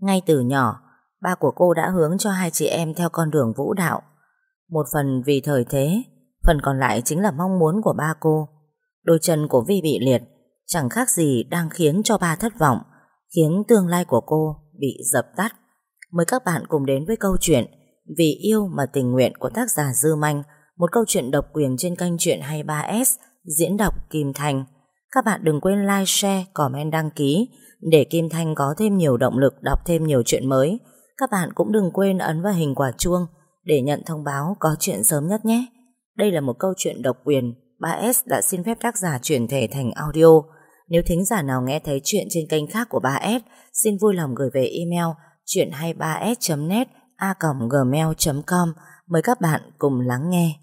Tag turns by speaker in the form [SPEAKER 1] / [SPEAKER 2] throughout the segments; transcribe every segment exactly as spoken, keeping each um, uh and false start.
[SPEAKER 1] Ngay từ nhỏ, ba của cô đã hướng cho hai chị em theo con đường vũ đạo. Một phần vì thời thế, phần còn lại chính là mong muốn của ba cô. Đôi chân của Vi bị liệt, chẳng khác gì đang khiến cho ba thất vọng, khiến tương lai của cô bị dập tắt. Mời các bạn cùng đến với câu chuyện Vì yêu mà tình nguyện của tác giả Dư Manh, một câu chuyện độc quyền trên kênh Chuyện hai mươi ba S, diễn đọc Kim Thanh. Các bạn đừng quên like, share, comment, đăng ký để Kim Thanh có thêm nhiều động lực đọc thêm nhiều chuyện mới. Các bạn cũng đừng quên ấn vào hình quả chuông để nhận thông báo có chuyện sớm nhất nhé. Đây là một câu chuyện độc quyền, ba S đã xin phép tác giả chuyển thể thành audio. Nếu thính giả nào nghe thấy chuyện trên kênh khác của ba S, xin vui lòng gửi về email chuyện hai mươi ba s chấm net a còng gmail chấm com. Mời các bạn cùng lắng nghe.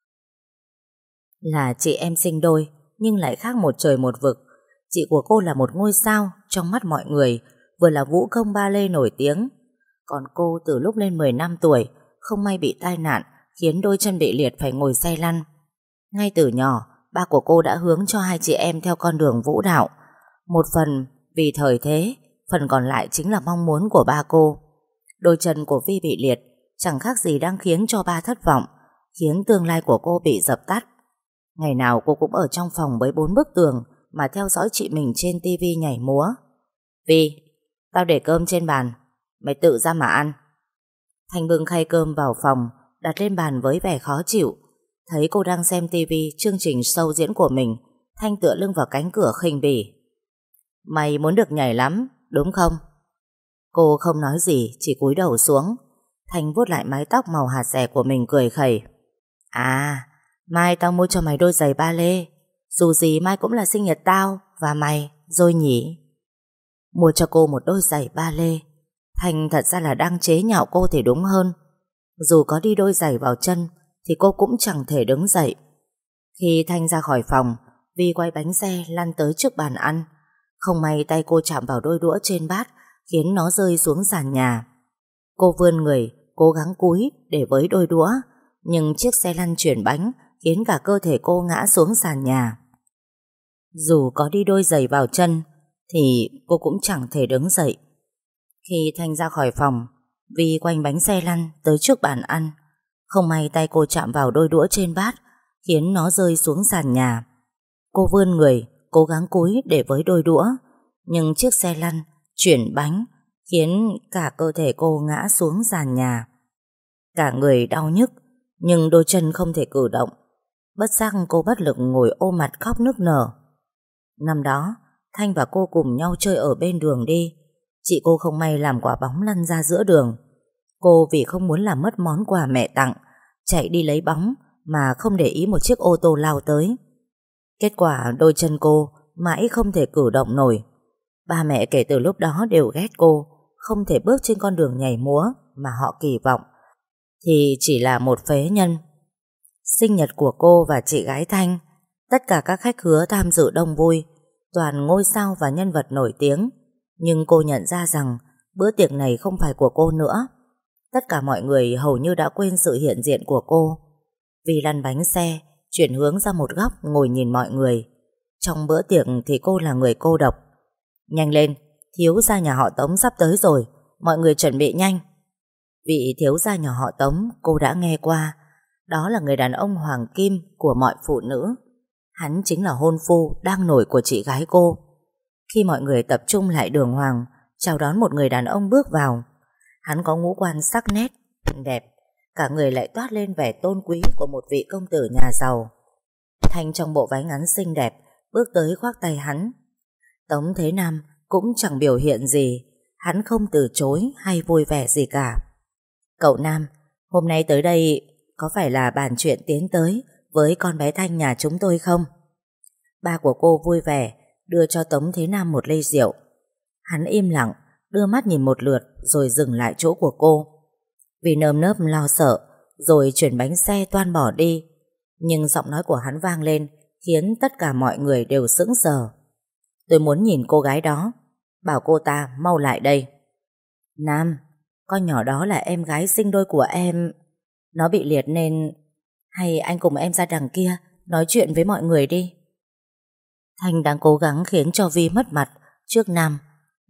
[SPEAKER 1] Là chị em sinh đôi nhưng lại khác một trời một vực. Chị của cô là một ngôi sao trong mắt mọi người, vừa là vũ công ballet nổi tiếng. Còn cô từ lúc lên mười lăm tuổi không may bị tai nạn khiến đôi chân bị liệt phải ngồi xe lăn. Ngay từ nhỏ, ba của cô đã hướng cho hai chị em theo con đường vũ đạo. Một phần vì thời thế, phần còn lại chính là mong muốn của ba cô. Đôi chân của Vi bị liệt, chẳng khác gì đang khiến cho ba thất vọng, khiến tương lai của cô bị dập tắt. Ngày nào cô cũng ở trong phòng với bốn bức tường mà theo dõi chị mình trên tivi nhảy múa. Vi, tao để cơm trên bàn, mày tự ra mà ăn. Thanh bưng khay cơm vào phòng, đặt lên bàn với vẻ khó chịu. Thấy cô đang xem tivi chương trình show diễn của mình, Thanh tựa lưng vào cánh cửa khinh bỉ. Mày muốn được nhảy lắm, đúng không? Cô không nói gì, chỉ cúi đầu xuống. Thanh vuốt lại mái tóc màu hạt rẻ của mình cười khẩy. À, mai tao mua cho mày đôi giày ba lê. Dù gì mai cũng là sinh nhật tao và mày rồi nhỉ. Mua cho cô một đôi giày ba lê. Thanh thật ra là đang chế nhạo cô thì đúng hơn. Dù có đi đôi giày vào chân thì cô cũng chẳng thể đứng dậy. Khi Thanh ra khỏi phòng, Vi quay bánh xe lăn tới trước bàn ăn. Không may tay cô chạm vào đôi đũa trên bát, khiến nó rơi xuống sàn nhà. Cô vươn người, cố gắng cúi để với đôi đũa, nhưng chiếc xe lăn chuyển bánh khiến cả cơ thể cô ngã xuống sàn nhà. Dù có đi đôi giày vào chân thì cô cũng chẳng thể đứng dậy. Khi Thanh ra khỏi phòng, Vi quanh bánh xe lăn tới trước bàn ăn. Không may tay cô chạm vào đôi đũa trên bát, khiến nó rơi xuống sàn nhà. Cô vươn người, cố gắng cúi để với đôi đũa, nhưng chiếc xe lăn chuyển bánh khiến cả cơ thể cô ngã xuống sàn nhà. Cả người đau nhức, nhưng đôi chân không thể cử động. Bất giác cô bất lực ngồi ôm mặt khóc nức nở. Năm đó, Thanh và cô cùng nhau chơi ở bên đường đi. Chị cô không may làm quả bóng lăn ra giữa đường. Cô vì không muốn làm mất món quà mẹ tặng, chạy đi lấy bóng mà không để ý một chiếc ô tô lao tới. Kết quả đôi chân cô mãi không thể cử động nổi. Ba mẹ kể từ lúc đó đều ghét cô, không thể bước trên con đường nhảy múa mà họ kỳ vọng, thì chỉ là một phế nhân. Sinh nhật của cô và chị gái Thanh, tất cả các khách hứa tham dự đông vui, toàn ngôi sao và nhân vật nổi tiếng. Nhưng cô nhận ra rằng bữa tiệc này không phải của cô nữa. Tất cả mọi người hầu như đã quên sự hiện diện của cô. Vì lăn bánh xe, chuyển hướng ra một góc ngồi nhìn mọi người. Trong bữa tiệc thì cô là người cô độc. Nhanh lên, thiếu gia nhà họ Tống sắp tới rồi, mọi người chuẩn bị nhanh. Vị thiếu gia nhà họ Tống cô đã nghe qua. Đó là người đàn ông hoàng kim của mọi phụ nữ. Hắn chính là hôn phu đang nổi của chị gái cô. Khi mọi người tập trung lại đường hoàng chào đón một người đàn ông bước vào, hắn có ngũ quan sắc nét, đẹp, cả người lại toát lên vẻ tôn quý của một vị công tử nhà giàu. Thanh trong bộ váy ngắn xinh đẹp bước tới khoác tay hắn. Tống Thế Nam cũng chẳng biểu hiện gì, hắn không từ chối hay vui vẻ gì cả. Cậu Nam, hôm nay tới đây có phải là bàn chuyện tiến tới với con bé Thanh nhà chúng tôi không? Ba của cô vui vẻ đưa cho Tống Thế Nam một ly rượu. Hắn im lặng, đưa mắt nhìn một lượt rồi dừng lại chỗ của cô. Vì nơm nớp lo sợ, rồi chuyển bánh xe toan bỏ đi. Nhưng giọng nói của hắn vang lên, khiến tất cả mọi người đều sững sờ. Tôi muốn nhìn cô gái đó, bảo cô ta mau lại đây. Nam, con nhỏ đó là em gái sinh đôi của em. Nó bị liệt nên... Hay anh cùng em ra đằng kia nói chuyện với mọi người đi. Thanh đang cố gắng khiến cho Vi mất mặt trước Nam.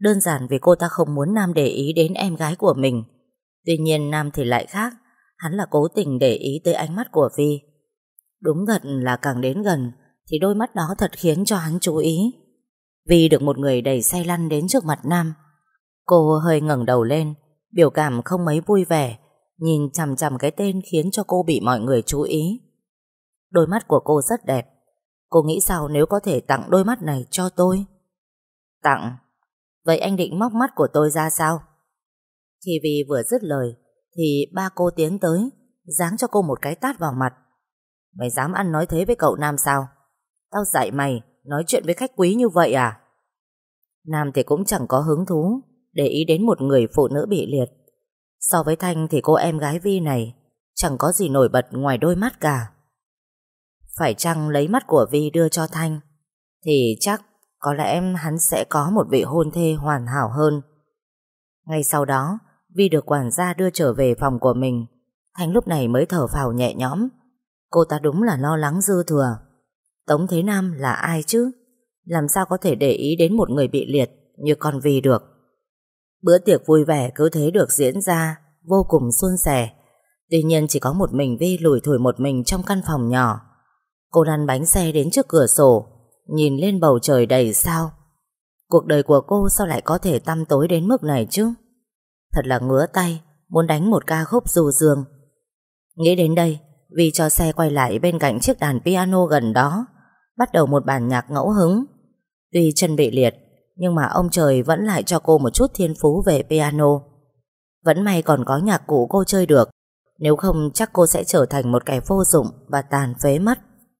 [SPEAKER 1] Đơn giản vì cô ta không muốn Nam để ý đến em gái của mình. Tuy nhiên Nam thì lại khác. Hắn là cố tình để ý tới ánh mắt của Vi. Đúng thật là càng đến gần thì đôi mắt đó thật khiến cho hắn chú ý. Vi được một người đẩy xe lăn đến trước mặt Nam. Cô hơi ngẩng đầu lên, biểu cảm không mấy vui vẻ, nhìn chằm chằm cái tên khiến cho cô bị mọi người chú ý. Đôi mắt của cô rất đẹp. Cô nghĩ sao nếu có thể tặng đôi mắt này cho tôi? Tặng? Vậy anh định móc mắt của tôi ra sao? Khi Vi vừa dứt lời thì ba cô tiến tới, giáng cho cô một cái tát vào mặt. Mày dám ăn nói thế với cậu Nam sao? Tao dạy mày nói chuyện với khách quý như vậy à? Nam thì cũng chẳng có hứng thú để ý đến một người phụ nữ bị liệt. So với Thanh thì cô em gái Vi này chẳng có gì nổi bật ngoài đôi mắt cả. Phải chăng lấy mắt của Vi đưa cho Thanh thì chắc có lẽ hắn sẽ có một vị hôn thê hoàn hảo hơn. Ngay sau đó Vi được quản gia đưa trở về phòng của mình. Thanh lúc này mới thở phào nhẹ nhõm. Cô ta đúng là lo lắng dư thừa. Tống Thế Nam là ai chứ? Làm sao có thể để ý đến một người bị liệt như con Vi được? Bữa tiệc vui vẻ cứ thế được diễn ra, vô cùng suôn sẻ. Tuy nhiên chỉ có một mình Vi lủi thủi một mình trong căn phòng nhỏ. Cô lăn bánh xe đến trước cửa sổ, nhìn lên bầu trời đầy sao. Cuộc đời của cô sao lại có thể tăm tối đến mức này chứ? Thật là ngứa tay, muốn đánh một ca khúc du dương. Nghĩ đến đây, Vi cho xe quay lại bên cạnh chiếc đàn piano gần đó, bắt đầu một bản nhạc ngẫu hứng. Tuy chân bị liệt, nhưng mà ông trời vẫn lại cho cô một chút thiên phú về piano. Vẫn may còn có nhạc cụ cô chơi được, nếu không chắc cô sẽ trở thành một kẻ vô dụng và tàn phế mất.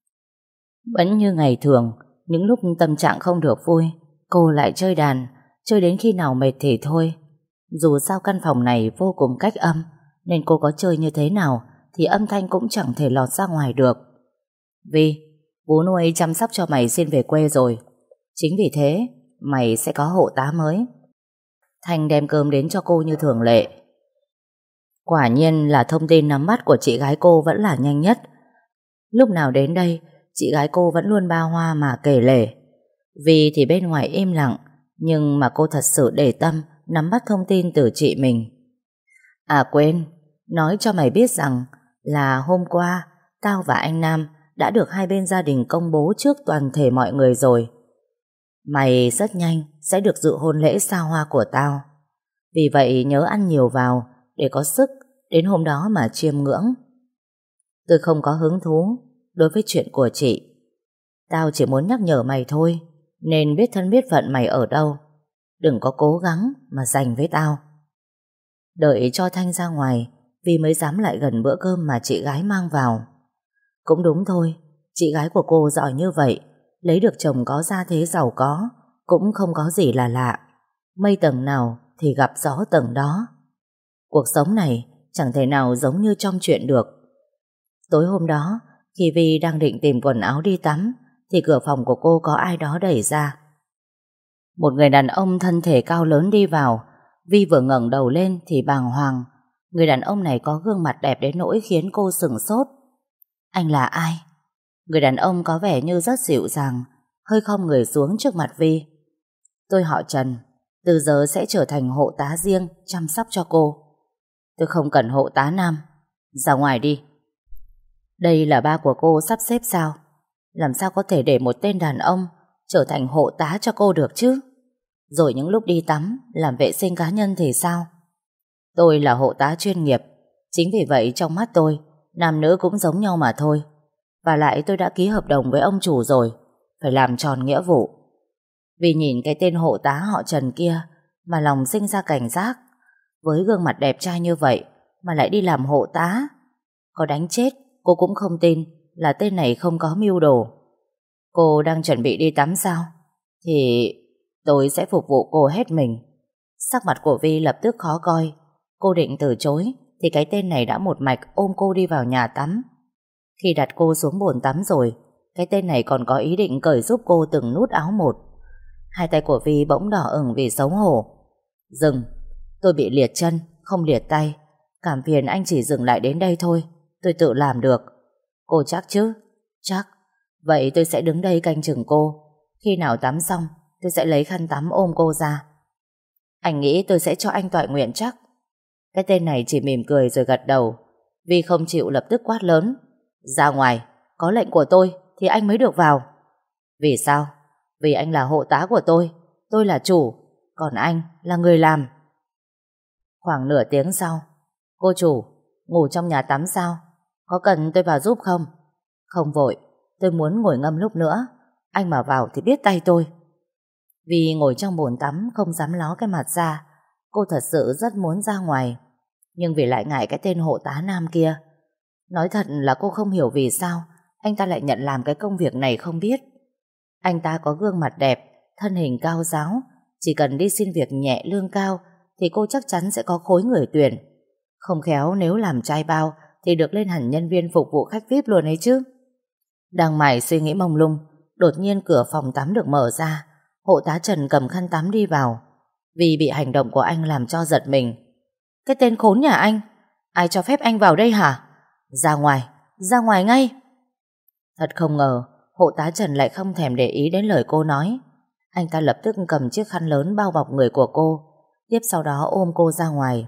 [SPEAKER 1] Vẫn như ngày thường, những lúc tâm trạng không được vui, cô lại chơi đàn, chơi đến khi nào mệt thì thôi. Dù sao căn phòng này vô cùng cách âm, nên cô có chơi như thế nào thì âm thanh cũng chẳng thể lọt ra ngoài được. Vi, bố nuôi chăm sóc cho mày xin về quê rồi. Chính vì thế, mày sẽ có hộ tá mới. Thanh đem cơm đến cho cô như thường lệ. Quả nhiên là thông tin nắm bắt của chị gái cô vẫn là nhanh nhất. Lúc nào đến đây, chị gái cô vẫn luôn ba hoa mà kể lể. Vi thì bên ngoài im lặng, nhưng mà cô thật sự để tâm nắm bắt thông tin từ chị mình. À quên, nói cho mày biết rằng là hôm qua tao và anh Nam đã được hai bên gia đình công bố trước toàn thể mọi người rồi. Mày rất nhanh sẽ được dự hôn lễ xa hoa của tao. Vì vậy nhớ ăn nhiều vào để có sức đến hôm đó mà chiêm ngưỡng. Tôi không có hứng thú đối với chuyện của chị. Tao chỉ muốn nhắc nhở mày thôi, nên biết thân biết phận mày ở đâu. Đừng có cố gắng mà giành với tao. Đợi cho Thanh ra ngoài, Vi mới dám lại gần bữa cơm mà chị gái mang vào. Cũng đúng thôi, chị gái của cô giỏi như vậy, lấy được chồng có gia thế giàu có cũng không có gì là lạ. Mây tầng nào thì gặp gió tầng đó. Cuộc sống này chẳng thể nào giống như trong chuyện được. Tối hôm đó, khi Vi đang định tìm quần áo đi tắm, thì cửa phòng của cô có ai đó đẩy ra. Một người đàn ông thân thể cao lớn đi vào. Vi vừa ngẩng đầu lên thì bàng hoàng. Người đàn ông này có gương mặt đẹp đến nỗi khiến cô sửng sốt. Anh là ai? Người đàn ông có vẻ như rất dịu dàng, hơi khom người xuống trước mặt Vi. Tôi họ Trần, từ giờ sẽ trở thành hộ tá riêng chăm sóc cho cô. Tôi không cần hộ tá nam. Ra ngoài đi. Đây là ba của cô sắp xếp sao? Làm sao có thể để một tên đàn ông trở thành hộ tá cho cô được chứ? Rồi những lúc đi tắm, làm vệ sinh cá nhân thì sao? Tôi là hộ tá chuyên nghiệp. Chính vì vậy trong mắt tôi, nam nữ cũng giống nhau mà thôi. Và lại tôi đã ký hợp đồng với ông chủ rồi, phải làm tròn nghĩa vụ. Vì nhìn cái tên hộ tá họ Trần kia mà lòng sinh ra cảnh giác. Với gương mặt đẹp trai như vậy mà lại đi làm hộ tá, có đánh chết cô cũng không tin là tên này không có mưu đồ. Cô đang chuẩn bị đi tắm sao? Thì tôi sẽ phục vụ cô hết mình. Sắc mặt của Vi lập tức khó coi. Cô định từ chối thì cái tên này đã một mạch ôm cô đi vào nhà tắm. Khi đặt cô xuống bồn tắm rồi, cái tên này còn có ý định cởi giúp cô từng nút áo một. Hai tay của Vi bỗng đỏ ửng vì xấu hổ. Dừng, tôi bị liệt chân, không liệt tay. Cảm phiền anh chỉ dừng lại đến đây thôi, tôi tự làm được. Cô chắc chứ? Chắc. Vậy tôi sẽ đứng đây canh chừng cô. Khi nào tắm xong, tôi sẽ lấy khăn tắm ôm cô ra. Anh nghĩ tôi sẽ cho anh toại nguyện chắc. Cái tên này chỉ mỉm cười rồi gật đầu. Vi không chịu lập tức quát lớn: Ra ngoài, có lệnh của tôi thì anh mới được vào. Vì sao? Vì anh là hộ tá của tôi, tôi là chủ, còn anh là người làm. Khoảng nửa tiếng sau: Cô chủ, ngủ trong nhà tắm sao? Có cần tôi vào giúp không? Không vội, tôi muốn ngồi ngâm lúc nữa, anh mà vào thì biết tay tôi. Vì ngồi trong bồn tắm không dám ló cái mặt ra. Cô thật sự rất muốn ra ngoài, nhưng vì lại ngại cái tên hộ tá nam kia. Nói thật là cô không hiểu vì sao anh ta lại nhận làm cái công việc này không biết. Anh ta có gương mặt đẹp, thân hình cao ráo, chỉ cần đi xin việc nhẹ lương cao thì cô chắc chắn sẽ có khối người tuyển. Không khéo nếu làm trai bao thì được lên hẳn nhân viên phục vụ khách vi ai pi luôn ấy chứ. Đang mải suy nghĩ mông lung, đột nhiên cửa phòng tắm được mở ra. Hộ tá Trần cầm khăn tắm đi vào. Vì bị hành động của anh làm cho giật mình. Cái tên khốn nhà anh, ai cho phép anh vào đây hả? Ra ngoài, ra ngoài ngay. Thật không ngờ hộ tá Trần lại không thèm để ý đến lời cô nói. Anh ta lập tức cầm chiếc khăn lớn bao bọc người của cô, tiếp sau đó ôm cô ra ngoài.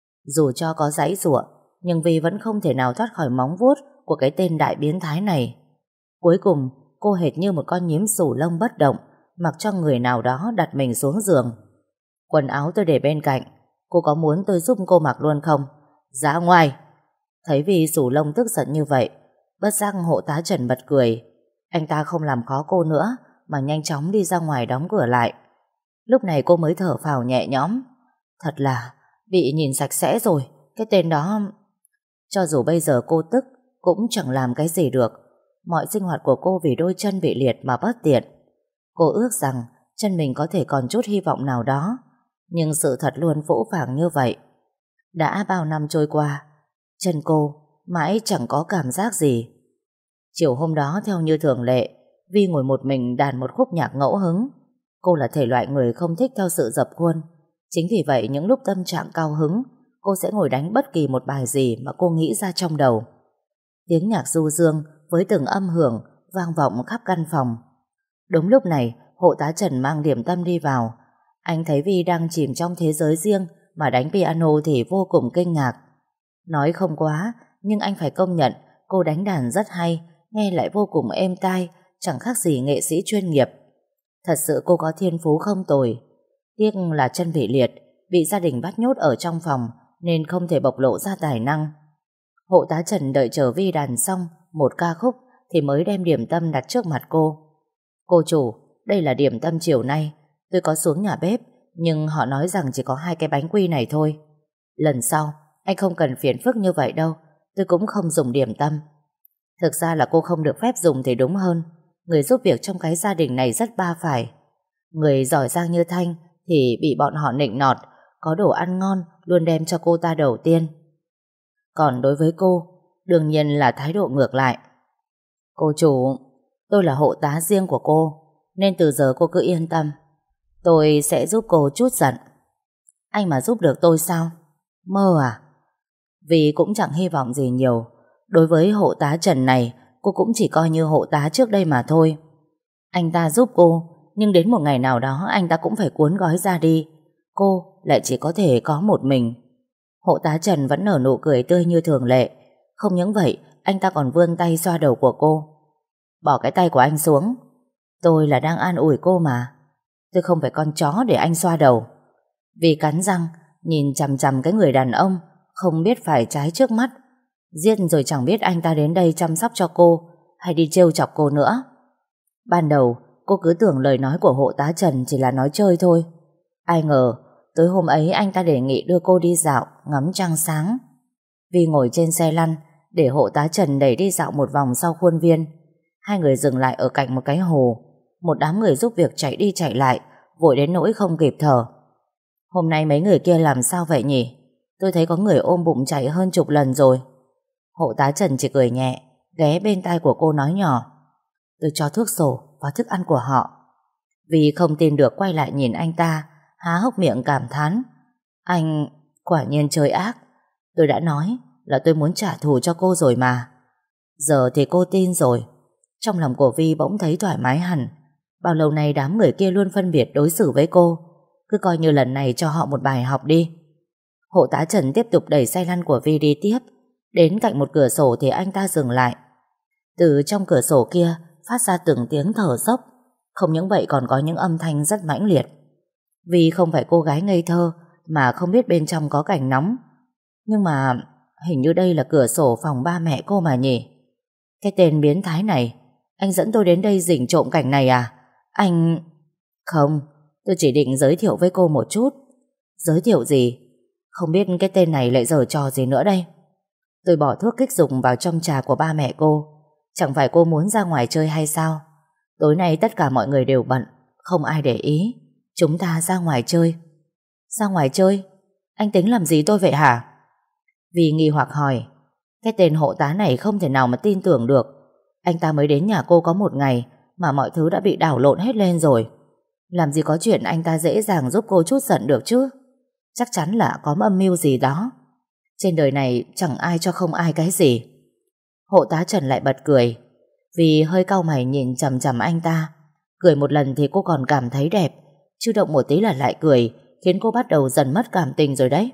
[SPEAKER 1] Dù cho có giãy giụa, nhưng Vi vẫn không thể nào thoát khỏi móng vuốt của cái tên đại biến thái này. Cuối cùng cô hệt như một con nhím sù lông bất động, mặc cho người nào đó đặt mình xuống giường. Quần áo tôi để bên cạnh, cô có muốn tôi giúp cô mặc luôn không? Ra ngoài. Thấy Vi sù lông tức giận như vậy, bất giác hộ tá Trần bật cười. Anh ta không làm khó cô nữa mà nhanh chóng đi ra ngoài đóng cửa lại. Lúc này cô mới thở phào nhẹ nhõm. Thật là bị nhìn sạch sẽ rồi. Cái tên đó... Cho dù bây giờ cô tức cũng chẳng làm cái gì được. Mọi sinh hoạt của cô vì đôi chân bị liệt mà bất tiện. Cô ước rằng chân mình có thể còn chút hy vọng nào đó, nhưng sự thật luôn phũ phàng như vậy. Đã bao năm trôi qua, chân cô mãi chẳng có cảm giác gì. Chiều hôm đó theo như thường lệ, Vi ngồi một mình đàn một khúc nhạc ngẫu hứng. Cô là thể loại người không thích theo sự dập khuôn. Chính vì vậy những lúc tâm trạng cao hứng, cô sẽ ngồi đánh bất kỳ một bài gì mà cô nghĩ ra trong đầu. Tiếng nhạc du dương với từng âm hưởng vang vọng khắp căn phòng. Đúng lúc này, hộ tá Trần mang điểm tâm đi vào. Anh thấy Vi đang chìm trong thế giới riêng mà đánh piano thì vô cùng kinh ngạc. Nói không quá, nhưng anh phải công nhận cô đánh đàn rất hay, nghe lại vô cùng êm tai, chẳng khác gì nghệ sĩ chuyên nghiệp. Thật sự cô có thiên phú không tồi. Tiếc là chân bị liệt, bị gia đình bắt nhốt ở trong phòng nên không thể bộc lộ ra tài năng. Hộ tá Trần đợi chờ Vi đàn xong một ca khúc thì mới đem điểm tâm đặt trước mặt cô. Cô chủ, đây là điểm tâm chiều nay. Tôi có xuống nhà bếp, nhưng họ nói rằng chỉ có hai cái bánh quy này thôi. Lần sau, anh không cần phiền phức như vậy đâu. Tôi cũng không dùng điểm tâm. Thực ra là cô không được phép dùng thì đúng hơn. Người giúp việc trong cái gia đình này rất ba phải. Người giỏi giang như Thanh thì bị bọn họ nịnh nọt, có đồ ăn ngon luôn đem cho cô ta đầu tiên. Còn đối với cô, đương nhiên là thái độ ngược lại. Cô chủ, tôi là hộ tá riêng của cô, nên từ giờ cô cứ yên tâm. Tôi sẽ giúp cô chút giận. Anh mà giúp được tôi sao? Mơ à? Vì cũng chẳng hy vọng gì nhiều. Đối với hộ tá Trần này, cô cũng chỉ coi như hộ tá trước đây mà thôi. Anh ta giúp cô, nhưng đến một ngày nào đó anh ta cũng phải cuốn gói ra đi. Cô lại chỉ có thể có một mình. Hộ tá Trần vẫn nở nụ cười tươi như thường lệ. Không những vậy, anh ta còn vươn tay xoa đầu của cô. Bỏ cái tay của anh xuống. Tôi là đang an ủi cô mà. Tôi không phải con chó để anh xoa đầu. Vì cắn răng, nhìn chằm chằm cái người đàn ông không biết phải trái trước mắt. Giết rồi chẳng biết anh ta đến đây chăm sóc cho cô hay đi trêu chọc cô nữa. Ban đầu cô cứ tưởng lời nói của hộ tá Trần chỉ là nói chơi thôi. Ai ngờ tối hôm ấy anh ta đề nghị đưa cô đi dạo ngắm trăng sáng. Vi ngồi trên xe lăn để hộ tá Trần đẩy đi dạo một vòng sau khuôn viên. Hai người dừng lại ở cạnh một cái hồ. Một đám người giúp việc chạy đi chạy lại, vội đến nỗi không kịp thở. Hôm nay mấy người kia làm sao vậy nhỉ? Tôi thấy có người ôm bụng chạy hơn chục lần rồi. Hộ tá Trần chỉ cười nhẹ, ghé bên tai của cô nói nhỏ. Tôi cho thuốc sổ và thức ăn của họ. Vì không tin được quay lại nhìn anh ta, há hốc miệng cảm thán. Anh quả nhiên chơi ác. Tôi đã nói là tôi muốn trả thù cho cô rồi mà. Giờ thì cô tin rồi. Trong lòng của Vi bỗng thấy thoải mái hẳn. Bao lâu nay đám người kia luôn phân biệt đối xử với cô. Cứ coi như lần này cho họ một bài học đi. Hộ tá Trần tiếp tục đẩy xe lăn của Vi đi tiếp. Đến cạnh một cửa sổ thì anh ta dừng lại. Từ trong cửa sổ kia phát ra từng tiếng thở dốc. Không những vậy còn có những âm thanh rất mãnh liệt. Vi không phải cô gái ngây thơ mà không biết bên trong có cảnh nóng. Nhưng mà hình như đây là cửa sổ phòng ba mẹ cô mà nhỉ. Cái tên biến thái này, anh dẫn tôi đến đây rình trộm cảnh này à? Anh... Không, tôi chỉ định giới thiệu với cô một chút. Giới thiệu gì? Không biết cái tên này lại giở trò gì nữa đây. Tôi bỏ thuốc kích dục vào trong trà của ba mẹ cô. Chẳng phải cô muốn ra ngoài chơi hay sao? Tối nay tất cả mọi người đều bận, không ai để ý. Chúng ta ra ngoài chơi. Ra ngoài chơi? Anh tính làm gì tôi vậy hả? Vì nghi hoặc hỏi. Cái tên hộ tá này không thể nào mà tin tưởng được. Anh ta mới đến nhà cô có một ngày mà mọi thứ đã bị đảo lộn hết lên rồi. Làm gì có chuyện anh ta dễ dàng giúp cô chút giận được chứ. Chắc chắn là có âm mưu gì đó. Trên đời này chẳng ai cho không ai cái gì. Hộ tá Trần lại bật cười. Vì hơi cau mày nhìn chằm chằm anh ta. Cười một lần thì cô còn cảm thấy đẹp, chứ động một tí là lại cười, khiến cô bắt đầu dần mất cảm tình rồi đấy.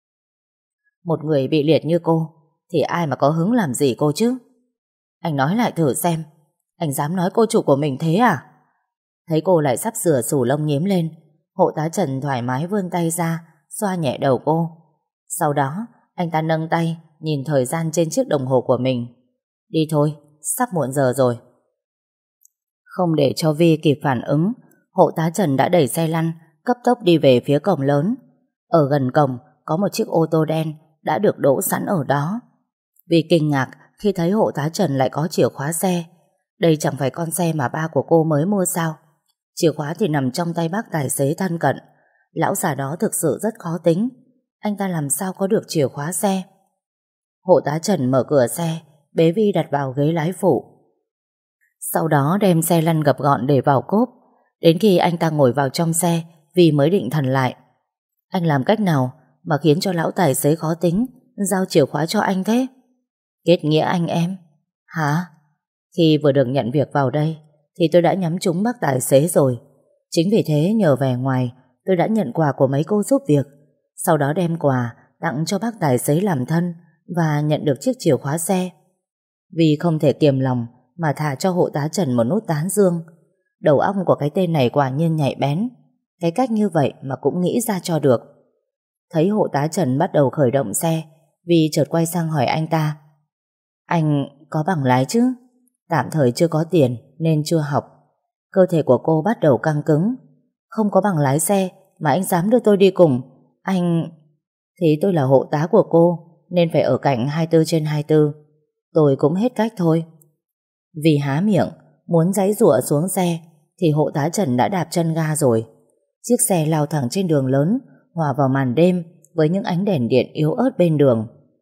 [SPEAKER 1] Một người bị liệt như cô thì ai mà có hứng làm gì cô chứ? Anh nói lại thử xem. Anh dám nói cô chủ của mình thế à? Thấy cô lại sắp sửa xù lông nhím lên, hộ tá Trần thoải mái vươn tay ra, xoa nhẹ đầu cô. Sau đó anh ta nâng tay nhìn thời gian trên chiếc đồng hồ của mình. Đi thôi, sắp muộn giờ rồi. Không để cho Vi kịp phản ứng, hộ tá Trần đã đẩy xe lăn cấp tốc đi về phía cổng lớn. Ở gần cổng có một chiếc ô tô đen đã được đỗ sẵn ở đó. Vi kinh ngạc khi thấy hộ tá Trần lại có chìa khóa xe. Đây chẳng phải con xe mà ba của cô mới mua sao? Chìa khóa thì nằm trong tay bác tài xế thân cận. Lão già đó thực sự rất khó tính. Anh ta làm sao có được chìa khóa xe? Hộ tá Trần mở cửa xe, bế Vi đặt vào ghế lái phụ. Sau đó đem xe lăn gập gọn để vào cốp. Đến khi anh ta ngồi vào trong xe, Vi mới định thần lại. Anh làm cách nào mà khiến cho lão tài xế khó tính giao chìa khóa cho anh thế? Kết nghĩa anh em. Hả? Khi vừa được nhận việc vào đây thì tôi đã nhắm trúng bác tài xế rồi. Chính vì thế nhờ về ngoài tôi đã nhận quà của mấy cô giúp việc. Sau đó đem quà tặng cho bác tài xế làm thân và nhận được chiếc chìa khóa xe. Vì không thể kiềm lòng mà thả cho hộ tá Trần một nút tán dương. Đầu óc của cái tên này quả nhiên nhạy bén. Cái cách như vậy mà cũng nghĩ ra cho được. Thấy hộ tá Trần bắt đầu khởi động xe, Vi chợt quay sang hỏi anh ta. Anh có bằng lái chứ? Tạm thời chưa có tiền nên chưa học. Cơ thể của cô bắt đầu căng cứng. Không có bằng lái xe mà anh dám đưa tôi đi cùng. Anh... Thì tôi là hộ tá của cô nên phải ở cạnh hai mươi bốn trên hai mươi bốn. Tôi cũng hết cách thôi. Vì há miệng muốn giãy giụa xuống xe thì hộ tá Trần đã đạp chân ga rồi. Chiếc xe lao thẳng trên đường lớn, hòa vào màn đêm với những ánh đèn điện yếu ớt bên đường.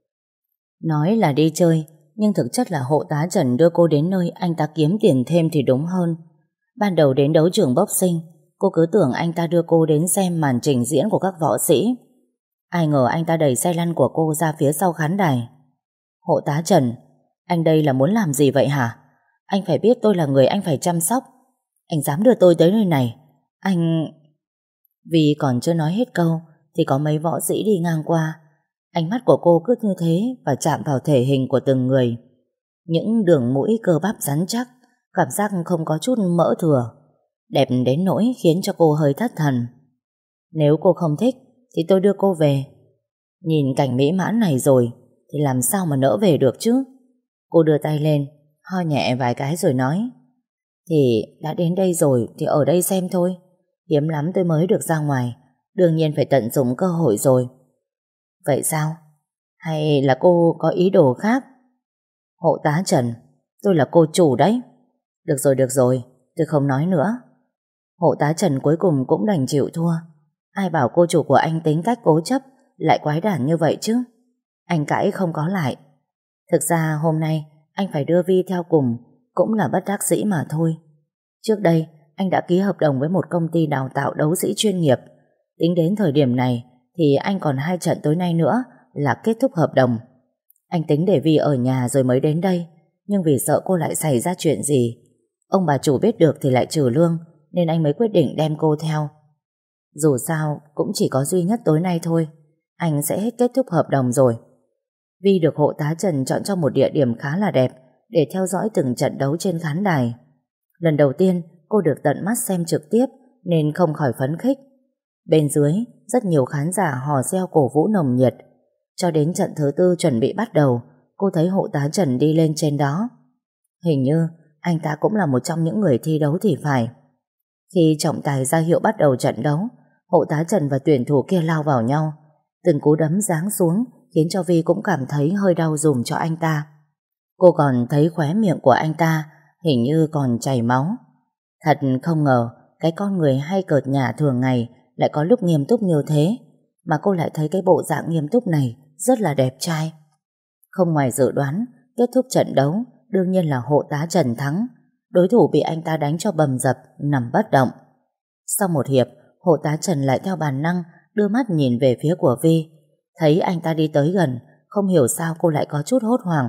[SPEAKER 1] Nói là đi chơi, nhưng thực chất là hộ tá Trần đưa cô đến nơi anh ta kiếm tiền thêm thì đúng hơn. Ban đầu đến đấu trường boxing, cô cứ tưởng anh ta đưa cô đến xem màn trình diễn của các võ sĩ. Ai ngờ anh ta đẩy xe lăn của cô ra phía sau khán đài. Hộ tá Trần, anh đây là muốn làm gì vậy hả? Anh phải biết tôi là người anh phải chăm sóc. Anh dám đưa tôi tới nơi này. Anh... Vì còn chưa nói hết câu thì có mấy võ sĩ đi ngang qua. Ánh mắt của cô cứ như thế và chạm vào thể hình của từng người. Những đường mũi cơ bắp rắn chắc, cảm giác không có chút mỡ thừa, đẹp đến nỗi khiến cho cô hơi thất thần. Nếu cô không thích thì tôi đưa cô về. Nhìn cảnh mỹ mãn này rồi thì làm sao mà nỡ về được chứ? Cô đưa tay lên, ho nhẹ vài cái rồi nói. Thì đã đến đây rồi thì ở đây xem thôi. Hiếm lắm tôi mới được ra ngoài, đương nhiên phải tận dụng cơ hội rồi. Vậy sao? Hay là cô có ý đồ khác? Hộ tá Trần, tôi là cô chủ đấy. Được rồi, được rồi, tôi không nói nữa. Hộ tá Trần cuối cùng cũng đành chịu thua. Ai bảo cô chủ của anh tính cách cố chấp lại quái đản như vậy chứ? Anh cãi không có lại. Thực ra hôm nay anh phải đưa Vi theo cùng cũng là bất đắc dĩ mà thôi. Trước đây anh đã ký hợp đồng với một công ty đào tạo đấu sĩ chuyên nghiệp. Tính đến thời điểm này thì anh còn hai trận tối nay nữa là kết thúc hợp đồng. Anh tính để Vi ở nhà rồi mới đến đây, nhưng vì sợ cô lại xảy ra chuyện gì, ông bà chủ biết được thì lại trừ lương, nên anh mới quyết định đem cô theo. Dù sao cũng chỉ có duy nhất tối nay thôi. Anh sẽ hết kết thúc hợp đồng rồi. Vi được hộ tá Trần chọn cho một địa điểm khá là đẹp để theo dõi từng trận đấu trên khán đài. Lần đầu tiên cô được tận mắt xem trực tiếp nên không khỏi phấn khích. Bên dưới rất nhiều khán giả hò reo cổ vũ nồng nhiệt. Cho đến trận thứ tư chuẩn bị bắt đầu, cô thấy hộ tá Trần đi lên trên đó. Hình như anh ta cũng là một trong những người thi đấu thì phải. Khi trọng tài ra hiệu bắt đầu trận đấu, hộ tá Trần và tuyển thủ kia lao vào nhau. Từng cú đấm giáng xuống khiến cho Vi cũng cảm thấy hơi đau dùm cho anh ta. Cô còn thấy khóe miệng của anh ta hình như còn chảy máu. Thật không ngờ cái con người hay cợt nhả thường ngày lại có lúc nghiêm túc như thế, mà cô lại thấy cái bộ dạng nghiêm túc này rất là đẹp trai. Không ngoài dự đoán, kết thúc trận đấu đương nhiên là hộ tá Trần thắng. Đối thủ bị anh ta đánh cho bầm dập, nằm bất động. Sau một hiệp, hộ tá Trần lại theo bản năng đưa mắt nhìn về phía của Vi. Thấy anh ta đi tới gần, không hiểu sao cô lại có chút hốt hoảng.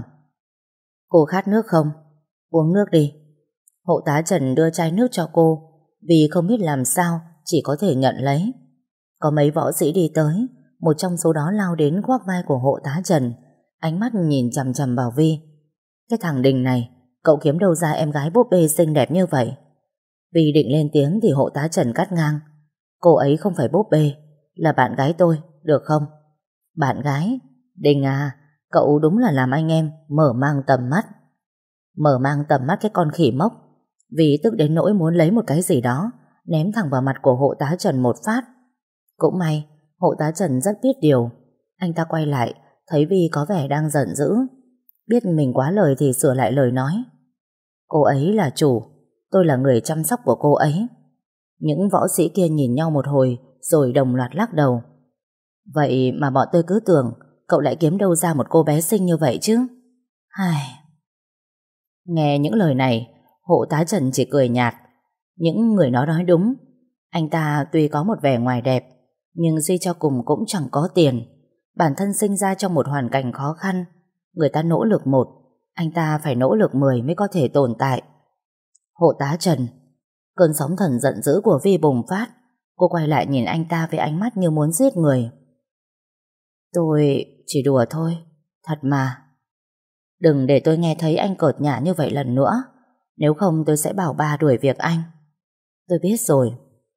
[SPEAKER 1] Cô khát nước không? Uống nước đi. Hộ tá Trần đưa chai nước cho cô. Vì không biết làm sao, chỉ có thể nhận lấy. Có mấy võ sĩ đi tới, một trong số đó lao đến khoác vai của hộ tá Trần, ánh mắt nhìn chằm chằm vào Vi. Cái thằng Đình này, cậu kiếm đâu ra em gái búp bê xinh đẹp như vậy? Vi định lên tiếng thì hộ tá Trần cắt ngang. Cô ấy không phải búp bê, là bạn gái tôi, được không? Bạn gái? Đình à, cậu đúng là làm anh em mở mang tầm mắt. Mở mang tầm mắt cái con khỉ mốc. Vì tức đến nỗi muốn lấy một cái gì đó ném thẳng vào mặt của hộ tá Trần một phát. Cũng may hộ tá Trần rất biết điều. Anh ta quay lại, thấy Vi có vẻ đang giận dữ, biết mình quá lời thì sửa lại lời nói. Cô ấy là chủ, tôi là người chăm sóc của cô ấy. Những võ sĩ kia nhìn nhau một hồi rồi đồng loạt lắc đầu. Vậy mà bọn tôi cứ tưởng cậu lại kiếm đâu ra một cô bé xinh như vậy chứ. Ai... Nghe những lời này, hộ tá Trần chỉ cười nhạt. Những người nó nói đúng. Anh ta tuy có một vẻ ngoài đẹp, nhưng suy cho cùng cũng chẳng có tiền. Bản thân sinh ra trong một hoàn cảnh khó khăn. Người ta nỗ lực một, anh ta phải nỗ lực mười mới có thể tồn tại. Hộ tá Trần. Cơn sóng thần giận dữ của Vi bùng phát. Cô quay lại nhìn anh ta với ánh mắt như muốn giết người. Tôi chỉ đùa thôi, thật mà. Đừng để tôi nghe thấy anh cợt nhả như vậy lần nữa. Nếu không tôi sẽ bảo ba đuổi việc anh. Tôi biết rồi.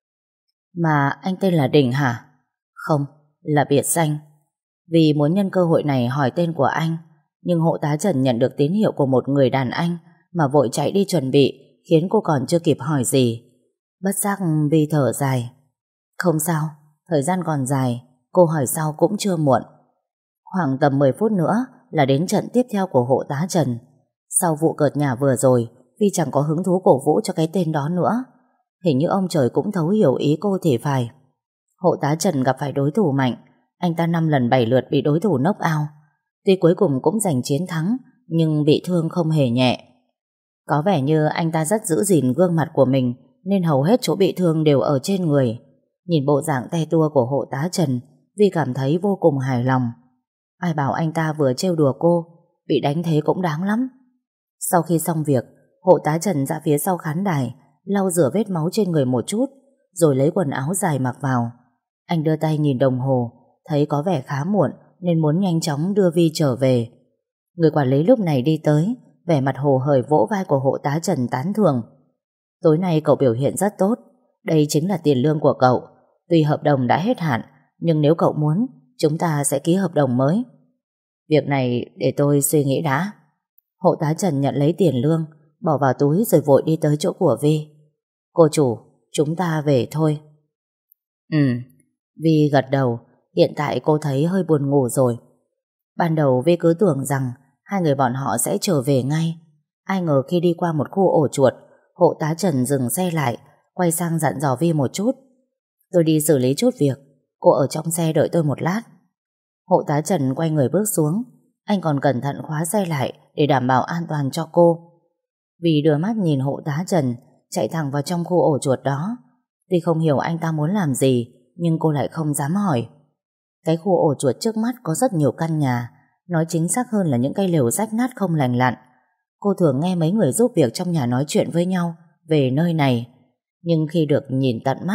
[SPEAKER 1] Mà anh tên là Đình hả? Không, là biệt danh. Vì muốn nhân cơ hội này hỏi tên của anh, nhưng hộ tá Trần nhận được tín hiệu của một người đàn anh mà vội chạy đi chuẩn bị, khiến cô còn chưa kịp hỏi gì. Bất giác Vi thở dài. Không sao, thời gian còn dài, cô hỏi sau cũng chưa muộn. Khoảng tầm mười phút nữa là đến trận tiếp theo của hộ tá Trần. Sau vụ cợt nhả vừa rồi, Vi chẳng có hứng thú cổ vũ cho cái tên đó nữa. Hình như ông trời cũng thấu hiểu ý cô thì phải. Hộ tá Trần gặp phải đối thủ mạnh. Anh ta năm lần bảy lượt bị đối thủ knock out. Tuy cuối cùng cũng giành chiến thắng, nhưng bị thương không hề nhẹ. Có vẻ như anh ta rất giữ gìn gương mặt của mình, nên hầu hết chỗ bị thương đều ở trên người. Nhìn bộ dạng te tua của hộ tá Trần, Vi cảm thấy vô cùng hài lòng. Ai bảo anh ta vừa trêu đùa cô, bị đánh thế cũng đáng lắm. Sau khi xong việc, hộ tá Trần ra phía sau khán đài, lau rửa vết máu trên người một chút, rồi lấy quần áo dài mặc vào. Anh đưa tay nhìn đồng hồ, thấy có vẻ khá muộn nên muốn nhanh chóng đưa Vi trở về. Người quản lý lúc này đi tới, vẻ mặt hồ hởi vỗ vai của hộ tá Trần tán thưởng. Tối nay cậu biểu hiện rất tốt, đây chính là tiền lương của cậu. Tuy hợp đồng đã hết hạn, nhưng nếu cậu muốn, chúng ta sẽ ký hợp đồng mới. Việc này để tôi suy nghĩ đã. Hộ tá Trần nhận lấy tiền lương, bỏ vào túi rồi vội đi tới chỗ của Vi. Cô chủ, chúng ta về thôi. Ừ, Vi gật đầu. Hiện tại cô thấy hơi buồn ngủ rồi. Ban đầu Vi cứ tưởng rằng hai người bọn họ sẽ trở về ngay. Ai ngờ khi đi qua một khu ổ chuột, hộ tá Trần dừng xe lại, quay sang dặn dò Vi một chút. Tôi đi xử lý chút việc, cô ở trong xe đợi tôi một lát. Hộ tá Trần quay người bước xuống. Anh còn cẩn thận khóa xe lại để đảm bảo an toàn cho cô. Vi đưa mắt nhìn hộ tá Trần chạy thẳng vào trong khu ổ chuột đó. Tuy không hiểu anh ta muốn làm gì, nhưng cô lại không dám hỏi. Cái khu ổ chuột trước mắt có rất nhiều căn nhà, nói chính xác hơn là những cây lều rách nát không lành lặn. Cô thường nghe mấy người giúp việc trong nhà nói chuyện với nhau về nơi này, nhưng khi được nhìn tận mắt,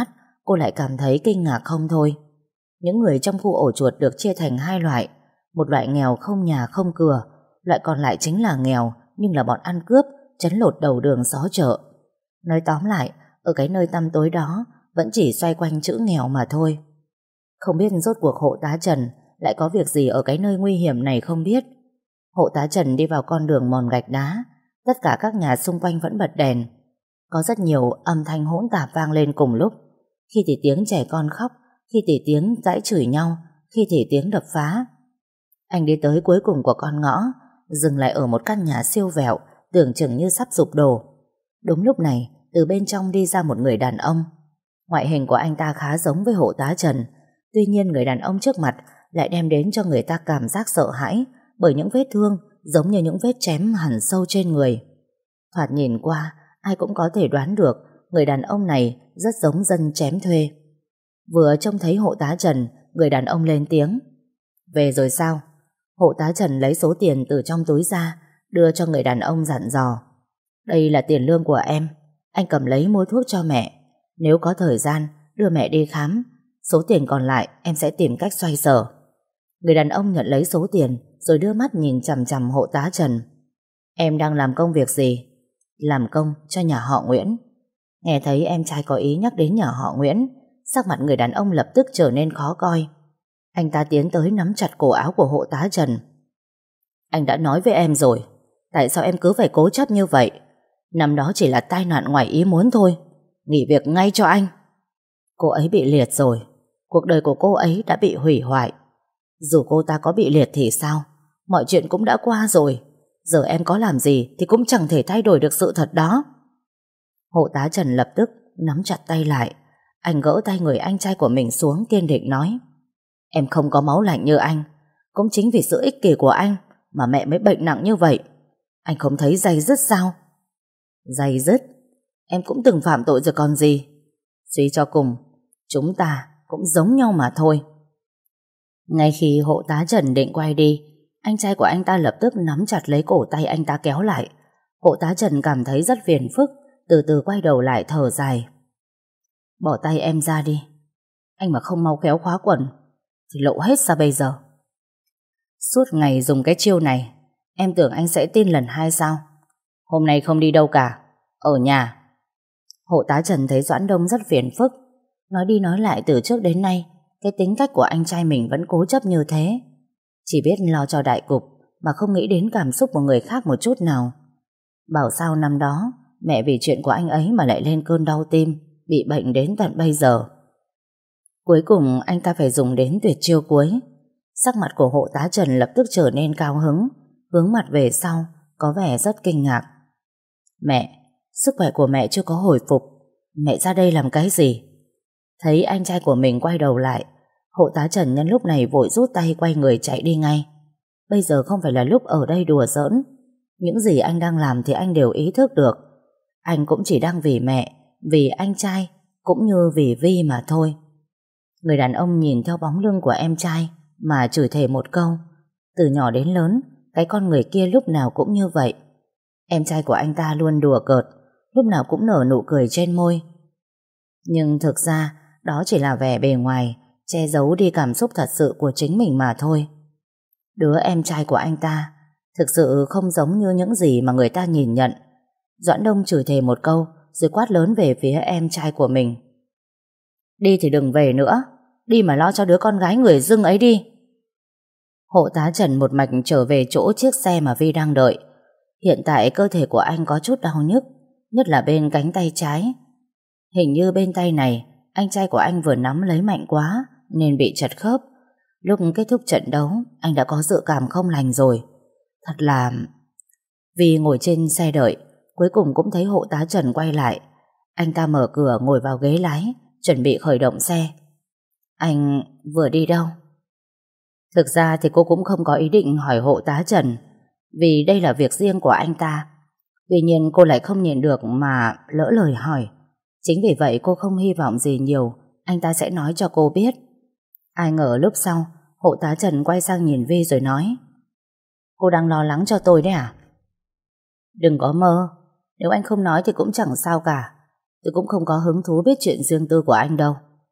[SPEAKER 1] cô lại cảm thấy kinh ngạc không thôi. Những người trong khu ổ chuột được chia thành hai loại. Một loại nghèo không nhà không cửa, loại còn lại chính là nghèo nhưng là bọn ăn cướp, trấn lột đầu đường xó chợ. Nói tóm lại, ở cái nơi tăm tối đó vẫn chỉ xoay quanh chữ nghèo mà thôi. Không biết rốt cuộc hộ tá Trần lại có việc gì ở cái nơi nguy hiểm này không biết. Hộ tá Trần đi vào con đường mòn gạch đá. Tất cả các nhà xung quanh vẫn bật đèn. Có rất nhiều âm thanh hỗn tạp vang lên cùng lúc. Khi thì tiếng trẻ con khóc, khi thì tiếng giãi chửi nhau, khi thì tiếng đập phá. Anh đi tới cuối cùng của con ngõ, dừng lại ở một căn nhà siêu vẹo, tưởng chừng như sắp sụp đổ. Đúng lúc này, từ bên trong đi ra một người đàn ông. Ngoại hình của anh ta khá giống với hộ tá Trần. Tuy nhiên người đàn ông trước mặt lại đem đến cho người ta cảm giác sợ hãi, bởi những vết thương giống như những vết chém hằn sâu trên người. Thoạt nhìn qua, ai cũng có thể đoán được người đàn ông này rất giống dân chém thuê. Vừa trông thấy hộ tá Trần, người đàn ông lên tiếng. Về rồi sao? Hộ tá Trần lấy số tiền từ trong túi ra, đưa cho người đàn ông dặn dò. Đây là tiền lương của em, anh cầm lấy mua thuốc cho mẹ. Nếu có thời gian, đưa mẹ đi khám. Số tiền còn lại em sẽ tìm cách xoay sở. Người đàn ông nhận lấy số tiền rồi đưa mắt nhìn chằm chằm hộ tá Trần. Em đang làm công việc gì? Làm công cho nhà họ Nguyễn. Nghe thấy em trai có ý nhắc đến nhà họ Nguyễn, sắc mặt người đàn ông lập tức trở nên khó coi. Anh ta tiến tới nắm chặt cổ áo của hộ tá Trần. Anh đã nói với em rồi, tại sao em cứ phải cố chấp như vậy? Năm đó chỉ là tai nạn ngoài ý muốn thôi. Nghỉ việc ngay cho anh. Cô ấy bị liệt rồi. Cuộc đời của cô ấy đã bị hủy hoại. Dù cô ta có bị liệt thì sao? Mọi chuyện cũng đã qua rồi. Giờ em có làm gì thì cũng chẳng thể thay đổi được sự thật đó. Hộ tá Trần lập tức nắm chặt tay lại. Anh gỡ tay người anh trai của mình xuống, kiên định nói. Em không có máu lạnh như anh. Cũng chính vì sự ích kỷ của anh mà mẹ mới bệnh nặng như vậy. Anh không thấy day dứt sao? Day dứt? Em cũng từng phạm tội rồi còn gì. Suy cho cùng, chúng ta cũng giống nhau mà thôi. Ngay khi hộ tá Trần định quay đi, anh trai của anh ta lập tức nắm chặt lấy cổ tay anh ta kéo lại. Hộ tá Trần cảm thấy rất phiền phức, từ từ quay đầu lại thở dài. Bỏ tay em ra đi. Anh mà không mau kéo khóa quần thì lộ hết ra bây giờ. Suốt ngày dùng cái chiêu này, em tưởng anh sẽ tin lần hai sao? Hôm nay không đi đâu cả, ở nhà. Hộ tá Trần thấy Doãn Đông rất phiền phức. Nói đi nói lại từ trước đến nay, cái tính cách của anh trai mình vẫn cố chấp như thế. Chỉ biết lo cho đại cục mà không nghĩ đến cảm xúc của người khác một chút nào. Bảo sao năm đó mẹ vì chuyện của anh ấy mà lại lên cơn đau tim, bị bệnh đến tận bây giờ. Cuối cùng anh ta phải dùng đến tuyệt chiêu cuối. Sắc mặt của hộ tá Trần lập tức trở nên cao hứng, hướng mặt về sau, có vẻ rất kinh ngạc. Mẹ, sức khỏe của mẹ chưa có hồi phục. Mẹ ra đây làm cái gì? Thấy anh trai của mình quay đầu lại, hộ tá Trần nhân lúc này vội rút tay quay người chạy đi ngay. Bây giờ không phải là lúc ở đây đùa giỡn. Những gì anh đang làm thì anh đều ý thức được. Anh cũng chỉ đang vì mẹ, vì anh trai, cũng như vì Vi mà thôi. Người đàn ông nhìn theo bóng lưng của em trai mà chửi thề một câu. Từ nhỏ đến lớn, cái con người kia lúc nào cũng như vậy. Em trai của anh ta luôn đùa cợt, lúc nào cũng nở nụ cười trên môi. Nhưng thực ra đó chỉ là vẻ bề ngoài, che giấu đi cảm xúc thật sự của chính mình mà thôi. Đứa em trai của anh ta thực sự không giống như những gì mà người ta nhìn nhận. Doãn Đông chửi thề một câu rồi quát lớn về phía em trai của mình. Đi thì đừng về nữa, đi mà lo cho đứa con gái người dưng ấy đi. Hộ tá Trần một mạch trở về chỗ chiếc xe mà Vi đang đợi. Hiện tại cơ thể của anh có chút đau nhức, nhất là bên cánh tay trái. Hình như bên tay này anh trai của anh vừa nắm lấy mạnh quá nên bị chật khớp. Lúc kết thúc trận đấu, anh đã có dự cảm không lành rồi. Thật là... Vi ngồi trên xe đợi, cuối cùng cũng thấy hộ tá Trần quay lại. Anh ta mở cửa ngồi vào ghế lái, chuẩn bị khởi động xe. Anh vừa đi đâu? Thực ra thì cô cũng không có ý định hỏi hộ tá Trần, vì đây là việc riêng của anh ta. Tuy nhiên cô lại không nhịn được mà lỡ lời hỏi. Chính vì vậy cô không hy vọng gì nhiều anh ta sẽ nói cho cô biết. Ai ngờ lúc sau hộ tá Trần quay sang nhìn Vi rồi nói: Cô đang lo lắng cho tôi đấy à? Đừng có mơ. Nếu anh không nói thì cũng chẳng sao cả. Tôi cũng không có hứng thú biết chuyện riêng tư của anh đâu.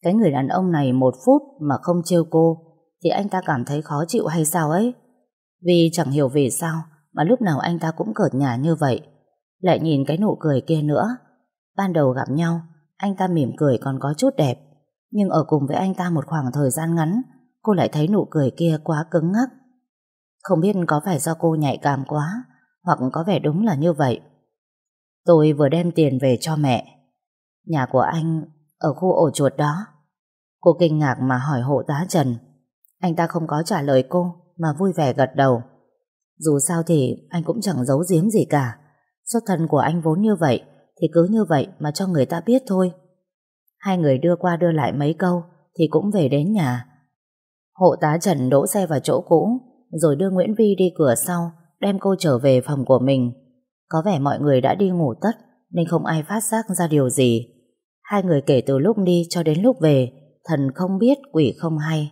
[SPEAKER 1] Cái người đàn ông này một phút mà không trêu cô thì anh ta cảm thấy khó chịu hay sao ấy. Vì chẳng hiểu vì sao mà lúc nào anh ta cũng cợt nhả như vậy. Lại nhìn cái nụ cười kia nữa. Ban đầu gặp nhau, anh ta mỉm cười còn có chút đẹp, nhưng ở cùng với anh ta một khoảng thời gian ngắn, cô lại thấy nụ cười kia quá cứng ngắc. Không biết có phải do cô nhạy cảm quá, hoặc có vẻ đúng là như vậy. Tôi vừa đem tiền về cho mẹ. Nhà của anh ở khu ổ chuột đó. Cô kinh ngạc mà hỏi hộ tá Trần. Anh ta không có trả lời cô, mà vui vẻ gật đầu. Dù sao thì anh cũng chẳng giấu giếm gì cả. Xuất thân của anh vốn như vậy, thì cứ như vậy mà cho người ta biết thôi. Hai người đưa qua đưa lại mấy câu thì cũng về đến nhà. Hộ tá Trần đỗ xe vào chỗ cũ, rồi đưa Nguyễn Vi đi cửa sau, đem cô trở về phòng của mình. Có vẻ mọi người đã đi ngủ tất, nên không ai phát giác ra điều gì. Hai người kể từ lúc đi cho đến lúc về, thần không biết quỷ không hay.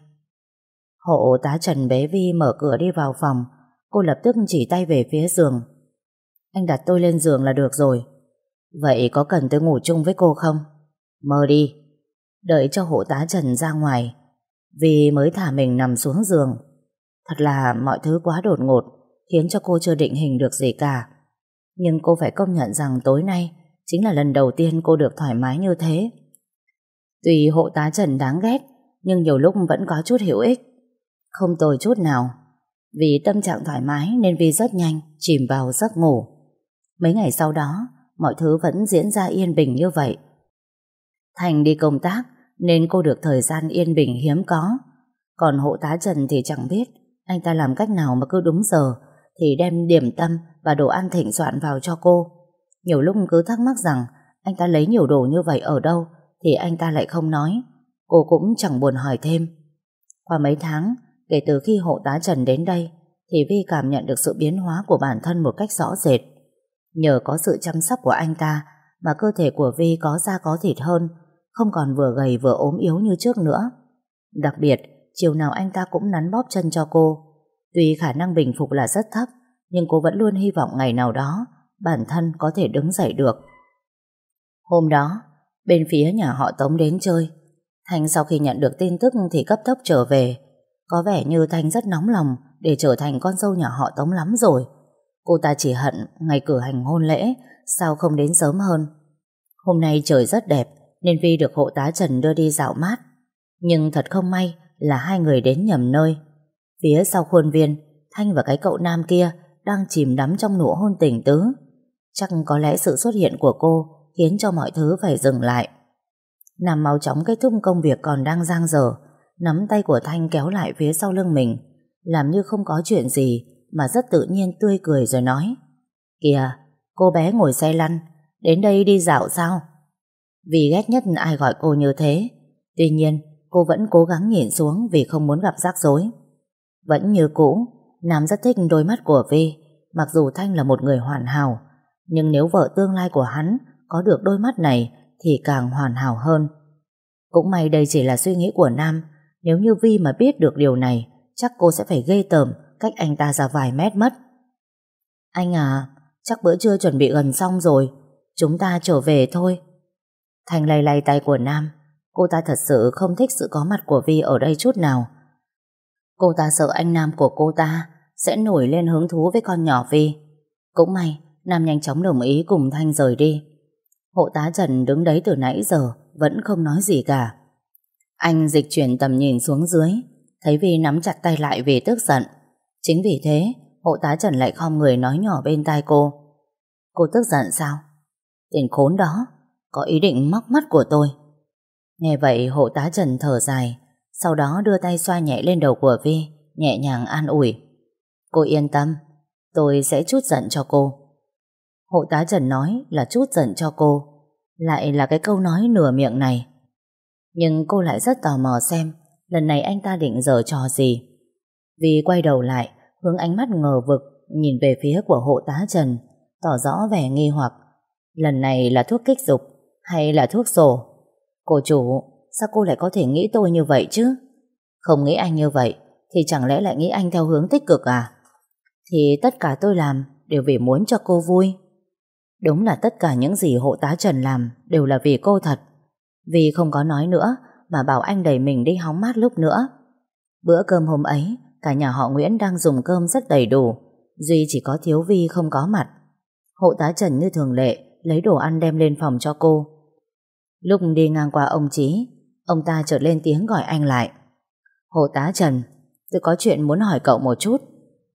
[SPEAKER 1] Hộ tá Trần bế Vi mở cửa đi vào phòng. Cô lập tức chỉ tay về phía giường. Anh đặt tôi lên giường là được rồi. Vậy có cần tôi ngủ chung với cô không? Mơ đi. Đợi cho hộ tá Trần ra ngoài, Vi mới thả mình nằm xuống giường. Thật là mọi thứ quá đột ngột, khiến cho cô chưa định hình được gì cả. Nhưng cô phải công nhận rằng tối nay chính là lần đầu tiên cô được thoải mái như thế. Tuy hộ tá Trần đáng ghét, nhưng nhiều lúc vẫn có chút hữu ích. Không tồi chút nào. Vì tâm trạng thoải mái nên Vi rất nhanh chìm vào giấc ngủ. Mấy ngày sau đó, mọi thứ vẫn diễn ra yên bình như vậy. Thành đi công tác nên cô được thời gian yên bình hiếm có. Còn hộ tá Trần thì chẳng biết anh ta làm cách nào mà cứ đúng giờ thì đem điểm tâm và đồ ăn thịnh soạn vào cho cô. Nhiều lúc cứ thắc mắc rằng anh ta lấy nhiều đồ như vậy ở đâu thì anh ta lại không nói. Cô cũng chẳng buồn hỏi thêm. Qua mấy tháng kể từ khi hộ tá Trần đến đây thì Vi cảm nhận được sự biến hóa của bản thân một cách rõ rệt. Nhờ có sự chăm sóc của anh ta mà cơ thể của Vi có da có thịt hơn, không còn vừa gầy vừa ốm yếu như trước nữa. Đặc biệt, chiều nào anh ta cũng nắn bóp chân cho cô. Tuy khả năng bình phục là rất thấp, nhưng cô vẫn luôn hy vọng ngày nào đó bản thân có thể đứng dậy được. Hôm đó, bên phía nhà họ Tống đến chơi. Thanh sau khi nhận được tin tức thì cấp tốc trở về. Có vẻ như Thanh rất nóng lòng để trở thành con dâu nhà họ Tống lắm rồi. Cô ta chỉ hận ngày cử hành hôn lễ sao không đến sớm hơn. Hôm nay trời rất đẹp nên Vi được hộ tá Trần đưa đi dạo mát. Nhưng thật không may là hai người đến nhầm nơi. Phía sau khuôn viên, Thanh và cái cậu nam kia đang chìm đắm trong nụ hôn tình tứ. Chắc có lẽ sự xuất hiện của cô khiến cho mọi thứ phải dừng lại. Nam mau chóng kết thúc công việc còn đang dang dở, nắm tay của Thanh kéo lại phía sau lưng mình, làm như không có chuyện gì mà rất tự nhiên tươi cười rồi nói: Kìa, cô bé ngồi xe lăn, đến đây đi dạo sao? Vì ghét nhất ai gọi cô như thế. Tuy nhiên, cô vẫn cố gắng nhìn xuống vì không muốn gặp rắc rối. Vẫn như cũ, Nam rất thích đôi mắt của Vi. Mặc dù Thanh là một người hoàn hảo, nhưng nếu vợ tương lai của hắn có được đôi mắt này thì càng hoàn hảo hơn. Cũng may đây chỉ là suy nghĩ của Nam. Nếu như Vi mà biết được điều này, chắc cô sẽ phải ghê tởm cách anh ta ra vài mét mất. Anh à, chắc bữa trưa chuẩn bị gần xong rồi, chúng ta trở về thôi. Thanh lay lay tay của Nam. Cô ta thật sự không thích sự có mặt của Vi ở đây chút nào. Cô ta sợ anh Nam của cô ta sẽ nổi lên hứng thú với con nhỏ Vi. Cũng may Nam nhanh chóng đồng ý cùng Thanh rời đi. Hộ tá Trần đứng đấy từ nãy giờ vẫn không nói gì cả. Anh dịch chuyển tầm nhìn xuống dưới, thấy Vi nắm chặt tay lại vì tức giận. Chính vì thế hộ tá Trần lại khom người nói nhỏ bên tai cô: Cô tức giận sao? Tên khốn đó có ý định móc mắt của tôi. Nghe vậy hộ tá Trần thở dài, sau đó đưa tay xoa nhẹ lên đầu của Vi, nhẹ nhàng an ủi: Cô yên tâm, tôi sẽ trút giận cho cô. Hộ tá Trần nói là trút giận cho cô, lại là cái câu nói nửa miệng này. Nhưng cô lại rất tò mò xem lần này anh ta định giở trò gì. Vi quay đầu lại, hướng ánh mắt ngờ vực nhìn về phía của hộ tá Trần, tỏ rõ vẻ nghi hoặc. Lần này là thuốc kích dục hay là thuốc sổ? Cô chủ, sao cô lại có thể nghĩ tôi như vậy chứ? Không nghĩ anh như vậy thì chẳng lẽ lại nghĩ anh theo hướng tích cực à? Thì tất cả tôi làm đều vì muốn cho cô vui. Đúng là tất cả những gì hộ tá Trần làm đều là vì cô thật. Vì không có nói nữa mà bảo anh đẩy mình đi hóng mát lúc nữa. Bữa cơm hôm ấy, cả nhà họ Nguyễn đang dùng cơm rất đầy đủ, duy chỉ có thiếu Vi không có mặt. Hộ tá Trần như thường lệ lấy đồ ăn đem lên phòng cho cô. Lúc đi ngang qua ông Chí, ông ta chợt lên tiếng gọi anh lại. Hộ tá Trần, tôi có chuyện muốn hỏi cậu một chút.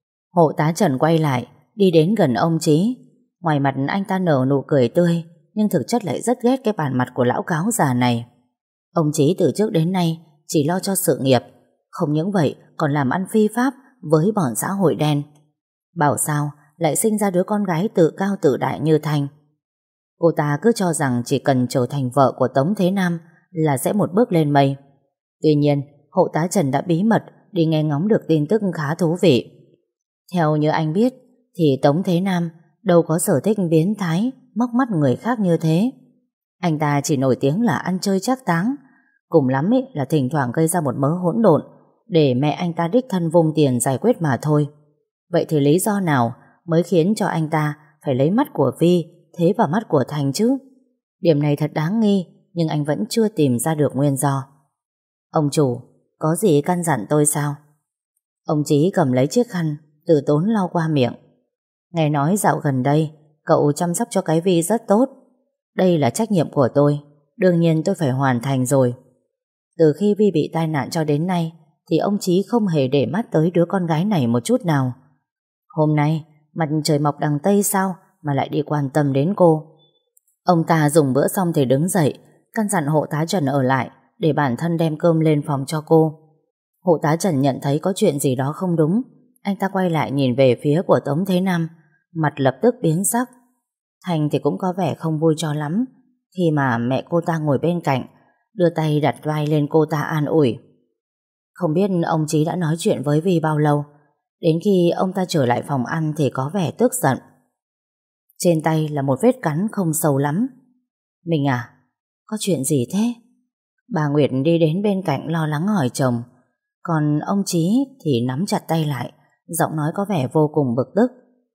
[SPEAKER 1] Hộ tá Trần quay lại, đi đến gần ông Chí. Ngoài mặt anh ta nở nụ cười tươi, nhưng thực chất lại rất ghét cái bản mặt của lão cáo già này. Ông Chí từ trước đến nay chỉ lo cho sự nghiệp, không những vậy còn làm ăn phi pháp với bọn xã hội đen. Bảo sao lại sinh ra đứa con gái tự cao tự đại như Thanh. Cô ta cứ cho rằng chỉ cần trở thành vợ của Tống Thế Nam là sẽ một bước lên mây. Tuy nhiên, hộ tá Trần đã bí mật đi nghe ngóng được tin tức khá thú vị. Theo như anh biết, thì Tống Thế Nam đâu có sở thích biến thái, móc mắt người khác như thế. Anh ta chỉ nổi tiếng là ăn chơi trác táng, cùng lắm ý là thỉnh thoảng gây ra một mớ hỗn độn để mẹ anh ta đích thân vung tiền giải quyết mà thôi. Vậy thì lý do nào mới khiến cho anh ta phải lấy mắt của Vi thế vào mắt của Thành chứ? Điểm này thật đáng nghi, nhưng anh vẫn chưa tìm ra được nguyên do. Ông chủ, có gì căn dặn tôi sao? Ông Chí cầm lấy chiếc khăn, từ tốn lau qua miệng. Nghe nói dạo gần đây cậu chăm sóc cho cái Vi rất tốt. Đây là trách nhiệm của tôi, đương nhiên tôi phải hoàn thành rồi. Từ khi Vi bị tai nạn cho đến nay thì ông Chí không hề để mắt tới đứa con gái này một chút nào. Hôm nay mặt trời mọc đằng Tây sao mà lại đi quan tâm đến cô. Ông ta dùng bữa xong thì đứng dậy, căn dặn hộ tá Trần ở lại để bản thân đem cơm lên phòng cho cô. Hộ tá Trần nhận thấy có chuyện gì đó không đúng. Anh ta quay lại nhìn về phía của Tống Thế Nam, mặt lập tức biến sắc. Thành thì cũng có vẻ không vui cho lắm khi mà mẹ cô ta ngồi bên cạnh, đưa tay đặt vai lên cô ta an ủi. Không biết ông Chí đã nói chuyện với Vi bao lâu. Đến khi ông ta trở lại phòng ăn thì có vẻ tức giận. Trên tay là một vết cắn không sâu lắm. Mình à, có chuyện gì thế? Bà Nguyệt đi đến bên cạnh lo lắng hỏi chồng. Còn ông Chí thì nắm chặt tay lại, giọng nói có vẻ vô cùng bực tức.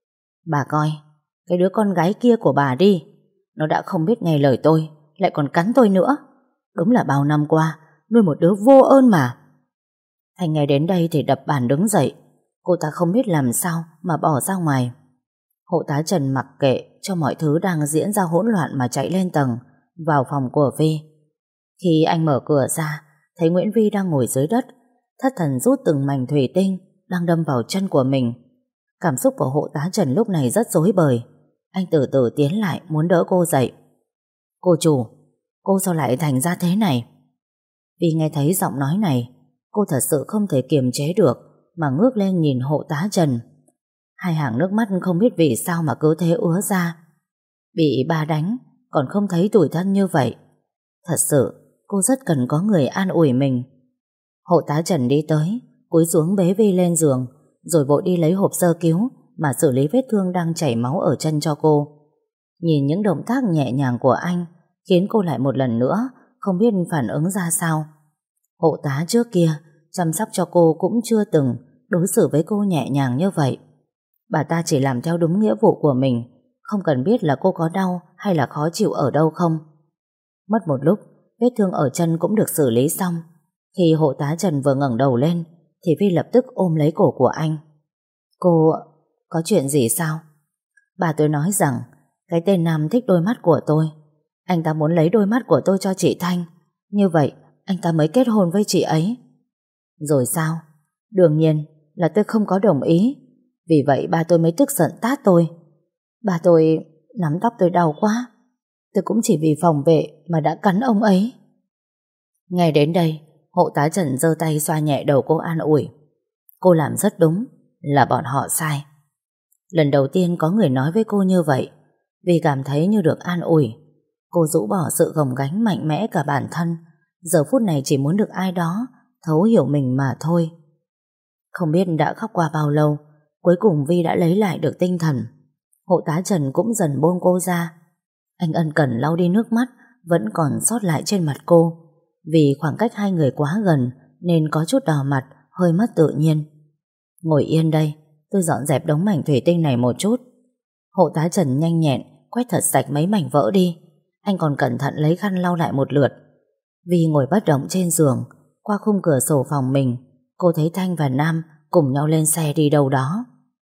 [SPEAKER 1] Bà coi, cái đứa con gái kia của bà đi, nó đã không biết nghe lời tôi, lại còn cắn tôi nữa. Đúng là bao năm qua nuôi một đứa vô ơn mà. Thành nghe đến đây thì đập bàn đứng dậy. Cô ta không biết làm sao mà bỏ ra ngoài. Hộ tá Trần mặc kệ cho mọi thứ đang diễn ra hỗn loạn mà chạy lên tầng, vào phòng của Vi. Khi anh mở cửa ra, thấy Nguyễn Vi đang ngồi dưới đất, thất thần rút từng mảnh thủy tinh đang đâm vào chân của mình. Cảm xúc của hộ tá Trần lúc này rất rối bời. Anh từ từ tiến lại muốn đỡ cô dậy. Cô chủ, cô sao lại thành ra thế này? Vi nghe thấy giọng nói này, cô thật sự không thể kiềm chế được mà ngước lên nhìn hộ tá Trần. Hai hàng nước mắt không biết vì sao mà cứ thế ứa ra. Bị ba đánh còn không thấy tủi thân như vậy. Thật sự cô rất cần có người an ủi mình. Hộ tá Trần đi tới, cúi xuống bế Vi lên giường, rồi vội đi lấy hộp sơ cứu mà xử lý vết thương đang chảy máu ở chân cho cô. Nhìn những động tác nhẹ nhàng của anh khiến cô lại một lần nữa không biết phản ứng ra sao. Hộ tá trước kia chăm sóc cho cô cũng chưa từng đối xử với cô nhẹ nhàng như vậy. Bà ta chỉ làm theo đúng nghĩa vụ của mình, không cần biết là cô có đau hay là khó chịu ở đâu không. Mất một lúc, vết thương ở chân cũng được xử lý xong. Khi hộ tá Trần vừa ngẩng đầu lên thì Vi lập tức ôm lấy cổ của anh. Cô... có chuyện gì sao? Bà tôi nói rằng cái tên Nam thích đôi mắt của tôi. Anh ta muốn lấy đôi mắt của tôi cho chị Thanh. Như vậy anh ta mới kết hôn với chị ấy. Rồi sao? Đương nhiên là tôi không có đồng ý. Vì vậy ba tôi mới tức giận tát tôi. Ba tôi nắm tóc tôi đau quá. Tôi cũng chỉ vì phòng vệ mà đã cắn ông ấy. Nghe đến đây, hộ tá Trần giơ tay xoa nhẹ đầu cô an ủi. Cô làm rất đúng, là bọn họ sai. Lần đầu tiên có người nói với cô như vậy. Vì cảm thấy như được an ủi, cô rũ bỏ sự gồng gánh mạnh mẽ cả bản thân. Giờ phút này chỉ muốn được ai đó thấu hiểu mình mà thôi. Không biết đã khóc qua bao lâu, cuối cùng Vi đã lấy lại được tinh thần. Hộ tá Trần cũng dần buông cô ra. Anh ân cần lau đi nước mắt vẫn còn sót lại trên mặt cô. Vì khoảng cách hai người quá gần nên có chút đỏ mặt, hơi mất tự nhiên. Ngồi yên đây, tôi dọn dẹp đống mảnh thủy tinh này một chút. Hộ tá Trần nhanh nhẹn quét thật sạch mấy mảnh vỡ đi. Anh còn cẩn thận lấy khăn lau lại một lượt. Vi ngồi bất động trên giường. Qua khung cửa sổ phòng mình, cô thấy Thanh và Nam cùng nhau lên xe đi đâu đó.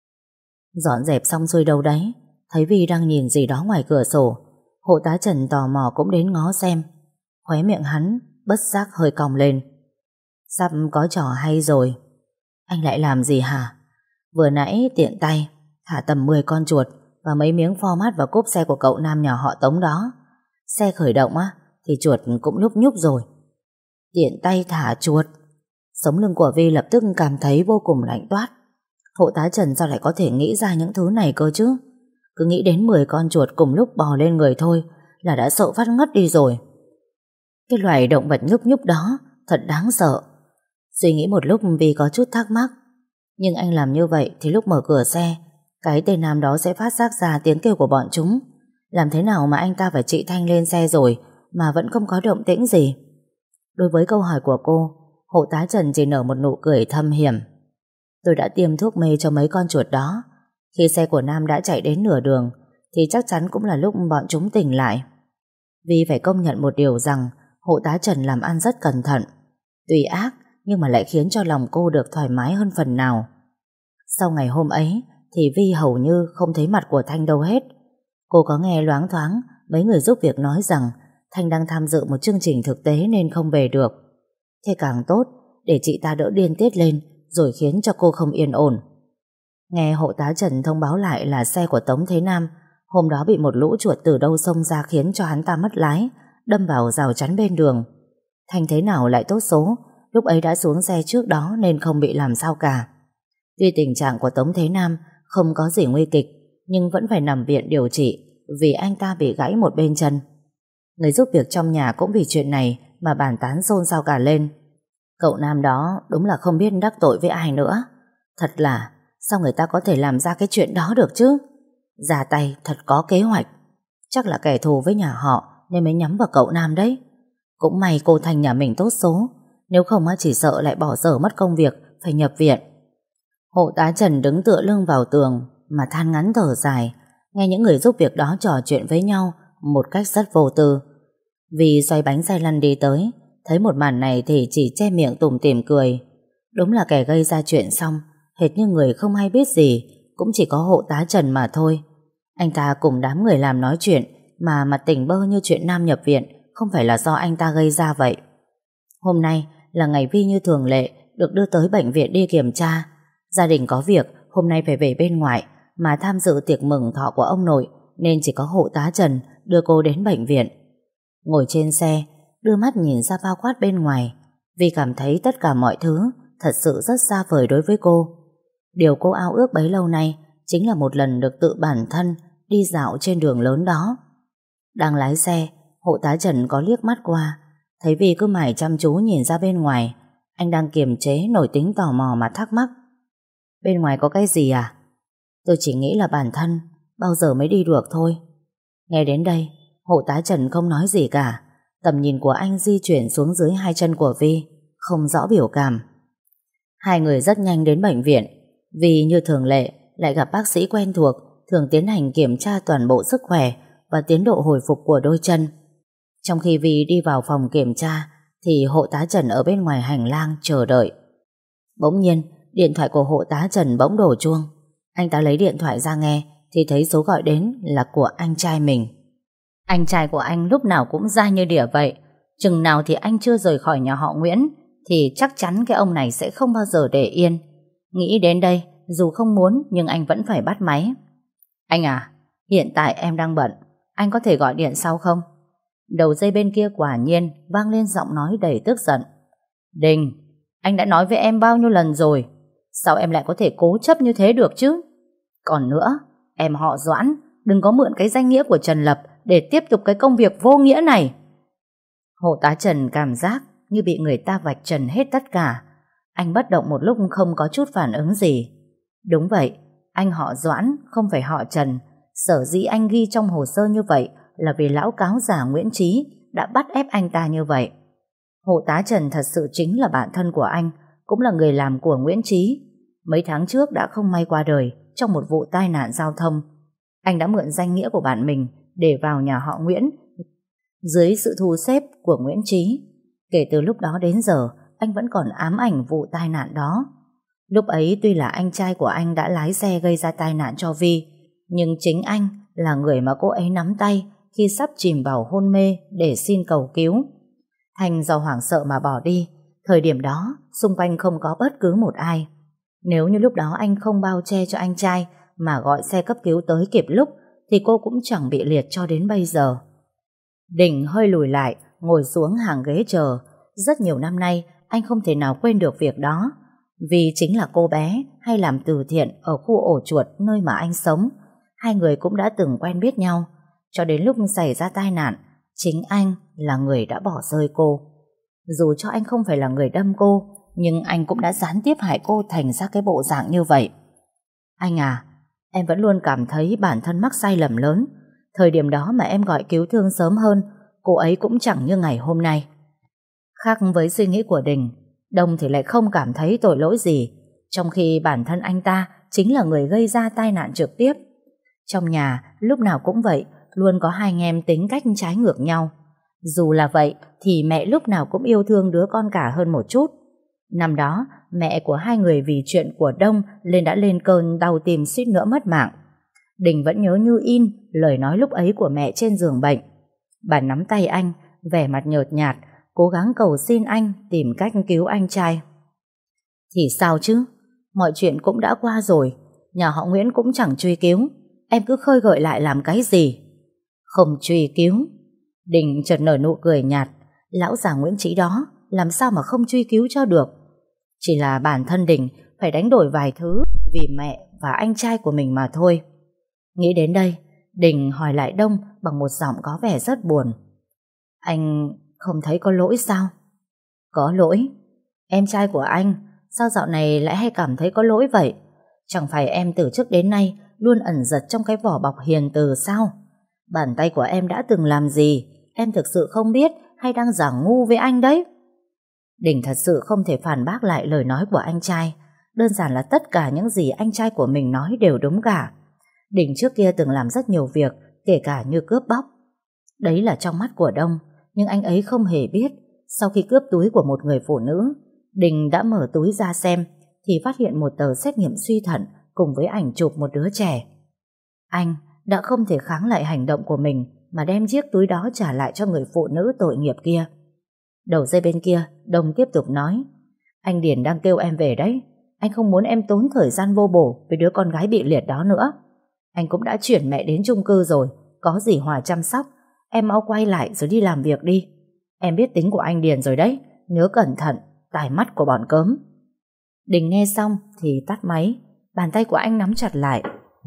[SPEAKER 1] Dọn dẹp xong xuôi đâu đấy, thấy Vi đang nhìn gì đó ngoài cửa sổ. Hộ tá Trần tò mò cũng đến ngó xem. Khóe miệng hắn bất giác hơi cong lên. Sắp có trò hay rồi. Anh lại làm gì hả? Vừa nãy tiện tay thả tầm mười con chuột và mấy miếng format vào cốp xe của cậu Nam nhà họ Tống đó. Xe khởi động á thì chuột cũng nhúc nhúc rồi. Tiện tay thả chuột. Sống lưng của Vi lập tức cảm thấy vô cùng lạnh toát. Hộ tá Trần sao lại có thể nghĩ ra những thứ này cơ chứ? Cứ nghĩ đến mười con chuột cùng lúc bò lên người thôi là đã sợ phát ngất đi rồi. Cái loài động vật nhúc nhúc đó thật đáng sợ. Suy nghĩ một lúc Vi có chút thắc mắc. Nhưng anh làm như vậy thì lúc mở cửa xe, cái tên Nam đó sẽ phát giác ra tiếng kêu của bọn chúng. Làm thế nào mà anh ta và chị Thanh lên xe rồi mà vẫn không có động tĩnh gì? Đối với câu hỏi của cô, hộ tá Trần chỉ nở một nụ cười thâm hiểm. Tôi đã tiêm thuốc mê cho mấy con chuột đó. Khi xe của Nam đã chạy đến nửa đường thì chắc chắn cũng là lúc bọn chúng tỉnh lại. Vi phải công nhận một điều rằng hộ tá Trần làm ăn rất cẩn thận. Tuy ác nhưng mà lại khiến cho lòng cô được thoải mái hơn phần nào. Sau ngày hôm ấy thì Vi hầu như không thấy mặt của Thanh đâu hết. Cô có nghe loáng thoáng mấy người giúp việc nói rằng Thanh đang tham dự một chương trình thực tế nên không về được. Thế càng tốt, để chị ta đỡ điên tiết lên rồi khiến cho cô không yên ổn. Nghe hộ tá Trần thông báo lại là xe của Tống Thế Nam hôm đó bị một lũ chuột từ đâu xông ra khiến cho hắn ta mất lái, đâm vào rào chắn bên đường. Thanh thế nào lại tốt số, lúc ấy đã xuống xe trước đó nên không bị làm sao cả. Tuy tình trạng của Tống Thế Nam không có gì nguy kịch, nhưng vẫn phải nằm viện điều trị vì anh ta bị gãy một bên chân. Người giúp việc trong nhà cũng vì chuyện này mà bàn tán xôn xao cả lên. Cậu Nam đó đúng là không biết đắc tội với ai nữa. Thật là sao người ta có thể làm ra cái chuyện đó được chứ? Ra tay thật có kế hoạch. Chắc là kẻ thù với nhà họ nên mới nhắm vào cậu Nam đấy. Cũng may cô Thanh nhà mình tốt số, nếu không chỉ sợ lại bỏ dở mất công việc, phải nhập viện. Hộ tá Trần đứng tựa lưng vào tường mà than ngắn thở dài, nghe những người giúp việc đó trò chuyện với nhau một cách rất vô tư. Vì xoay bánh xe lăn đi tới, thấy một màn này thì chỉ che miệng tủm tỉm cười. Đúng là kẻ gây ra chuyện xong, hệt như người không hay biết gì, cũng chỉ có hộ tá Trần mà thôi. Anh ta cùng đám người làm nói chuyện mà mặt tỉnh bơ như chuyện Nam nhập viện không phải là do anh ta gây ra vậy. Hôm nay là ngày Vi như thường lệ được đưa tới bệnh viện đi kiểm tra. Gia đình có việc hôm nay phải về bên ngoài mà tham dự tiệc mừng thọ của ông nội, nên chỉ có hộ tá Trần đưa cô đến bệnh viện. Ngồi trên xe, đưa mắt nhìn ra bao quát bên ngoài, Vi cảm thấy tất cả mọi thứ thật sự rất xa vời đối với cô. Điều cô ao ước bấy lâu nay chính là một lần được tự bản thân đi dạo trên đường lớn đó. Đang lái xe, hộ tá Trần có liếc mắt qua, thấy Vi cứ mải chăm chú nhìn ra bên ngoài. Anh đang kiềm chế nổi tính tò mò mà thắc mắc. Bên ngoài có cái gì à? Tôi chỉ nghĩ là bản thân bao giờ mới đi được thôi. Nghe đến đây, hộ tá Trần không nói gì cả. Tầm nhìn của anh di chuyển xuống dưới hai chân của Vi, không rõ biểu cảm. Hai người rất nhanh đến bệnh viện. Vi như thường lệ lại gặp bác sĩ quen thuộc, thường tiến hành kiểm tra toàn bộ sức khỏe và tiến độ hồi phục của đôi chân. Trong khi Vi đi vào phòng kiểm tra thì hộ tá Trần ở bên ngoài hành lang chờ đợi. Bỗng nhiên điện thoại của hộ tá Trần bỗng đổ chuông. Anh ta lấy điện thoại ra nghe thì thấy số gọi đến là của anh trai mình. Anh trai của anh lúc nào cũng ra như đỉa vậy. Chừng nào thì anh chưa rời khỏi nhà họ Nguyễn thì chắc chắn cái ông này sẽ không bao giờ để yên. Nghĩ đến đây, dù không muốn nhưng anh vẫn phải bắt máy. Anh à, hiện tại em đang bận, anh có thể gọi điện sau không? Đầu dây bên kia quả nhiên vang lên giọng nói đầy tức giận. Đình, anh đã nói với em bao nhiêu lần rồi, sao em lại có thể cố chấp như thế được chứ? Còn nữa, em họ Doãn, đừng có mượn cái danh nghĩa của Trần Lập để tiếp tục cái công việc vô nghĩa này. Hộ tá Trần cảm giác như bị người ta vạch trần hết tất cả. Anh bất động một lúc không có chút phản ứng gì. Đúng vậy, anh họ Doãn không phải họ Trần. Sở dĩ anh ghi trong hồ sơ như vậy là vì lão cáo già Nguyễn Trí đã bắt ép anh ta như vậy. Hộ tá Trần thật sự chính là bạn thân của anh, cũng là người làm của Nguyễn Trí. Mấy tháng trước đã không may qua đời trong một vụ tai nạn giao thông. Anh đã mượn danh nghĩa của bạn mình để vào nhà họ Nguyễn dưới sự thu xếp của Nguyễn Trí. Kể từ lúc đó đến giờ, anh vẫn còn ám ảnh vụ tai nạn đó. Lúc ấy tuy là anh trai của anh đã lái xe gây ra tai nạn cho Vi, nhưng chính anh là người mà cô ấy nắm tay khi sắp chìm vào hôn mê để xin cầu cứu. Thành do hoảng sợ mà bỏ đi. Thời điểm đó, xung quanh không có bất cứ một ai. Nếu như lúc đó anh không bao che cho anh trai mà gọi xe cấp cứu tới kịp lúc, thì cô cũng chẳng bị liệt cho đến bây giờ. Đình hơi lùi lại, ngồi xuống hàng ghế chờ. Rất nhiều năm nay, anh không thể nào quên được việc đó. Vì chính là cô bé hay làm từ thiện ở khu ổ chuột nơi mà anh sống. Hai người cũng đã từng quen biết nhau. Cho đến lúc xảy ra tai nạn, chính anh là người đã bỏ rơi cô. Dù cho anh không phải là người đâm cô, nhưng anh cũng đã gián tiếp hại cô thành ra cái bộ dạng như vậy. Anh à, em vẫn luôn cảm thấy bản thân mắc sai lầm lớn. Thời điểm đó mà em gọi cứu thương sớm hơn, cô ấy cũng chẳng như ngày hôm nay. Khác với suy nghĩ của Đình, Đông thì lại không cảm thấy tội lỗi gì, trong khi bản thân anh ta chính là người gây ra tai nạn trực tiếp. Trong nhà, lúc nào cũng vậy, luôn có hai anh em tính cách trái ngược nhau. Dù là vậy, thì mẹ lúc nào cũng yêu thương đứa con cả hơn một chút. Năm đó, mẹ của hai người vì chuyện của Đông lên đã lên cơn đau tim suýt nữa mất mạng. Đình vẫn nhớ như in lời nói lúc ấy của mẹ trên giường bệnh. Bà nắm tay anh, vẻ mặt nhợt nhạt, cố gắng cầu xin anh tìm cách cứu anh trai. Thì sao chứ? Mọi chuyện cũng đã qua rồi, nhà họ Nguyễn cũng chẳng truy cứu. Em cứ khơi gợi lại làm cái gì? Không truy cứu. Đình chợt nở nụ cười nhạt. Lão già Nguyễn Trí đó làm sao mà không truy cứu cho được. Chỉ là bản thân Đình phải đánh đổi vài thứ vì mẹ và anh trai của mình mà thôi. Nghĩ đến đây, Đình hỏi lại Đông bằng một giọng có vẻ rất buồn. Anh không thấy có lỗi sao? Có lỗi? Em trai của anh sao dạo này lại hay cảm thấy có lỗi vậy? Chẳng phải em từ trước đến nay luôn ẩn giật trong cái vỏ bọc hiền từ sao? Bàn tay của em đã từng làm gì em thực sự không biết, hay đang giả ngu với anh đấy? Đình thật sự không thể phản bác lại lời nói của anh trai. Đơn giản là tất cả những gì anh trai của mình nói đều đúng cả. Đình trước kia từng làm rất nhiều việc, kể cả như cướp bóc. Đấy là trong mắt của Đông, nhưng anh ấy không hề biết. Sau khi cướp túi của một người phụ nữ, Đình đã mở túi ra xem thì phát hiện một tờ xét nghiệm suy thận cùng với ảnh chụp một đứa trẻ. Anh đã không thể kháng lại hành động của mình mà đem chiếc túi đó trả lại cho người phụ nữ tội nghiệp kia. Đầu dây bên kia, Đông tiếp tục nói: Anh Điền đang kêu em về đấy. Anh không muốn em tốn thời gian vô bổ với đứa con gái bị liệt đó nữa. Anh cũng đã chuyển mẹ đến chung cư rồi, có dì Hòa chăm sóc. Em mau quay lại rồi đi làm việc đi. Em biết tính của anh Điền rồi đấy, nhớ cẩn thận, tai mắt của bọn cớm. Đình nghe xong thì tắt máy. Bàn tay của anh nắm chặt lại.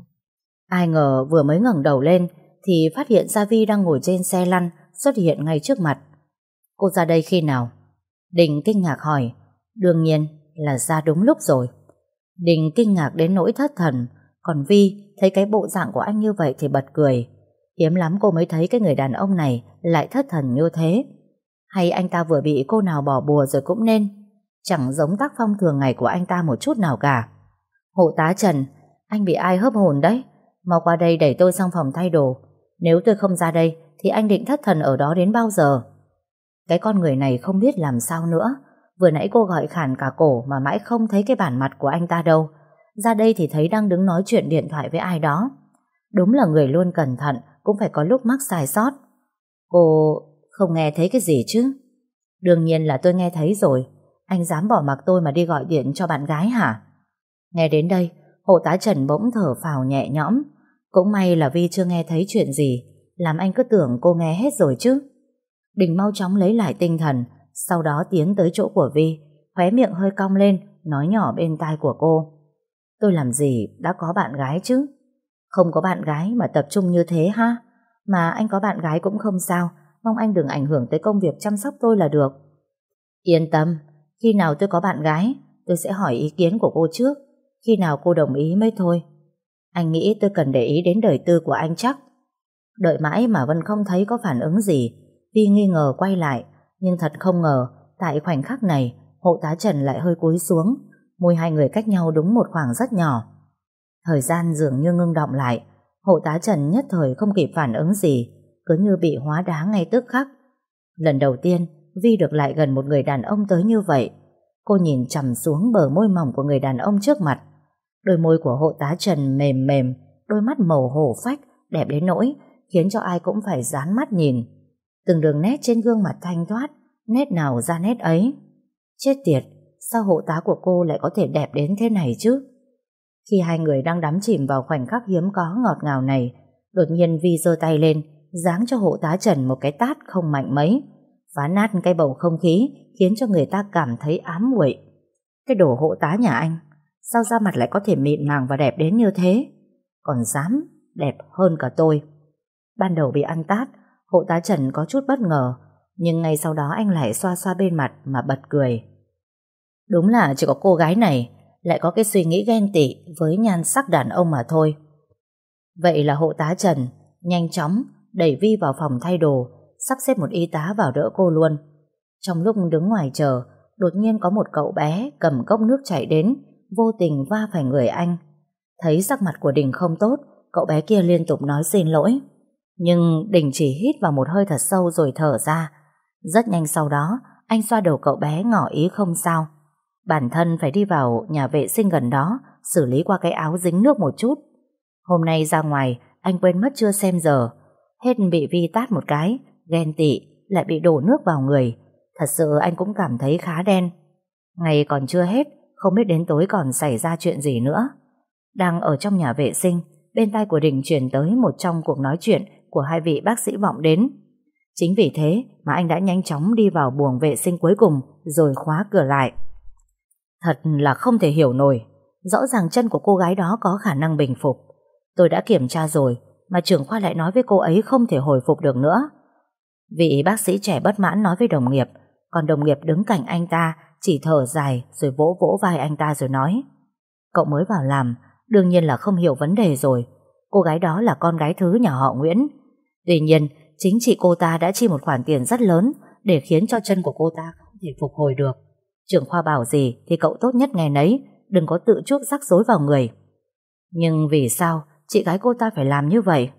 [SPEAKER 1] Ai ngờ vừa mới ngẩng đầu lên thì phát hiện ra Vi đang ngồi trên xe lăn xuất hiện ngay trước mặt. Cô ra đây khi nào? Đình kinh ngạc hỏi. Đương nhiên là ra đúng lúc rồi. Đình kinh ngạc đến nỗi thất thần. Còn Vi thấy cái bộ dạng của anh như vậy thì bật cười. Hiếm lắm cô mới thấy cái người đàn ông này lại thất thần như thế. Hay anh ta vừa bị cô nào bỏ bùa rồi cũng nên. Chẳng giống tác phong thường ngày của anh ta một chút nào cả. Hộ tá Trần, anh bị ai hớp hồn đấy? Mau qua đây đẩy tôi sang phòng thay đồ. Nếu tôi không ra đây thì anh định thất thần ở đó đến bao giờ? Cái con người này không biết làm sao nữa. Vừa nãy cô gọi khàn cả cổ mà mãi không thấy cái bản mặt của anh ta đâu. Ra đây thì thấy đang đứng nói chuyện điện thoại với ai đó. Đúng là người luôn cẩn thận cũng phải có lúc mắc sai sót. Cô không nghe thấy cái gì chứ? Đương nhiên là tôi nghe thấy rồi. Anh dám bỏ mặc tôi mà đi gọi điện cho bạn gái hả? Nghe đến đây, hộ tá Trần bỗng thở phào nhẹ nhõm. Cũng may là Vi chưa nghe thấy chuyện gì, làm anh cứ tưởng cô nghe hết rồi chứ. Đình mau chóng lấy lại tinh thần, sau đó tiến tới chỗ của Vi, khóe miệng hơi cong lên, nói nhỏ bên tai của cô. Tôi làm gì đã có bạn gái chứ? Không có bạn gái mà tập trung như thế ha? Mà anh có bạn gái cũng không sao, mong anh đừng ảnh hưởng tới công việc chăm sóc tôi là được. Yên tâm, khi nào tôi có bạn gái, tôi sẽ hỏi ý kiến của cô trước. Khi nào cô đồng ý mới thôi. Anh nghĩ tôi cần để ý đến đời tư của anh chắc. Đợi mãi mà Vân không thấy có phản ứng gì. Vi nghi ngờ quay lại, nhưng thật không ngờ, tại khoảnh khắc này, hộ tá Trần lại hơi cúi xuống, môi hai người cách nhau đúng một khoảng rất nhỏ. Thời gian dường như ngưng động lại, hộ tá Trần nhất thời không kịp phản ứng gì, cứ như bị hóa đá ngay tức khắc. Lần đầu tiên, Vi được lại gần một người đàn ông tới như vậy. Cô nhìn chằm xuống bờ môi mỏng của người đàn ông trước mặt. Đôi môi của hộ tá Trần mềm mềm, đôi mắt màu hổ phách, đẹp đến nỗi khiến cho ai cũng phải dán mắt nhìn. Từng đường nét trên gương mặt thanh thoát, nét nào ra nét ấy. Chết tiệt, sao hộ tá của cô lại có thể đẹp đến thế này chứ? Khi hai người đang đắm chìm vào khoảnh khắc hiếm có ngọt ngào này, đột nhiên Vi giơ tay lên, giáng cho hộ tá Trần một cái tát không mạnh mấy, phá nát cái bầu không khí, khiến cho người ta cảm thấy ám muội. Cái đồ hộ tá nhà anh, sao da mặt lại có thể mịn màng và đẹp đến như thế? Còn dám đẹp hơn cả tôi. Ban đầu bị ăn tát, hộ tá Trần có chút bất ngờ, nhưng ngay sau đó anh lại xoa xoa bên mặt mà bật cười. Đúng là chỉ có cô gái này lại có cái suy nghĩ ghen tị với nhan sắc đàn ông mà thôi. Vậy là hộ tá Trần nhanh chóng đẩy Vi vào phòng thay đồ, sắp xếp một y tá vào đỡ cô luôn. Trong lúc đứng ngoài chờ, đột nhiên có một cậu bé cầm cốc nước chạy đến, vô tình va phải người anh. Thấy sắc mặt của Đình không tốt, cậu bé kia liên tục nói xin lỗi. Nhưng Đình chỉ hít vào một hơi thật sâu rồi thở ra. Rất nhanh sau đó, anh xoa đầu cậu bé ngỏ ý không sao. Bản thân phải đi vào nhà vệ sinh gần đó, xử lý qua cái áo dính nước một chút. Hôm nay ra ngoài, anh quên mất chưa xem giờ. Hết bị Vi tát một cái, ghen tị, lại bị đổ nước vào người. Thật sự anh cũng cảm thấy khá đen. Ngày còn chưa hết, không biết đến tối còn xảy ra chuyện gì nữa. Đang ở trong nhà vệ sinh, bên tai của Đình truyền tới một trong cuộc nói chuyện của hai vị bác sĩ vọng đến. Chính vì thế mà anh đã nhanh chóng đi vào buồng vệ sinh cuối cùng rồi khóa cửa lại. Thật là không thể hiểu nổi. Rõ ràng chân của cô gái đó có khả năng bình phục. Tôi đã kiểm tra rồi, mà trưởng khoa lại nói với cô ấy không thể hồi phục được nữa. Vị bác sĩ trẻ bất mãn nói với đồng nghiệp, còn đồng nghiệp đứng cạnh anh ta chỉ thở dài rồi vỗ vỗ vai anh ta rồi nói: Cậu mới vào làm, đương nhiên là không hiểu vấn đề rồi. Cô gái đó là con gái thứ nhà họ Nguyễn. Tuy nhiên, chính chị cô ta đã chi một khoản tiền rất lớn để khiến cho chân của cô ta không thể phục hồi được. Trưởng khoa bảo gì thì cậu tốt nhất nghe nấy, đừng có tự chuốc rắc rối vào người. Nhưng vì sao chị gái cô ta phải làm như vậy?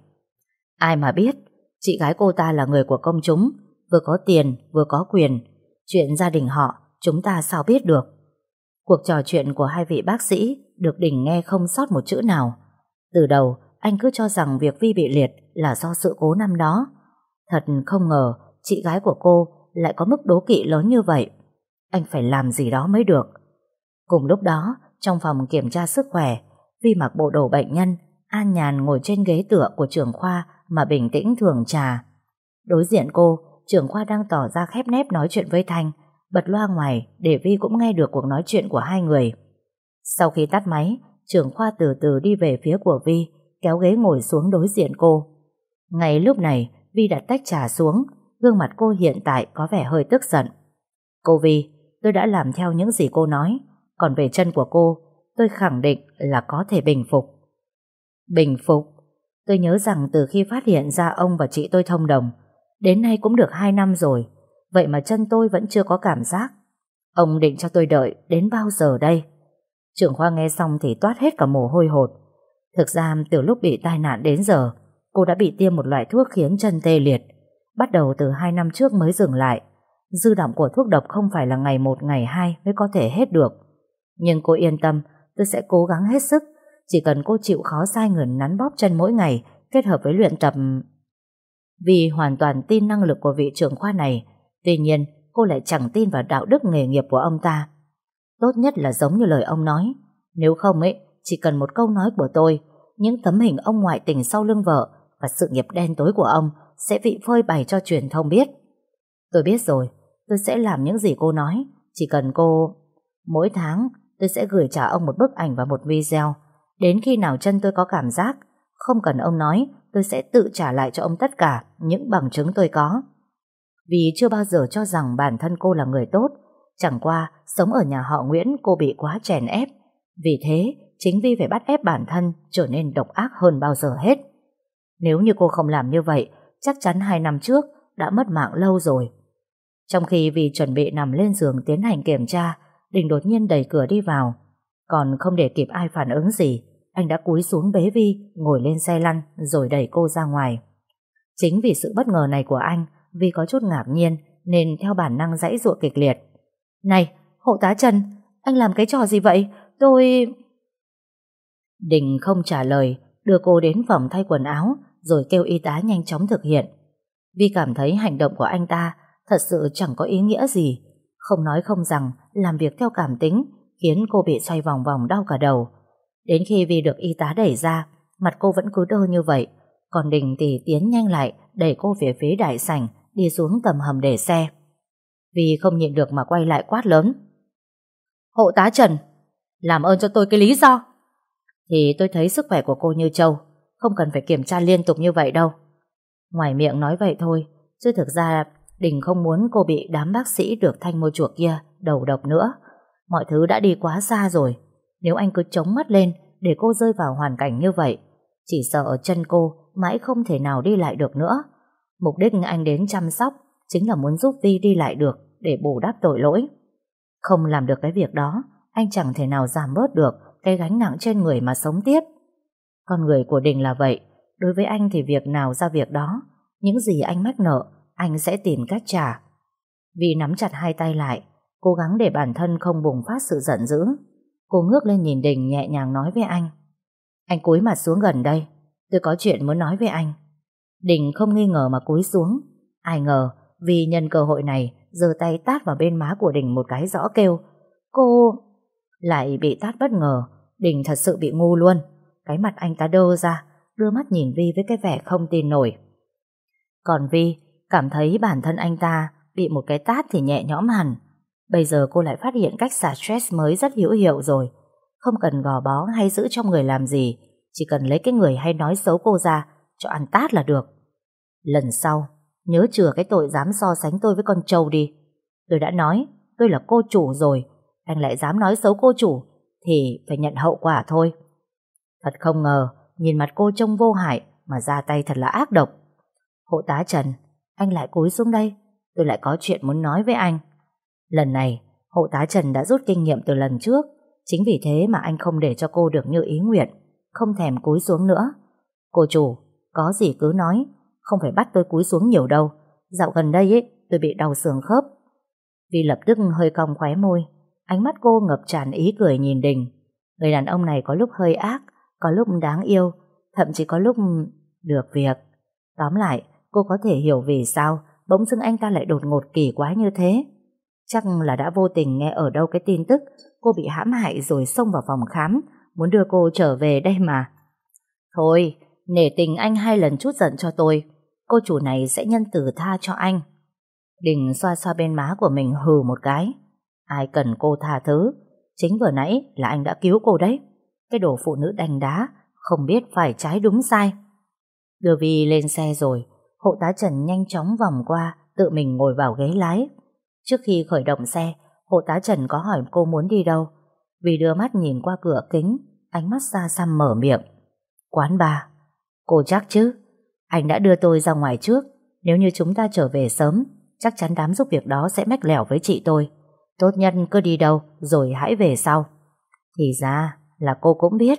[SPEAKER 1] Ai mà biết, chị gái cô ta là người của công chúng, vừa có tiền vừa có quyền. Chuyện gia đình họ chúng ta sao biết được. Cuộc trò chuyện của hai vị bác sĩ được Đình nghe không sót một chữ nào. Từ đầu anh cứ cho rằng việc Vi bị liệt là do sự cố năm đó. Thật không ngờ chị gái của cô lại có mức đố kỵ lớn như vậy. Anh phải làm gì đó mới được. Cùng lúc đó, trong phòng kiểm tra sức khỏe, Vi mặc bộ đồ bệnh nhân, an nhàn ngồi trên ghế tựa của trưởng khoa mà bình tĩnh thưởng trà. Đối diện cô, trưởng khoa đang tỏ ra khép nép nói chuyện với Thanh, bật loa ngoài để Vi cũng nghe được cuộc nói chuyện của hai người. Sau khi tắt máy, trưởng khoa từ từ đi về phía của Vi, kéo ghế ngồi xuống đối diện cô. Ngay lúc này, Vi đặt tách trà xuống, gương mặt cô hiện tại có vẻ hơi tức giận. Cô Vi, tôi đã làm theo những gì cô nói, còn về chân của cô, tôi khẳng định là có thể bình phục. Bình phục? Tôi nhớ rằng từ khi phát hiện ra ông và chị tôi thông đồng, đến nay cũng được hai năm rồi, vậy mà chân tôi vẫn chưa có cảm giác. Ông định cho tôi đợi đến bao giờ đây? Trưởng khoa nghe xong thì toát hết cả mồ hôi hột. Thực ra từ lúc bị tai nạn đến giờ, cô đã bị tiêm một loại thuốc khiến chân tê liệt. Bắt đầu từ hai năm trước mới dừng lại. Dư đọng của thuốc độc không phải là ngày một ngày hai mới có thể hết được. Nhưng cô yên tâm, tôi sẽ cố gắng hết sức. Chỉ cần cô chịu khó sai người nắn bóp chân mỗi ngày, kết hợp với luyện tập. Vì hoàn toàn tin năng lực của vị trưởng khoa này, tuy nhiên cô lại chẳng tin vào đạo đức nghề nghiệp của ông ta. Tốt nhất là giống như lời ông nói. Nếu không ấy, chỉ cần một câu nói của tôi, những tấm hình ông ngoại tình sau lưng vợ và sự nghiệp đen tối của ông sẽ bị phơi bày cho truyền thông biết. Tôi biết rồi, tôi sẽ làm những gì cô nói. Chỉ cần cô... Mỗi tháng tôi sẽ gửi trả ông một bức ảnh và một video. Đến khi nào chân tôi có cảm giác, không cần ông nói, tôi sẽ tự trả lại cho ông tất cả những bằng chứng tôi có. Vì chưa bao giờ cho rằng bản thân cô là người tốt. Chẳng qua sống ở nhà họ Nguyễn cô bị quá chèn ép. Vì thế chính Vi phải bắt ép bản thân trở nên độc ác hơn bao giờ hết. Nếu như cô không làm như vậy, chắc chắn hai năm trước đã mất mạng lâu rồi. Trong khi Vi chuẩn bị nằm lên giường tiến hành kiểm tra, Đình đột nhiên đẩy cửa đi vào. Còn không để kịp ai phản ứng gì, anh đã cúi xuống bế Vi ngồi lên xe lăn rồi đẩy cô ra ngoài. Chính vì sự bất ngờ này của anh, Vi có chút ngạc nhiên nên theo bản năng giãy giụa kịch liệt. Này, hộ tá Trần, anh làm cái trò gì vậy? Tôi... Đình không trả lời, đưa cô đến phòng thay quần áo, rồi kêu y tá nhanh chóng thực hiện. Vi cảm thấy hành động của anh ta thật sự chẳng có ý nghĩa gì. Không nói không rằng, làm việc theo cảm tính, khiến cô bị xoay vòng vòng đau cả đầu. Đến khi Vi được y tá đẩy ra, mặt cô vẫn cứ đơ như vậy. Còn Đình thì tiến nhanh lại, đẩy cô về phía đại sảnh, đi xuống tầm hầm để xe. Vi không nhịn được mà quay lại quát lớn. Hộ tá Trần, làm ơn cho tôi cái lý do. Thì tôi thấy sức khỏe của cô như trâu, không cần phải kiểm tra liên tục như vậy đâu. Ngoài miệng nói vậy thôi, chứ thực ra Đình không muốn cô bị đám bác sĩ được thanh mua chuộc kia đầu độc nữa. Mọi thứ đã đi quá xa rồi. Nếu anh cứ chống mắt lên để cô rơi vào hoàn cảnh như vậy, chỉ sợ chân cô mãi không thể nào đi lại được nữa. Mục đích anh đến chăm sóc chính là muốn giúp Vi đi lại được để bù đắp tội lỗi. Không làm được cái việc đó, anh chẳng thể nào giảm bớt được cái gánh nặng trên người mà sống tiếp. Con người của Đình là vậy, đối với anh thì việc nào ra việc đó. Những gì anh mắc nợ, anh sẽ tìm cách trả. Vi nắm chặt hai tay lại, cố gắng để bản thân không bùng phát sự giận dữ. Cô ngước lên nhìn Đình, nhẹ nhàng nói với anh. Anh cúi mặt xuống gần đây, tôi có chuyện muốn nói với anh. Đình không nghi ngờ mà cúi xuống. Ai ngờ Vi nhân cơ hội này giơ tay tát vào bên má của Đình một cái rõ kêu. Cô... Lại bị tát bất ngờ. Đình thật sự bị ngu luôn. Cái mặt anh ta đơ ra, đưa mắt nhìn Vi với cái vẻ không tin nổi. Còn Vi cảm thấy bản thân anh ta bị một cái tát thì nhẹ nhõm hẳn. Bây giờ cô lại phát hiện cách xả stress mới rất hữu hiệu rồi. Không cần gò bó hay giữ trong người làm gì, chỉ cần lấy cái người hay nói xấu cô ra cho ăn tát là được. Lần sau nhớ chừa cái tội dám so sánh tôi với con trâu đi. Tôi đã nói tôi là cô chủ rồi, anh lại dám nói xấu cô chủ thì phải nhận hậu quả thôi. Thật không ngờ, nhìn mặt cô trông vô hại mà ra tay thật là ác độc. Hộ tá Trần, anh lại cúi xuống đây, tôi lại có chuyện muốn nói với anh. Lần này, hộ tá Trần đã rút kinh nghiệm từ lần trước, chính vì thế mà anh không để cho cô được như ý nguyện, không thèm cúi xuống nữa. Cô chủ, có gì cứ nói, không phải bắt tôi cúi xuống nhiều đâu. Dạo gần đây ấy, tôi bị đau xương khớp. Vi lập tức hơi cong khóe môi, ánh mắt cô ngập tràn ý cười nhìn Đình. Người đàn ông này có lúc hơi ác, có lúc đáng yêu, thậm chí có lúc được việc. Tóm lại, cô có thể hiểu vì sao bỗng dưng anh ta lại đột ngột kỳ quái như thế. Chắc là đã vô tình nghe ở đâu cái tin tức cô bị hãm hại rồi xông vào phòng khám, muốn đưa cô trở về đây mà. Thôi, nể tình anh hai lần chút giận cho tôi, cô chủ này sẽ nhân từ tha cho anh. Đình xoa xoa bên má của mình hừ một cái. Ai cần cô tha thứ, chính vừa nãy là anh đã cứu cô đấy. Cái đồ phụ nữ đanh đá, không biết phải trái đúng sai. Đưa Vi lên xe rồi, hộ tá Trần nhanh chóng vòng qua, tự mình ngồi vào ghế lái. Trước khi khởi động xe, hộ tá Trần có hỏi cô muốn đi đâu. Vi đưa mắt nhìn qua cửa kính, ánh mắt xa xăm mở miệng. Quán bar. Cô chắc chứ? Anh đã đưa tôi ra ngoài trước. Nếu như chúng ta trở về sớm, chắc chắn đám giúp việc đó sẽ mách lẻo với chị tôi. Tốt nhất cứ đi đâu rồi hãy về sau. Thì ra là cô cũng biết.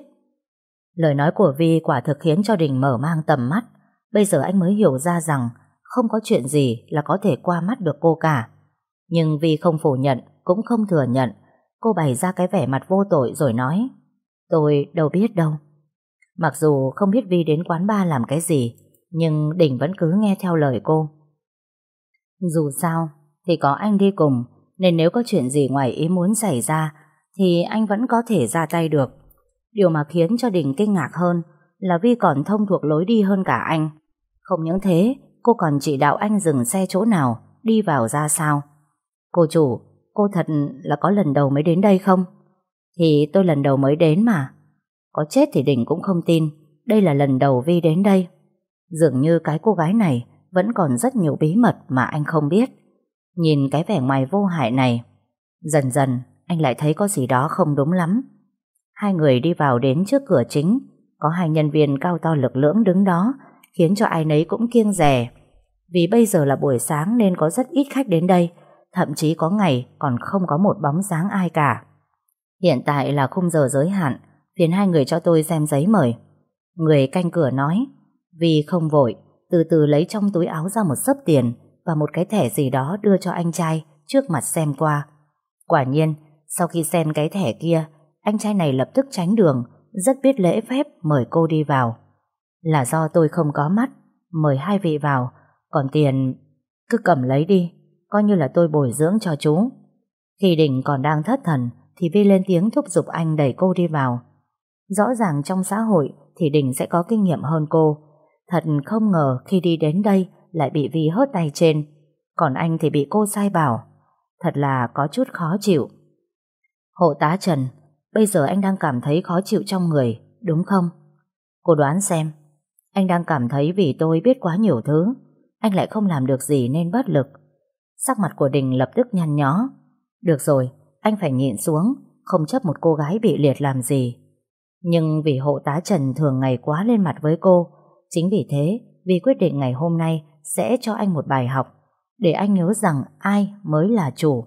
[SPEAKER 1] Lời nói của Vi quả thực khiến cho Đình mở mang tầm mắt. Bây giờ anh mới hiểu ra rằng không có chuyện gì là có thể qua mắt được cô cả. Nhưng Vi không phủ nhận, cũng không thừa nhận. Cô bày ra cái vẻ mặt vô tội rồi nói, tôi đâu biết đâu. Mặc dù không biết Vi đến quán bar làm cái gì, nhưng Đình vẫn cứ nghe theo lời cô. Dù sao thì có anh đi cùng, nên nếu có chuyện gì ngoài ý muốn xảy ra thì anh vẫn có thể ra tay được. Điều mà khiến cho Đình kinh ngạc hơn là Vi còn thông thuộc lối đi hơn cả anh. Không những thế, cô còn chỉ đạo anh dừng xe chỗ nào, đi vào ra sao. Cô chủ, cô thật là có lần đầu mới đến đây không? Thì tôi lần đầu mới đến mà. Có chết thì Đình cũng không tin đây là lần đầu Vi đến đây. Dường như cái cô gái này vẫn còn rất nhiều bí mật mà anh không biết. Nhìn cái vẻ ngoài vô hại này, dần dần anh lại thấy có gì đó không đúng lắm. Hai người đi vào đến trước cửa chính, có hai nhân viên cao to lực lưỡng đứng đó, khiến cho ai nấy cũng kiêng dè. Vì bây giờ là buổi sáng nên có rất ít khách đến đây, thậm chí có ngày còn không có một bóng dáng ai cả. Hiện tại là khung giờ giới hạn, phiền hai người cho tôi xem giấy mời. Người canh cửa nói. Vì không vội, từ từ lấy trong túi áo ra một xấp tiền, và một cái thẻ gì đó đưa cho anh trai trước mặt xem qua. Quả nhiên, sau khi xem cái thẻ kia, anh trai này lập tức tránh đường, rất biết lễ phép mời cô đi vào. Là do tôi không có mắt, mời hai vị vào, còn tiền cứ cầm lấy đi, coi như là tôi bồi dưỡng cho chú. Khi Đình còn đang thất thần thì Vi lên tiếng thúc giục anh đẩy cô đi vào. Rõ ràng trong xã hội thì Đình sẽ có kinh nghiệm hơn cô. Thật không ngờ khi đi đến đây lại bị Vi hớt tay trên, còn anh thì bị cô sai bảo. Thật là có chút khó chịu. Hộ tá Trần, bây giờ anh đang cảm thấy khó chịu trong người, đúng không? Cô đoán xem. Anh đang cảm thấy vì tôi biết quá nhiều thứ, anh lại không làm được gì nên bất lực. Sắc mặt của Đình lập tức nhăn nhó. Được rồi, anh phải nhịn xuống, không chấp một cô gái bị liệt làm gì. Nhưng vì hộ tá Trần thường ngày quá lên mặt với cô, chính vì thế Vi quyết định ngày hôm nay sẽ cho anh một bài học, để anh nhớ rằng ai mới là chủ.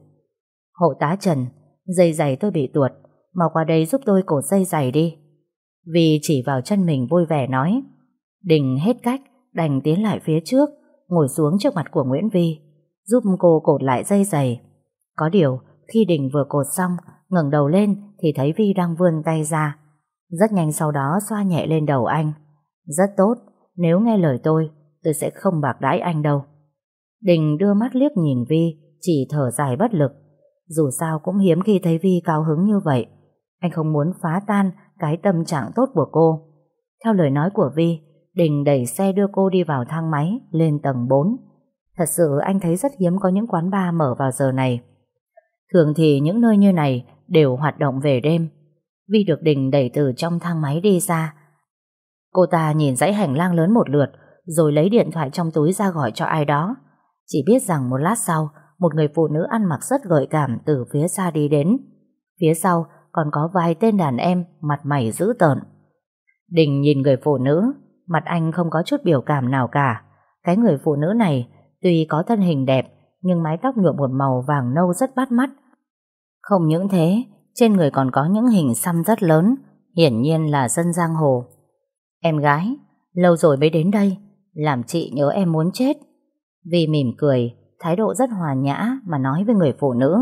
[SPEAKER 1] Hộ tá Trần, dây giày tôi bị tuột, mau qua đây giúp tôi cột dây giày đi. Vi chỉ vào chân mình vui vẻ nói. Đình hết cách, đành tiến lại phía trước, ngồi xuống trước mặt của Nguyễn Vi, giúp cô cột lại dây giày. Có điều, khi Đình vừa cột xong, ngẩng đầu lên thì thấy Vi đang vươn tay ra. Rất nhanh sau đó xoa nhẹ lên đầu anh. Rất tốt, nếu nghe lời tôi, tôi sẽ không bạc đãi anh đâu. Đình đưa mắt liếc nhìn Vi, chỉ thở dài bất lực. Dù sao cũng hiếm khi thấy Vi cao hứng như vậy. Anh không muốn phá tan cái tâm trạng tốt của cô. Theo lời nói của Vi, Đình đẩy xe đưa cô đi vào thang máy lên tầng bốn. Thật sự anh thấy rất hiếm có những quán bar mở vào giờ này. Thường thì những nơi như này đều hoạt động về đêm. Vi được Đình đẩy từ trong thang máy đi ra. Cô ta nhìn dãy hành lang lớn một lượt, rồi lấy điện thoại trong túi ra gọi cho ai đó. Chỉ biết rằng một lát sau, một người phụ nữ ăn mặc rất gợi cảm từ phía xa đi đến. Phía sau còn có vài tên đàn em mặt mày dữ tợn. Đình nhìn người phụ nữ, mặt anh không có chút biểu cảm nào cả. Cái người phụ nữ này tuy có thân hình đẹp, nhưng mái tóc nhuộm một màu vàng nâu rất bắt mắt. Không những thế, trên người còn có những hình xăm rất lớn, hiển nhiên là dân giang hồ. Em gái, lâu rồi mới đến đây, làm chị nhớ em muốn chết. Vi mỉm cười, thái độ rất hòa nhã mà nói với người phụ nữ.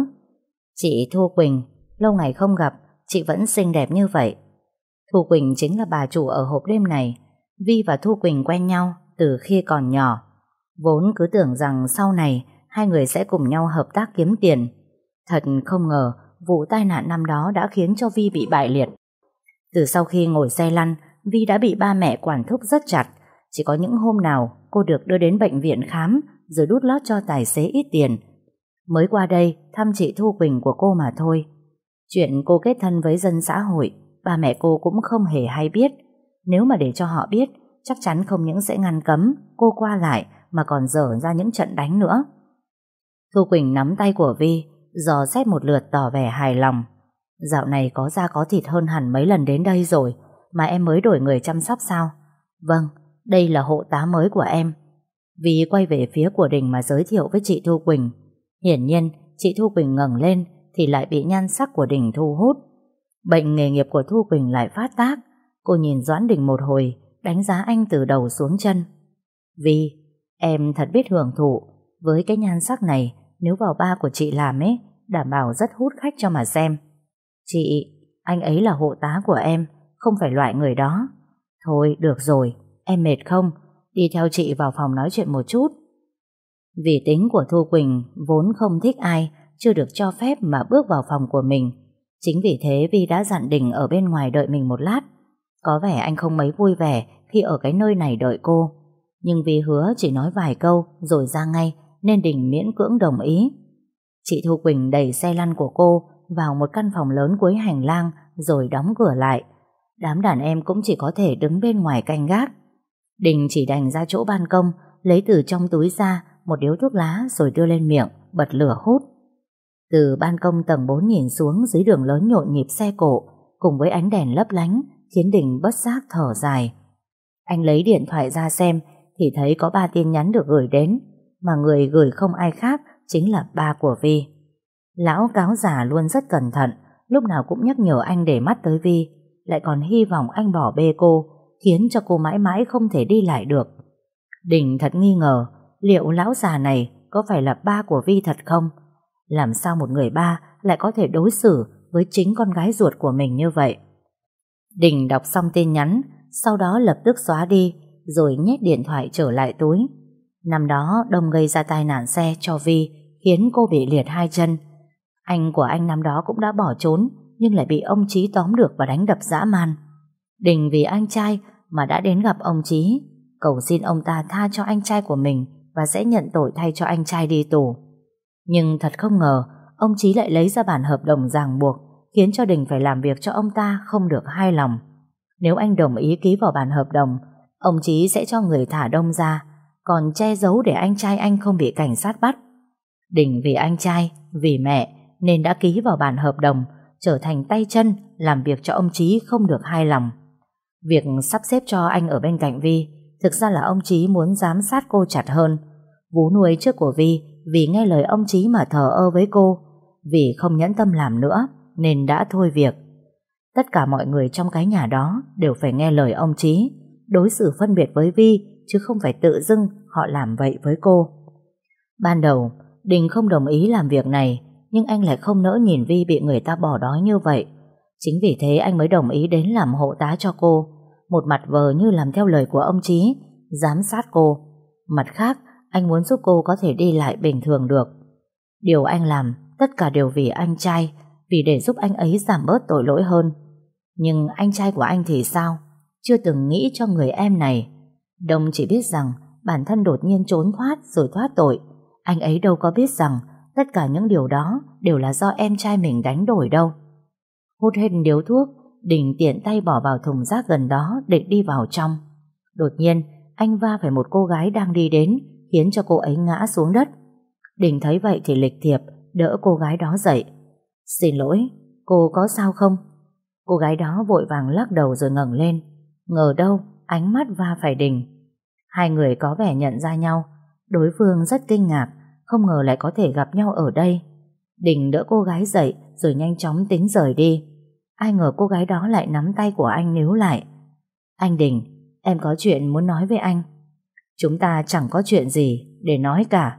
[SPEAKER 1] Chị Thu Quỳnh, lâu ngày không gặp, chị vẫn xinh đẹp như vậy. Thu Quỳnh chính là bà chủ ở hộp đêm này. Vi và Thu Quỳnh quen nhau từ khi còn nhỏ. Vốn cứ tưởng rằng sau này hai người sẽ cùng nhau hợp tác kiếm tiền. Thật không ngờ vụ tai nạn năm đó đã khiến cho Vi bị bại liệt. Từ sau khi ngồi xe lăn, Vi đã bị ba mẹ quản thúc rất chặt. Chỉ có những hôm nào cô được đưa đến bệnh viện khám, rồi đút lót cho tài xế ít tiền. Mới qua đây thăm chị Thu Quỳnh của cô mà thôi. Chuyện cô kết thân với dân xã hội, ba mẹ cô cũng không hề hay biết. Nếu mà để cho họ biết, chắc chắn không những sẽ ngăn cấm cô qua lại, mà còn dở ra những trận đánh nữa. Thu Quỳnh nắm tay của Vi, dò xét một lượt tỏ vẻ hài lòng. Dạo này có da có thịt hơn hẳn mấy lần đến đây rồi, mà em mới đổi người chăm sóc sao? Vâng, đây là hộ tá mới của em. Vi quay về phía của Đình mà giới thiệu với chị Thu Quỳnh. Hiển nhiên, chị Thu Quỳnh ngẩng lên thì lại bị nhan sắc của Đình thu hút. Bệnh nghề nghiệp của Thu Quỳnh lại phát tác. Cô nhìn Doãn Đình một hồi, đánh giá anh từ đầu xuống chân. Vi, em thật biết hưởng thụ. Với cái nhan sắc này, nếu vào bar của chị làm ấy, đảm bảo rất hút khách cho mà xem. Chị, anh ấy là hộ tá của em, không phải loại người đó. Thôi, được rồi, em mệt không? Đi theo chị vào phòng nói chuyện một chút. Vì tính của Thu Quỳnh vốn không thích ai, chưa được cho phép mà bước vào phòng của mình. Chính vì thế Vi đã dặn Đình ở bên ngoài đợi mình một lát. Có vẻ anh không mấy vui vẻ khi ở cái nơi này đợi cô. Nhưng vì hứa chỉ nói vài câu rồi ra ngay, nên Đình miễn cưỡng đồng ý. Chị Thu Quỳnh đẩy xe lăn của cô vào một căn phòng lớn cuối hành lang rồi đóng cửa lại. Đám đàn em cũng chỉ có thể đứng bên ngoài canh gác. Đình chỉ đành ra chỗ ban công, lấy từ trong túi ra một điếu thuốc lá rồi đưa lên miệng, bật lửa hút. Từ ban công tầng bốn nhìn xuống, dưới đường lớn nhộn nhịp xe cộ cùng với ánh đèn lấp lánh khiến Đình bất giác thở dài. Anh lấy điện thoại ra xem thì thấy có ba tin nhắn được gửi đến, mà người gửi không ai khác chính là ba của Vi. Lão cáo già luôn rất cẩn thận, lúc nào cũng nhắc nhở anh để mắt tới Vi, lại còn hy vọng anh bỏ bê cô, khiến cho cô mãi mãi không thể đi lại được. Đình thật nghi ngờ liệu lão già này có phải là ba của Vi thật không? Làm sao một người ba lại có thể đối xử với chính con gái ruột của mình như vậy? Đình đọc xong tin nhắn, sau đó lập tức xóa đi, rồi nhét điện thoại trở lại túi. Năm đó Đông gây ra tai nạn xe cho Vi, khiến cô bị liệt hai chân. Anh của anh năm đó cũng đã bỏ trốn, nhưng lại bị ông Chí tóm được và đánh đập dã man. Đình vì anh trai mà đã đến gặp ông Chí, cầu xin ông ta tha cho anh trai của mình và sẽ nhận tội thay cho anh trai đi tù. Nhưng thật không ngờ, ông Chí lại lấy ra bản hợp đồng ràng buộc, khiến cho Đình phải làm việc cho ông ta không được hài lòng. Nếu anh đồng ý ký vào bản hợp đồng, ông Chí sẽ cho người thả Đông ra, còn che giấu để anh trai anh không bị cảnh sát bắt. Đình vì anh trai, vì mẹ nên đã ký vào bản hợp đồng, trở thành tay chân làm việc cho ông Chí không được hài lòng. Việc sắp xếp cho anh ở bên cạnh Vi, thực ra là ông Chí muốn giám sát cô chặt hơn. Vú nuôi trước của Vi vì nghe lời ông Chí mà thờ ơ với cô, vì không nhẫn tâm làm nữa nên đã thôi việc. Tất cả mọi người trong cái nhà đó đều phải nghe lời ông Chí, đối xử phân biệt với Vi, chứ không phải tự dưng họ làm vậy với cô. Ban đầu Đình không đồng ý làm việc này, nhưng anh lại không nỡ nhìn Vi bị người ta bỏ đói như vậy. Chính vì thế anh mới đồng ý đến làm hộ tá cho cô, một mặt vờ như làm theo lời của ông Chí, giám sát cô. Mặt khác, anh muốn giúp cô có thể đi lại bình thường được. Điều anh làm, tất cả đều vì anh trai, vì để giúp anh ấy giảm bớt tội lỗi hơn. Nhưng anh trai của anh thì sao? Chưa từng nghĩ cho người em này. Đông chỉ biết rằng bản thân đột nhiên trốn thoát rồi thoát tội. Anh ấy đâu có biết rằng tất cả những điều đó đều là do em trai mình đánh đổi đâu. Hút hết điếu thuốc, Đình tiện tay bỏ vào thùng rác gần đó định đi vào trong. Đột nhiên, anh va phải một cô gái đang đi đến, khiến cho cô ấy ngã xuống đất. Đình thấy vậy thì lịch thiệp đỡ cô gái đó dậy. Xin lỗi, cô có sao không? Cô gái đó vội vàng lắc đầu rồi ngẩng lên. Ngờ đâu, ánh mắt va phải Đình. Hai người có vẻ nhận ra nhau. Đối phương rất kinh ngạc, không ngờ lại có thể gặp nhau ở đây. Đình đỡ cô gái dậy rồi nhanh chóng tính rời đi. Ai ngờ cô gái đó lại nắm tay của anh níu lại. Anh Đình, em có chuyện muốn nói với anh. Chúng ta chẳng có chuyện gì để nói cả.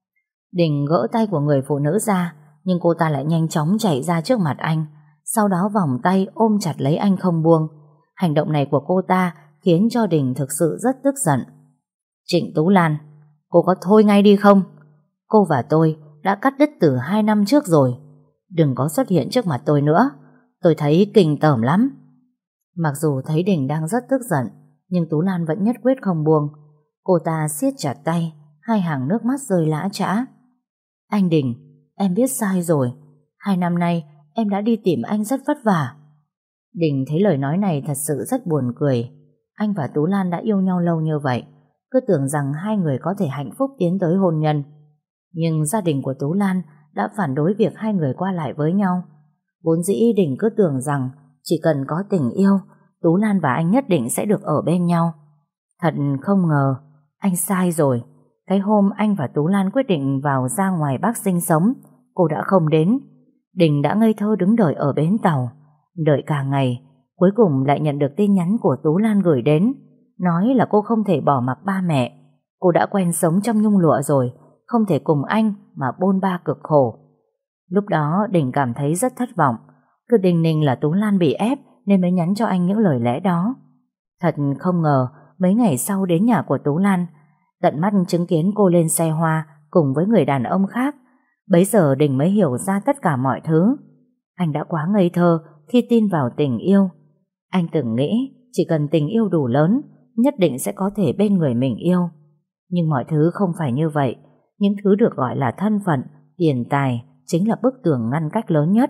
[SPEAKER 1] Đình gỡ tay của người phụ nữ ra, nhưng cô ta lại nhanh chóng chạy ra trước mặt anh, sau đó vòng tay ôm chặt lấy anh không buông. Hành động này của cô ta khiến cho Đình thực sự rất tức giận. Trịnh Tú Lan, cô có thôi ngay đi không? Cô và tôi đã cắt đứt từ hai năm trước rồi. Đừng có xuất hiện trước mặt tôi nữa. Tôi thấy kinh tởm lắm. Mặc dù thấy Đình đang rất tức giận, nhưng Tú Lan vẫn nhất quyết không buông. Cô ta siết chặt tay, hai hàng nước mắt rơi lã chã. Anh Đình, em biết sai rồi. Hai năm nay em đã đi tìm anh rất vất vả. Đình thấy lời nói này thật sự rất buồn cười. Anh và Tú Lan đã yêu nhau lâu như vậy, cứ tưởng rằng hai người có thể hạnh phúc tiến tới hôn nhân. Nhưng gia đình của Tú Lan đã phản đối việc hai người qua lại với nhau. Vốn dĩ Đình cứ tưởng rằng chỉ cần có tình yêu, Tú Lan và anh nhất định sẽ được ở bên nhau. Thật không ngờ, anh sai rồi. Cái hôm anh và Tú Lan quyết định vào ra ngoài Bắc sinh sống, cô đã không đến. Đình đã ngây thơ đứng đợi ở bến tàu, đợi cả ngày, cuối cùng lại nhận được tin nhắn của Tú Lan gửi đến, nói là cô không thể bỏ mặc ba mẹ. Cô đã quen sống trong nhung lụa rồi, không thể cùng anh mà bôn ba cực khổ. Lúc đó Đình cảm thấy rất thất vọng, cứ đinh ninh là Tú Lan bị ép nên mới nhắn cho anh những lời lẽ đó. Thật không ngờ, mấy ngày sau đến nhà của Tú Lan, tận mắt chứng kiến cô lên xe hoa cùng với người đàn ông khác. Bấy giờ Đình mới hiểu ra tất cả mọi thứ. Anh đã quá ngây thơ khi tin vào tình yêu. Anh từng nghĩ chỉ cần tình yêu đủ lớn, nhất định sẽ có thể bên người mình yêu. Nhưng mọi thứ không phải như vậy. Những thứ được gọi là thân phận, tiền tài chính là bức tường ngăn cách lớn nhất.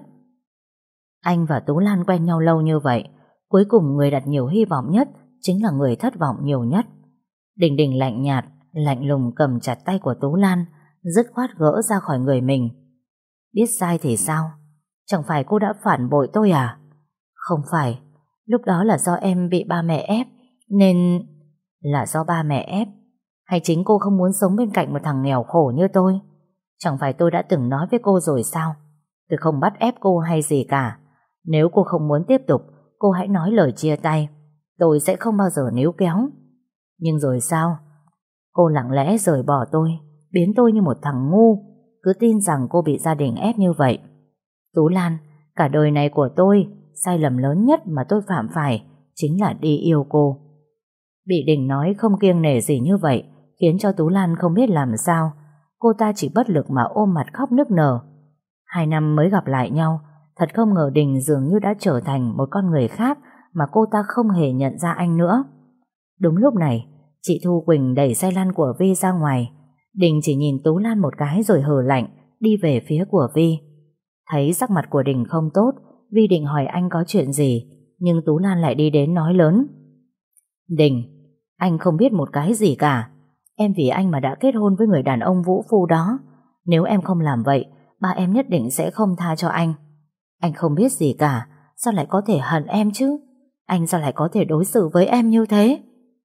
[SPEAKER 1] Anh và Tú Lan quen nhau lâu như vậy, cuối cùng người đặt nhiều hy vọng nhất chính là người thất vọng nhiều nhất. Đình Đình lạnh nhạt, lạnh lùng cầm chặt tay của Tú Lan, dứt khoát gỡ ra khỏi người mình. Biết sai thì sao? Chẳng phải cô đã phản bội tôi à? Không phải, lúc đó là do em bị ba mẹ ép, nên... Là do ba mẹ ép? Hay chính cô không muốn sống bên cạnh một thằng nghèo khổ như tôi? Chẳng phải tôi đã từng nói với cô rồi sao? Tôi không bắt ép cô hay gì cả. Nếu cô không muốn tiếp tục, cô hãy nói lời chia tay. Tôi sẽ không bao giờ níu kéo. Nhưng rồi sao? Cô lặng lẽ rời bỏ tôi, biến tôi như một thằng ngu, cứ tin rằng cô bị gia đình ép như vậy. Tú Lan, cả đời này của tôi, sai lầm lớn nhất mà tôi phạm phải chính là đi yêu cô. Bị Đình nói không kiêng nể gì như vậy khiến cho Tú Lan không biết làm sao. Cô ta chỉ bất lực mà ôm mặt khóc nức nở. Hai năm mới gặp lại nhau, thật không ngờ Đình dường như đã trở thành một con người khác mà cô ta không hề nhận ra anh nữa. Đúng lúc này, chị Thu Quỳnh đẩy xe lăn của Vi ra ngoài. Đình chỉ nhìn Tú Lan một cái rồi hừ lạnh, đi về phía của Vi. Thấy sắc mặt của Đình không tốt, Vi định hỏi anh có chuyện gì, nhưng Tú Lan lại đi đến nói lớn. Đình, anh không biết một cái gì cả. Em vì anh mà đã kết hôn với người đàn ông vũ phu đó. Nếu em không làm vậy, ba em nhất định sẽ không tha cho anh. Anh không biết gì cả, sao lại có thể hận em chứ? Anh sao lại có thể đối xử với em như thế?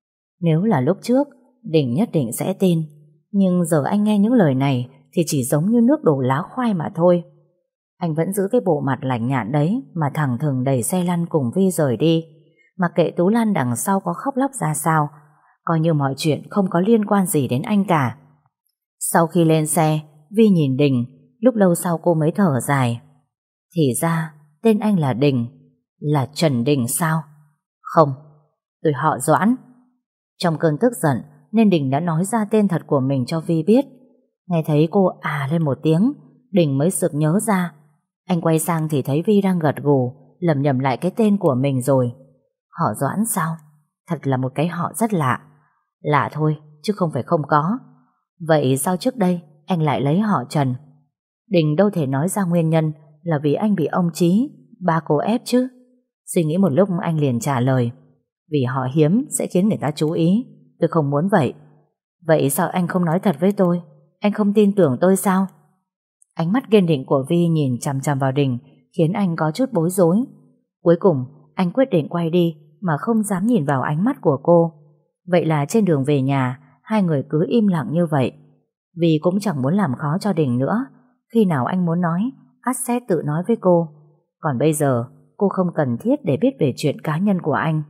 [SPEAKER 1] Nếu là lúc trước, Đình nhất định sẽ tin. Nhưng giờ anh nghe những lời này thì chỉ giống như nước đổ lá khoai mà thôi. Anh vẫn giữ cái bộ mặt lạnh nhạt đấy mà thẳng thừng đẩy xe lăn cùng Vi rời đi. Mặc kệ Tú Lan đằng sau có khóc lóc ra sao, coi như mọi chuyện không có liên quan gì đến anh cả. Sau khi lên xe, Vi nhìn Đình, lúc lâu sau cô mới thở dài. Thì ra tên anh là Đình. Là Trần Đình sao? Không, tôi họ Doãn. Trong cơn tức giận nên Đình đã nói ra tên thật của mình cho Vi biết. Nghe thấy cô à lên một tiếng, Đình mới sực nhớ ra. Anh quay sang thì thấy Vi đang gật gù, lẩm nhẩm lại cái tên của mình rồi. Họ Doãn sao? Thật là một cái họ rất lạ. Lạ thôi, chứ không phải không có. Vậy sao trước đây anh lại lấy họ Trần? Đình đâu thể nói ra nguyên nhân là vì anh bị ông Chí, ba cô ép chứ. Suy nghĩ một lúc anh liền trả lời. Vì họ hiếm sẽ khiến người ta chú ý. Tôi không muốn vậy. Vậy sao anh không nói thật với tôi? Anh không tin tưởng tôi sao? Ánh mắt kiên định của Vi nhìn chằm chằm vào Đình khiến anh có chút bối rối. Cuối cùng anh quyết định quay đi mà không dám nhìn vào ánh mắt của cô. Vậy là trên đường về nhà hai người cứ im lặng như vậy. Vi cũng chẳng muốn làm khó cho Đình nữa. Khi nào anh muốn nói, ắt sẽ tự nói với cô. Còn bây giờ cô không cần thiết để biết về chuyện cá nhân của anh.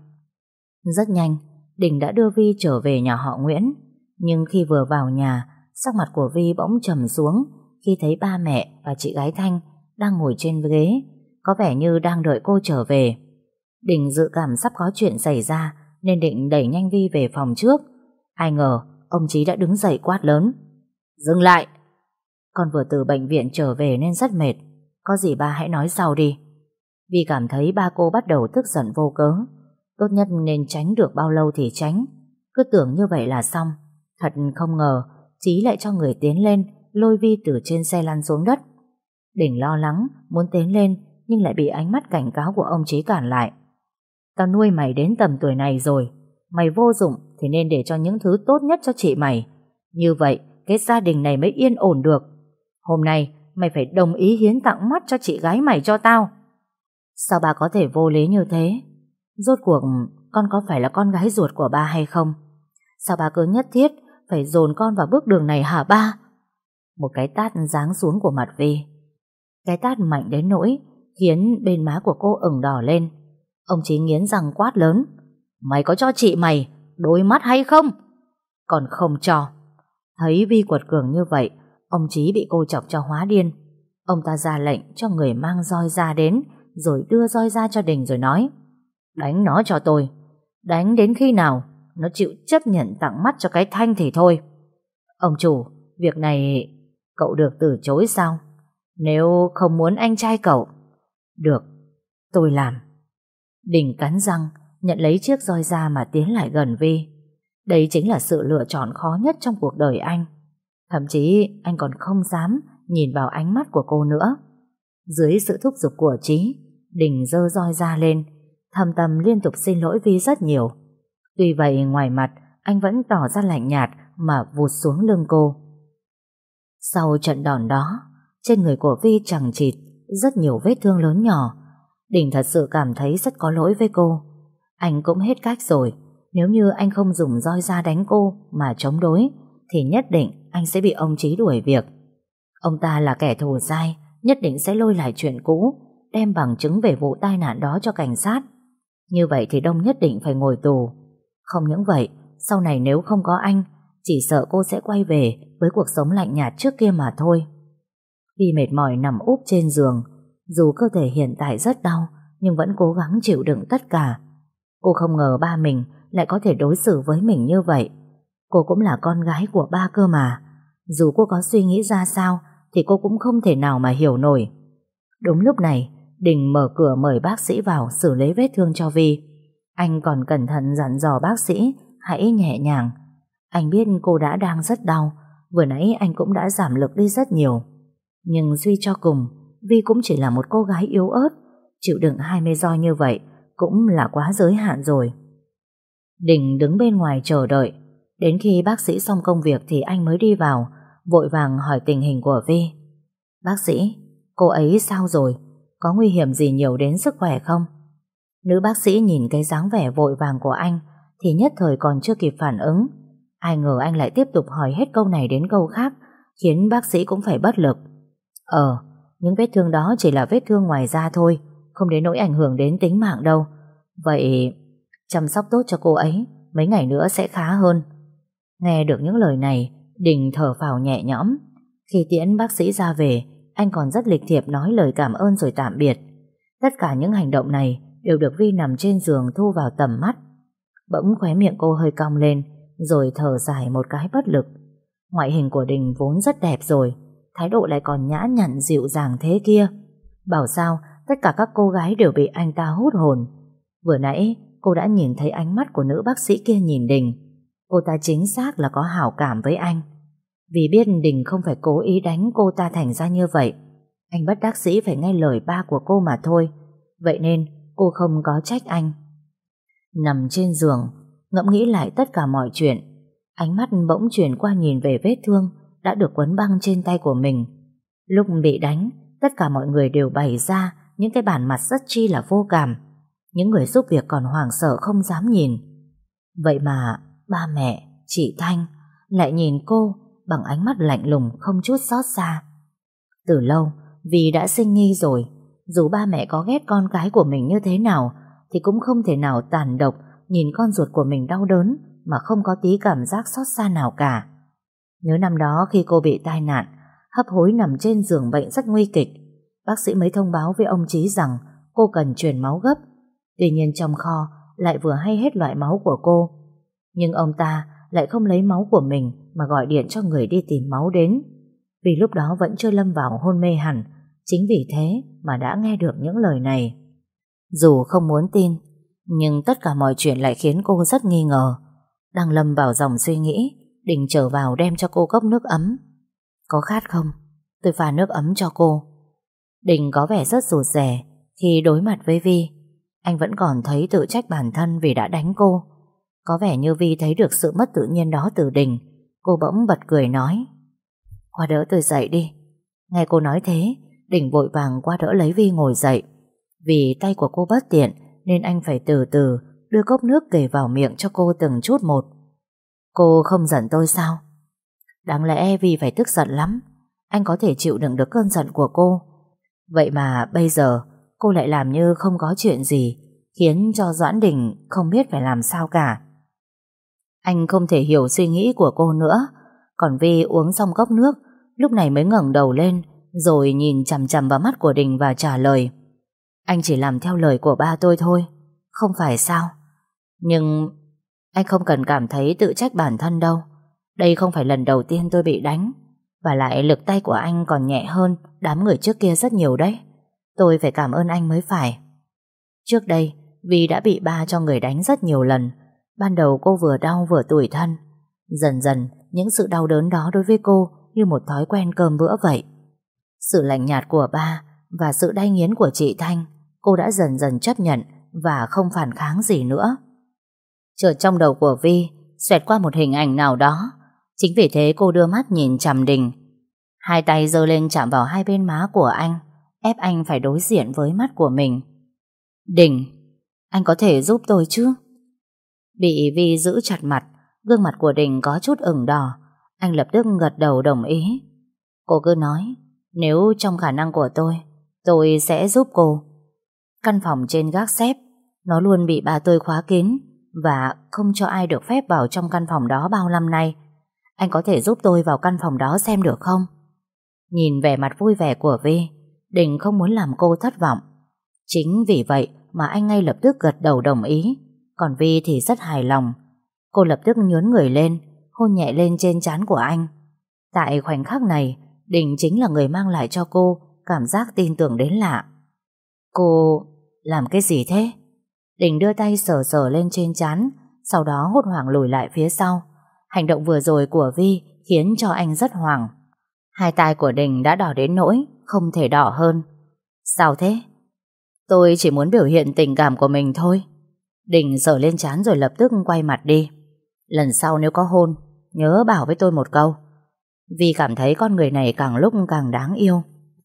[SPEAKER 1] Rất nhanh Đình đã đưa Vi trở về nhà họ Nguyễn. Nhưng khi vừa vào nhà, sắc mặt của Vi bỗng trầm xuống khi thấy ba mẹ và chị gái Thanh đang ngồi trên ghế, có vẻ như đang đợi cô trở về. Đình dự cảm sắp có chuyện xảy ra nên định đẩy nhanh Vi về phòng trước. Ai ngờ ông Chí đã đứng dậy quát lớn. Dừng lại! Con vừa từ bệnh viện trở về nên rất mệt. Có gì ba hãy nói sau đi. Vi cảm thấy ba cô bắt đầu tức giận vô cớ. Tốt nhất nên tránh được bao lâu thì tránh. Cứ tưởng như vậy là xong. Thật không ngờ Chí lại cho người tiến lên lôi Vi từ trên xe lăn xuống đất. Đình lo lắng muốn tiến lên nhưng lại bị ánh mắt cảnh cáo của ông Chí cản lại. Tao nuôi mày đến tầm tuổi này rồi, mày vô dụng thì nên để cho những thứ tốt nhất cho chị mày. Như vậy cái gia đình này mới yên ổn được. Hôm nay mày phải đồng ý hiến tặng mắt cho chị gái mày cho tao. Sao bà có thể vô lý như thế? Rốt cuộc con có phải là con gái ruột của ba hay không? Sao bà cứ nhất thiết phải dồn con vào bước đường này hả ba? Một cái tát giáng xuống của mặt Vi. Cái tát mạnh đến nỗi khiến bên má của cô ửng đỏ lên. Ông Chí nghiến răng quát lớn. Mày có cho chị mày đôi mắt hay không? Còn không cho. Thấy Vi quật cường như vậy, ông Chí bị cô chọc cho hóa điên. Ông ta ra lệnh cho người mang roi ra đến, rồi đưa roi ra cho Đình rồi nói. Đánh nó cho tôi. Đánh đến khi nào nó chịu chấp nhận tặng mắt cho cái Thanh thì thôi. Ông chủ, việc này cậu được từ chối sao? Nếu không muốn anh trai cậu. Được, tôi làm. Đình cắn răng nhận lấy chiếc roi ra mà tiến lại gần Vi. Đây chính là sự lựa chọn khó nhất trong cuộc đời anh. Thậm chí anh còn không dám nhìn vào ánh mắt của cô nữa. Dưới sự thúc giục của Chí, Đình giơ roi ra lên, thầm thầm liên tục xin lỗi Vi rất nhiều. Tuy vậy ngoài mặt anh vẫn tỏ ra lạnh nhạt mà vụt xuống lưng cô. Sau trận đòn đó, trên người của Vi chằng chịt rất nhiều vết thương lớn nhỏ. Đình thật sự cảm thấy rất có lỗi với cô. Anh cũng hết cách rồi. Nếu như anh không dùng roi ra đánh cô mà chống đối thì nhất định anh sẽ bị ông Chí đuổi việc. Ông ta là kẻ thù dai, nhất định sẽ lôi lại chuyện cũ, đem bằng chứng về vụ tai nạn đó cho cảnh sát. Như vậy thì Đông nhất định phải ngồi tù. Không những vậy, sau này nếu không có anh chỉ sợ cô sẽ quay về với cuộc sống lạnh nhạt trước kia mà thôi. Vi mệt mỏi nằm úp trên giường. Dù cơ thể hiện tại rất đau, nhưng vẫn cố gắng chịu đựng tất cả. Cô không ngờ ba mình lại có thể đối xử với mình như vậy. Cô cũng là con gái của ba cơ mà. Dù cô có suy nghĩ ra sao thì cô cũng không thể nào mà hiểu nổi. Đúng lúc này, Đình mở cửa mời bác sĩ vào xử lý vết thương cho Vi. Anh còn cẩn thận dặn dò bác sĩ hãy nhẹ nhàng. Anh biết cô đã đang rất đau. Vừa nãy anh cũng đã giảm lực đi rất nhiều. Nhưng suy cho cùng, Vi cũng chỉ là một cô gái yếu ớt. Chịu đựng hai mươi roi như vậy cũng là quá giới hạn rồi. Đình đứng bên ngoài chờ đợi. Đến khi bác sĩ xong công việc thì anh mới đi vào, vội vàng hỏi tình hình của Vi. Bác sĩ, cô ấy sao rồi? Có nguy hiểm gì nhiều đến sức khỏe không? Nữ bác sĩ nhìn cái dáng vẻ vội vàng của anh thì nhất thời còn chưa kịp phản ứng. Ai ngờ anh lại tiếp tục hỏi hết câu này đến câu khác, khiến bác sĩ cũng phải bất lực. Ờ, những vết thương đó chỉ là vết thương ngoài da thôi, không đến nỗi ảnh hưởng đến tính mạng đâu. Vậy chăm sóc tốt cho cô ấy, mấy ngày nữa sẽ khá hơn. Nghe được những lời này, Đình thở phào nhẹ nhõm. Khi tiễn bác sĩ ra về, anh còn rất lịch thiệp nói lời cảm ơn rồi tạm biệt. Tất cả những hành động này đều được Vi nằm trên giường thu vào tầm mắt. Bỗng khóe miệng cô hơi cong lên, rồi thở dài một cái bất lực. Ngoại hình của Đình vốn rất đẹp rồi, thái độ lại còn nhã nhặn dịu dàng thế kia. Bảo sao tất cả các cô gái đều bị anh ta hút hồn. Vừa nãy cô đã nhìn thấy ánh mắt của nữ bác sĩ kia nhìn Đình. Cô ta chính xác là có hảo cảm với anh. Vì biết Đình không phải cố ý đánh cô ta thành ra như vậy, anh bất đắc dĩ phải nghe lời ba của cô mà thôi. Vậy nên cô không có trách anh. Nằm trên giường, ngẫm nghĩ lại tất cả mọi chuyện, ánh mắt bỗng chuyển qua nhìn về vết thương đã được quấn băng trên tay của mình. Lúc bị đánh, tất cả mọi người đều bày ra những cái bản mặt rất chi là vô cảm. Những người giúp việc còn hoảng sợ không dám nhìn. Vậy mà ba mẹ, chị Thanh lại nhìn cô bằng ánh mắt lạnh lùng không chút xót xa. Từ lâu, vì đã sinh nghi rồi, dù ba mẹ có ghét con cái của mình như thế nào thì cũng không thể nào tàn độc nhìn con ruột của mình đau đớn mà không có tí cảm giác xót xa nào cả. Nhớ năm đó khi cô bị tai nạn, hấp hối nằm trên giường bệnh rất nguy kịch, bác sĩ mới thông báo với ông Chí rằng cô cần truyền máu gấp. Tuy nhiên trong kho lại vừa hay hết loại máu của cô. Nhưng ông ta lại không lấy máu của mình mà gọi điện cho người đi tìm máu đến. Vì lúc đó vẫn chưa lâm vào hôn mê hẳn, chính vì thế mà đã nghe được những lời này. Dù không muốn tin, nhưng tất cả mọi chuyện lại khiến cô rất nghi ngờ. Đang lâm vào dòng suy nghĩ, Đình trở vào đem cho cô cốc nước ấm. Có khát không? Tôi pha nước ấm cho cô. Đình có vẻ rất rụt rè khi đối mặt với Vi. Anh vẫn còn thấy tự trách bản thân vì đã đánh cô. Có vẻ như Vi thấy được sự mất tự nhiên đó từ Đình. Cô bỗng bật cười nói: qua đỡ tôi dậy đi. Nghe cô nói thế, Đình vội vàng qua đỡ lấy Vi ngồi dậy. Vì tay của cô bất tiện nên anh phải từ từ đưa cốc nước kề vào miệng cho cô từng chút một. Cô không giận tôi sao? Đáng lẽ Vi phải tức giận lắm. Anh có thể chịu đựng được cơn giận của cô. Vậy mà bây giờ cô lại làm như không có chuyện gì, khiến cho Doãn Đình không biết phải làm sao cả. Anh không thể hiểu suy nghĩ của cô nữa. Còn Vi uống xong cốc nước, lúc này mới ngẩng đầu lên, rồi nhìn chằm chằm vào mắt của Đình và trả lời: anh chỉ làm theo lời của ba tôi thôi, không phải sao? Nhưng anh không cần cảm thấy tự trách bản thân đâu. Đây không phải lần đầu tiên tôi bị đánh, và lại lực tay của anh còn nhẹ hơn đám người trước kia rất nhiều đấy. Tôi phải cảm ơn anh mới phải. Trước đây, Vi đã bị ba cho người đánh rất nhiều lần. Ban đầu cô vừa đau vừa tủi thân. Dần dần, những sự đau đớn đó đối với cô như một thói quen cơm bữa vậy. Sự lạnh nhạt của ba và sự đay nghiến của chị Thanh, cô đã dần dần chấp nhận và không phản kháng gì nữa. Chợt trong đầu của Vi xoẹt qua một hình ảnh nào đó. Chính vì thế cô đưa mắt nhìn chằm Đình. Hai tay giơ lên chạm vào hai bên má của anh, ép anh phải đối diện với mắt của mình. Đình, anh có thể giúp tôi chứ? Bị Vi giữ chặt mặt, gương mặt của Đình có chút ửng đỏ. Anh lập tức gật đầu đồng ý. Cô cứ nói, nếu trong khả năng của tôi, tôi sẽ giúp cô. Căn phòng trên gác xép, nó luôn bị bà tôi khóa kín và không cho ai được phép vào trong căn phòng đó bao năm nay. Anh có thể giúp tôi vào căn phòng đó xem được không? Nhìn vẻ mặt vui vẻ của Vi, Đình không muốn làm cô thất vọng. Chính vì vậy mà anh ngay lập tức gật đầu đồng ý. Còn Vi thì rất hài lòng. Cô lập tức nhướng người lên, hôn nhẹ lên trên trán của anh. Tại khoảnh khắc này, Đình chính là người mang lại cho cô cảm giác tin tưởng đến lạ. Cô làm cái gì thế? Đình đưa tay sờ sờ lên trên trán, sau đó hốt hoảng lùi lại phía sau. Hành động vừa rồi của Vi khiến cho anh rất hoảng. Hai tai của Đình đã đỏ đến nỗi không thể đỏ hơn. Sao thế? Tôi chỉ muốn biểu hiện tình cảm của mình thôi. Đình sờ lên trán rồi lập tức quay mặt đi. Lần sau nếu có hôn, nhớ bảo với tôi một câu. Vi cảm thấy con người này càng lúc càng đáng yêu.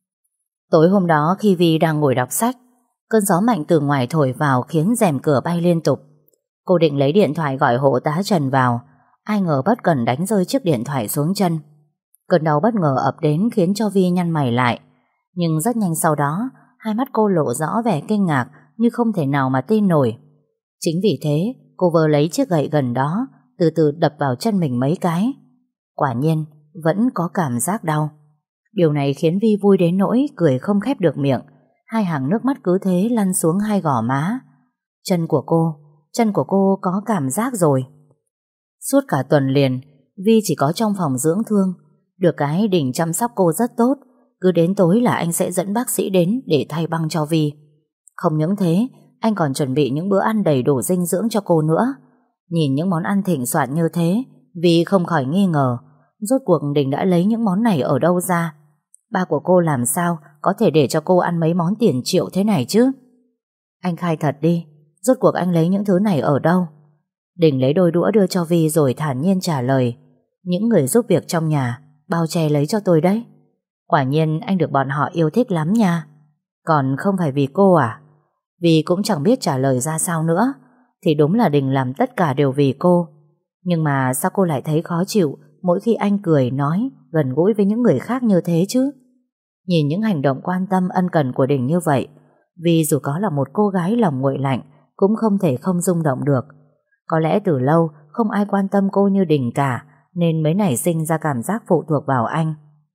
[SPEAKER 1] Tối hôm đó khi Vi đang ngồi đọc sách, cơn gió mạnh từ ngoài thổi vào khiến rèm cửa bay liên tục. Cô định lấy điện thoại gọi hộ tá Trần vào, ai ngờ bất cẩn đánh rơi chiếc điện thoại xuống chân. Cơn đau bất ngờ ập đến khiến cho Vi nhăn mày lại. Nhưng rất nhanh sau đó, hai mắt cô lộ rõ vẻ kinh ngạc như không thể nào mà tin nổi. Chính vì thế, cô vơ lấy chiếc gậy gần đó, từ từ đập vào chân mình mấy cái. Quả nhiên, vẫn có cảm giác đau. Điều này khiến Vi vui đến nỗi cười không khép được miệng. Hai hàng nước mắt cứ thế lăn xuống hai gò má. Chân của cô, chân của cô có cảm giác rồi. Suốt cả tuần liền, Vi chỉ có trong phòng dưỡng thương. Được cái Đình chăm sóc cô rất tốt. Cứ đến tối là anh sẽ dẫn bác sĩ đến để thay băng cho Vi. Không những thế, anh còn chuẩn bị những bữa ăn đầy đủ dinh dưỡng cho cô nữa. Nhìn những món ăn thịnh soạn như thế, Vi không khỏi nghi ngờ, rốt cuộc Đình đã lấy những món này ở đâu ra. Ba của cô làm sao có thể để cho cô ăn mấy món tiền triệu thế này chứ? Anh khai thật đi, rốt cuộc anh lấy những thứ này ở đâu? Đình lấy đôi đũa đưa cho Vi rồi thản nhiên trả lời. Những người giúp việc trong nhà bao che lấy cho tôi đấy. Quả nhiên anh được bọn họ yêu thích lắm nha. Còn không phải vì cô à? Vi cũng chẳng biết trả lời ra sao nữa. Thì đúng là Đình làm tất cả đều vì cô. Nhưng mà sao cô lại thấy khó chịu mỗi khi anh cười, nói, gần gũi với những người khác như thế chứ? Nhìn những hành động quan tâm ân cần của Đình như vậy, vì dù có là một cô gái lòng nguội lạnh cũng không thể không rung động được. Có lẽ từ lâu không ai quan tâm cô như Đình cả, nên mới nảy sinh ra cảm giác phụ thuộc vào anh.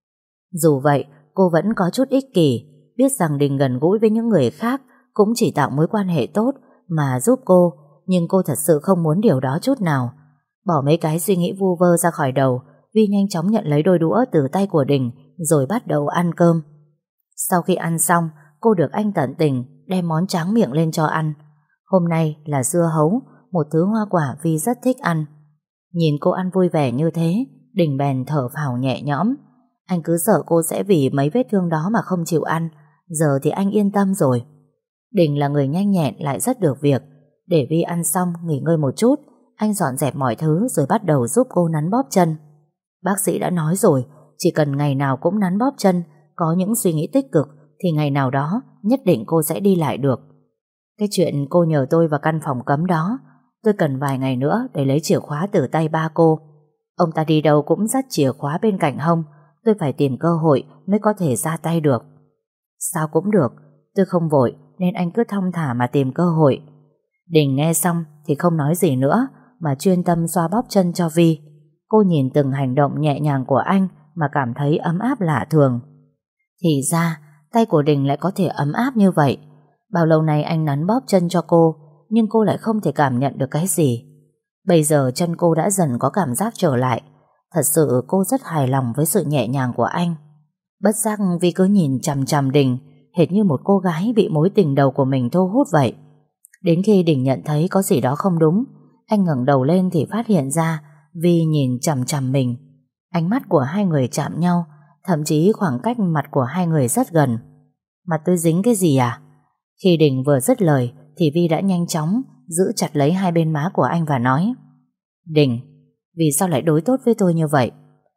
[SPEAKER 1] Dù vậy, cô vẫn có chút ích kỷ, biết rằng Đình gần gũi với những người khác cũng chỉ tạo mối quan hệ tốt mà giúp cô, nhưng cô thật sự không muốn điều đó chút nào. Bỏ mấy cái suy nghĩ vu vơ ra khỏi đầu, Vi nhanh chóng nhận lấy đôi đũa từ tay của Đình rồi bắt đầu ăn cơm. Sau khi ăn xong, cô được anh tận tình đem món tráng miệng lên cho ăn. Hôm nay là dưa hấu, một thứ hoa quả Vi rất thích ăn. Nhìn cô ăn vui vẻ như thế, Đình bèn thở phào nhẹ nhõm. Anh cứ sợ cô sẽ vì mấy vết thương đó mà không chịu ăn. Giờ thì anh yên tâm rồi. Đình là người nhanh nhẹn lại rất được việc. Để Vi ăn xong nghỉ ngơi một chút, anh dọn dẹp mọi thứ rồi bắt đầu giúp cô nắn bóp chân. Bác sĩ đã nói rồi, chỉ cần ngày nào cũng nắn bóp chân, có những suy nghĩ tích cực thì ngày nào đó nhất định cô sẽ đi lại được. Cái chuyện cô nhờ tôi vào căn phòng cấm đó, tôi cần vài ngày nữa để lấy chìa khóa từ tay ba cô. Ông ta đi đâu cũng dắt chìa khóa bên cạnh hông. Tôi phải tìm cơ hội mới có thể ra tay được. Sao cũng được, tôi không vội nên anh cứ thong thả mà tìm cơ hội. Đình nghe xong thì không nói gì nữa mà chuyên tâm xoa bóp chân cho Vi. Cô nhìn từng hành động nhẹ nhàng của anh mà cảm thấy ấm áp lạ thường. Thì ra tay của Đình lại có thể ấm áp như vậy. Bao lâu nay anh nắn bóp chân cho cô, nhưng cô lại không thể cảm nhận được cái gì. Bây giờ chân cô đã dần có cảm giác trở lại. Thật sự cô rất hài lòng với sự nhẹ nhàng của anh. Bất giác Vi cứ nhìn chằm chằm Đình, hệt như một cô gái bị mối tình đầu của mình thu hút vậy. Đến khi Đình nhận thấy có gì đó không đúng, anh ngẩng đầu lên thì phát hiện ra Vi nhìn chằm chằm mình. Ánh mắt của hai người chạm nhau, thậm chí khoảng cách mặt của hai người rất gần. Mặt tôi dính cái gì à? Khi Đình vừa dứt lời thì Vi đã nhanh chóng giữ chặt lấy hai bên má của anh và nói: Đình, vì sao lại đối tốt với tôi như vậy?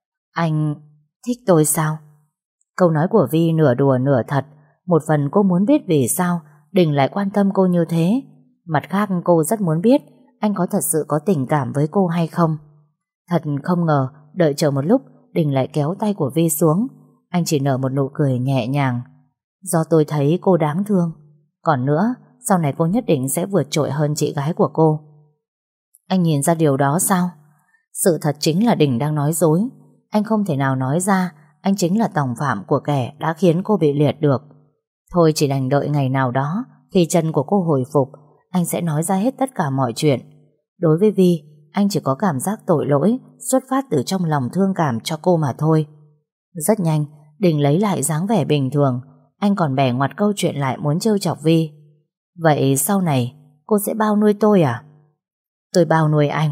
[SPEAKER 1] Anh thích tôi sao? Câu nói của Vi nửa đùa nửa thật. Một phần cô muốn biết vì sao Đình lại quan tâm cô như thế. Mặt khác cô rất muốn biết anh có thật sự có tình cảm với cô hay không. Thật không ngờ, đợi chờ một lúc Đình lại kéo tay của Vi xuống. Anh chỉ nở một nụ cười nhẹ nhàng. Do tôi thấy cô đáng thương. Còn nữa, sau này cô nhất định sẽ vượt trội hơn chị gái của cô. Anh nhìn ra điều đó sao? Sự thật chính là Đình đang nói dối. Anh không thể nào nói ra anh chính là tòng phạm của kẻ đã khiến cô bị liệt được. Thôi chỉ đành đợi ngày nào đó, khi chân của cô hồi phục, anh sẽ nói ra hết tất cả mọi chuyện. Đối với Vi, anh chỉ có cảm giác tội lỗi xuất phát từ trong lòng thương cảm cho cô mà thôi. Rất nhanh, Đình lấy lại dáng vẻ bình thường. Anh còn bẻ ngoặt câu chuyện lại muốn trêu chọc Vi. Vậy sau này cô sẽ bao nuôi tôi à? Tôi bao nuôi anh.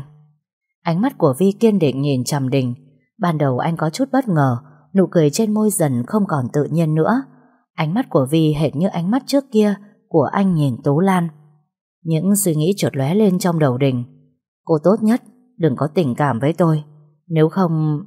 [SPEAKER 1] Ánh mắt của Vi kiên định nhìn chằm Đình. Ban đầu anh có chút bất ngờ, nụ cười trên môi dần không còn tự nhiên nữa. Ánh mắt của Vi hệt như ánh mắt trước kia của anh nhìn Tú Lan. Những suy nghĩ chợt lóe lên trong đầu Đình. Cô tốt nhất đừng có tình cảm với tôi, nếu không...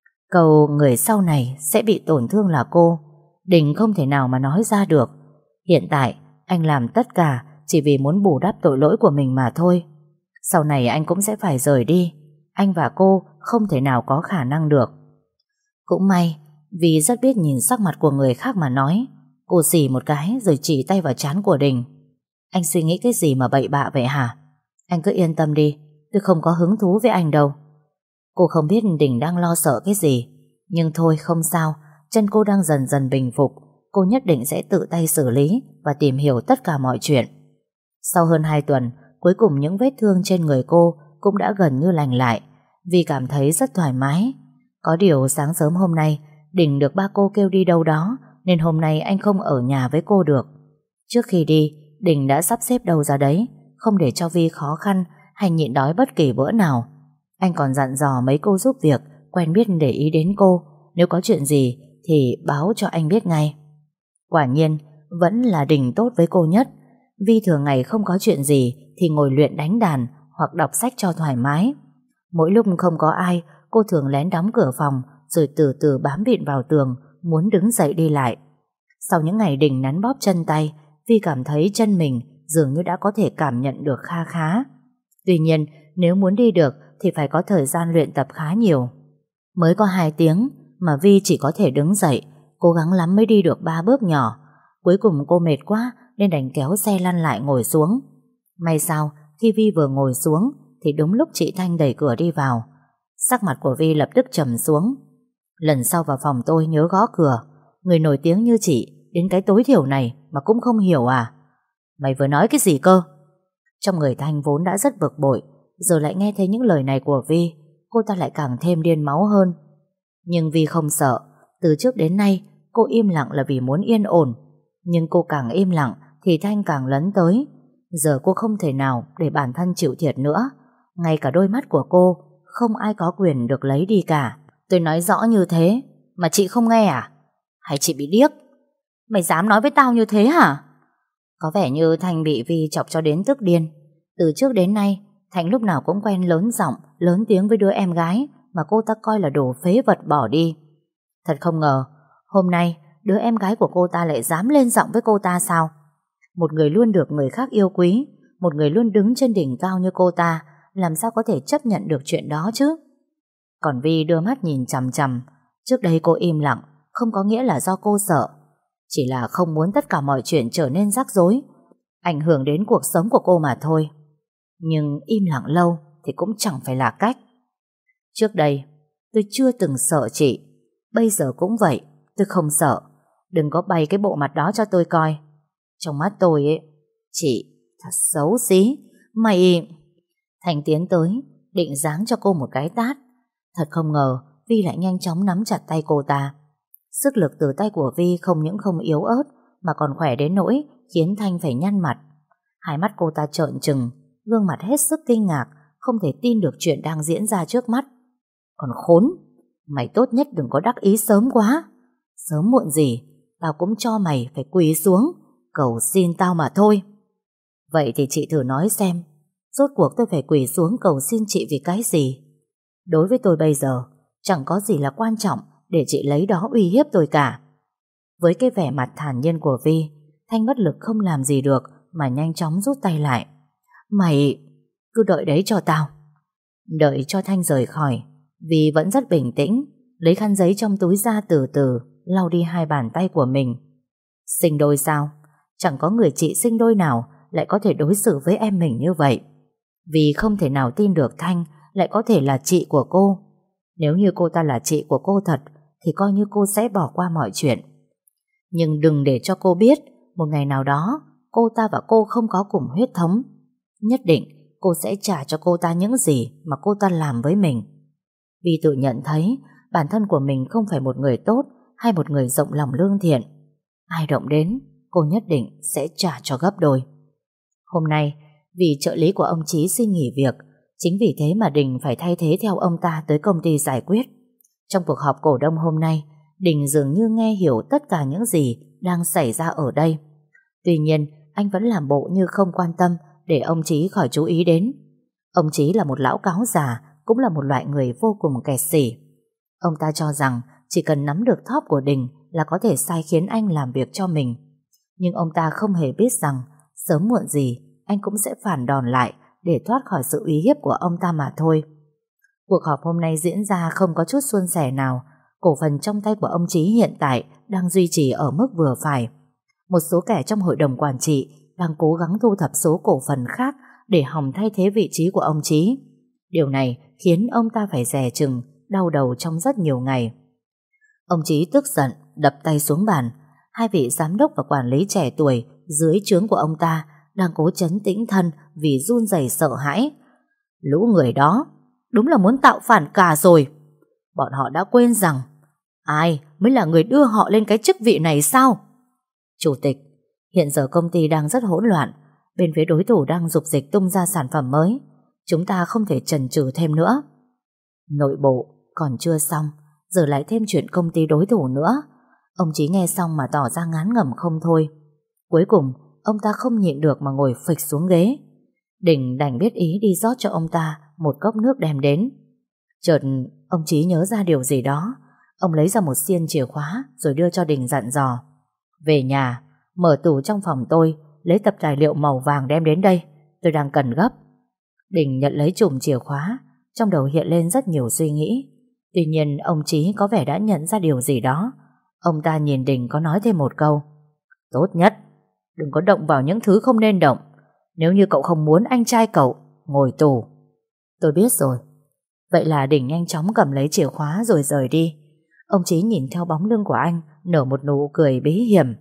[SPEAKER 1] Câu người sau này sẽ bị tổn thương là cô, Đình không thể nào mà nói ra được. Hiện tại anh làm tất cả chỉ vì muốn bù đắp tội lỗi của mình mà thôi. Sau này anh cũng sẽ phải rời đi. Anh và cô không thể nào có khả năng được. Cũng may vì rất biết nhìn sắc mặt của người khác mà nói. Cô xì một cái rồi chỉ tay vào trán của Đình. Anh suy nghĩ cái gì mà bậy bạ vậy hả? Anh cứ yên tâm đi, tôi không có hứng thú với anh đâu. Cô không biết Đình đang lo sợ cái gì, nhưng thôi không sao. Chân cô đang dần dần bình phục. Cô nhất định sẽ tự tay xử lý và tìm hiểu tất cả mọi chuyện. Sau hơn hai tuần, cuối cùng những vết thương trên người cô cũng đã gần như lành lại. Vì cảm thấy rất thoải mái. Có điều sáng sớm hôm nay Đình được ba cô kêu đi đâu đó, nên hôm nay anh không ở nhà với cô được. Trước khi đi, Đình đã sắp xếp đâu ra đấy, không để cho Vi khó khăn hay nhịn đói bất kỳ bữa nào. Anh còn dặn dò mấy cô giúp việc quen biết để ý đến cô, nếu có chuyện gì thì báo cho anh biết ngay. Quả nhiên vẫn là Đình tốt với cô nhất. Vi thường ngày không có chuyện gì thì ngồi luyện đánh đàn hoặc đọc sách cho thoải mái. Mỗi lúc không có ai, cô thường lén đóng cửa phòng rồi từ từ bám bịn vào tường, muốn đứng dậy đi lại. Sau những ngày Đình nắn bóp chân tay, Vi cảm thấy chân mình dường như đã có thể cảm nhận được kha khá. Tuy nhiên, nếu muốn đi được thì phải có thời gian luyện tập khá nhiều. Mới có hai tiếng mà Vi chỉ có thể đứng dậy, cố gắng lắm mới đi được ba bước nhỏ. Cuối cùng cô mệt quá nên đành kéo xe lăn lại ngồi xuống. May sao khi Vi vừa ngồi xuống thì đúng lúc chị Thanh đẩy cửa đi vào. Sắc mặt của Vi lập tức trầm xuống. Lần sau vào phòng tôi nhớ gõ cửa. Người nổi tiếng như chị đến cái tối thiểu này mà cũng không hiểu à? Mày vừa nói cái gì cơ? Trong người Thanh vốn đã rất bực bội, giờ lại nghe thấy những lời này của Vi, cô ta lại càng thêm điên máu hơn. Nhưng Vi không sợ. Từ trước đến nay cô im lặng là vì muốn yên ổn. Nhưng cô càng im lặng thì Thanh càng lấn tới. Giờ cô không thể nào để bản thân chịu thiệt nữa. Ngay cả đôi mắt của cô không ai có quyền được lấy đi cả. Tôi nói rõ như thế mà chị không nghe à? Hay chị bị điếc? Mày dám nói với tao như thế hả? Có vẻ như Thanh bị Vi chọc cho đến tức điên. Từ trước đến nay Thanh lúc nào cũng quen lớn giọng, lớn tiếng với đứa em gái mà cô ta coi là đồ phế vật bỏ đi. Thật không ngờ hôm nay đứa em gái của cô ta lại dám lên giọng với cô ta sao? Một người luôn được người khác yêu quý, một người luôn đứng trên đỉnh cao như cô ta, làm sao có thể chấp nhận được chuyện đó chứ? Còn Vi đưa mắt nhìn chằm chằm. Trước đây cô im lặng không có nghĩa là do cô sợ, chỉ là không muốn tất cả mọi chuyện trở nên rắc rối, ảnh hưởng đến cuộc sống của cô mà thôi. Nhưng im lặng lâu thì cũng chẳng phải là cách. Trước đây tôi chưa từng sợ chị, bây giờ cũng vậy, tôi không sợ. Đừng có bày cái bộ mặt đó cho tôi coi. Trong mắt tôi ấy, chị thật xấu xí. Mày... Thành tiến tới định giáng cho cô một cái tát. Thật không ngờ Vi lại nhanh chóng nắm chặt tay cô ta. Sức lực từ tay của Vi không những không yếu ớt mà còn khỏe đến nỗi khiến Thanh phải nhăn mặt. Hai mắt cô ta trợn trừng, gương mặt hết sức kinh ngạc, không thể tin được chuyện đang diễn ra trước mắt. Còn khốn, mày tốt nhất đừng có đắc ý sớm quá. Sớm muộn gì tao cũng cho mày phải quỳ xuống cầu xin tao mà thôi. Vậy thì chị thử nói xem, rốt cuộc tôi phải quỳ xuống cầu xin chị vì cái gì? Đối với tôi bây giờ chẳng có gì là quan trọng để chị lấy đó uy hiếp tôi cả. Với cái vẻ mặt thản nhiên của Vi, Thanh bất lực không làm gì được mà nhanh chóng rút tay lại. Mày cứ đợi đấy cho tao. Đợi cho Thanh rời khỏi, Vi vẫn rất bình tĩnh, lấy khăn giấy trong túi ra từ từ lau đi hai bàn tay của mình. Sinh đôi sao? Chẳng có người chị sinh đôi nào lại có thể đối xử với em mình như vậy. Vì không thể nào tin được Thanh lại có thể là chị của cô. Nếu như cô ta là chị của cô thật thì coi như cô sẽ bỏ qua mọi chuyện. Nhưng đừng để cho cô biết một ngày nào đó cô ta và cô không có cùng huyết thống. Nhất định cô sẽ trả cho cô ta những gì mà cô ta làm với mình. Vì tự nhận thấy bản thân của mình không phải một người tốt hay một người rộng lòng lương thiện. Ai động đến, cô nhất định sẽ trả cho gấp đôi. Hôm nay, vì trợ lý của ông Chí xin nghỉ việc, chính vì thế mà Đình phải thay thế theo ông ta tới công ty giải quyết. Trong cuộc họp cổ đông hôm nay, Đình dường như nghe hiểu tất cả những gì đang xảy ra ở đây. Tuy nhiên, anh vẫn làm bộ như không quan tâm để ông Chí khỏi chú ý đến. Ông Chí là một lão cáo già, cũng là một loại người vô cùng kẹt xỉ. Ông ta cho rằng chỉ cần nắm được thóp của Đình là có thể sai khiến anh làm việc cho mình. Nhưng ông ta không hề biết rằng sớm muộn gì anh cũng sẽ phản đòn lại để thoát khỏi sự uy hiếp của ông ta mà thôi. Cuộc họp hôm nay diễn ra không có chút suôn sẻ nào. Cổ phần trong tay của ông Chí hiện tại đang duy trì ở mức vừa phải. Một số kẻ trong hội đồng quản trị đang cố gắng thu thập số cổ phần khác để hòng thay thế vị trí của ông Chí. Điều này khiến ông ta phải dè chừng, đau đầu trong rất nhiều ngày. Ông Chí tức giận, đập tay xuống bàn. Hai vị giám đốc và quản lý trẻ tuổi dưới trướng của ông ta đang cố trấn tĩnh thân vì run rẩy sợ hãi. Lũ người đó đúng là muốn tạo phản cả rồi. Bọn họ đã quên rằng ai mới là người đưa họ lên cái chức vị này sao? Chủ tịch, hiện giờ công ty đang rất hỗn loạn. Bên phía đối thủ đang dục dịch tung ra sản phẩm mới. Chúng ta không thể chần chừ thêm nữa. Nội bộ còn chưa xong, giờ lại thêm chuyện công ty đối thủ nữa. Ông Chí nghe xong mà tỏ ra ngán ngẩm không thôi. Cuối cùng ông ta không nhịn được mà ngồi phịch xuống ghế. Đình đành biết ý đi rót cho ông ta một cốc nước đem đến. Chợt ông Chí nhớ ra điều gì đó. Ông lấy ra một xiên chìa khóa rồi đưa cho Đình dặn dò: về nhà, mở tủ trong phòng tôi, lấy tập tài liệu màu vàng đem đến đây, tôi đang cần gấp. Đình nhận lấy chùm chìa khóa, trong đầu hiện lên rất nhiều suy nghĩ. Tuy nhiên ông Chí có vẻ đã nhận ra điều gì đó. Ông ta nhìn Đình có nói thêm một câu: tốt nhất đừng có động vào những thứ không nên động. Nếu như cậu không muốn anh trai cậu ngồi tù. Tôi biết rồi. Vậy là Đình nhanh chóng cầm lấy chìa khóa rồi rời đi. Ông Chí nhìn theo bóng lưng của anh, nở một nụ cười bí hiểm.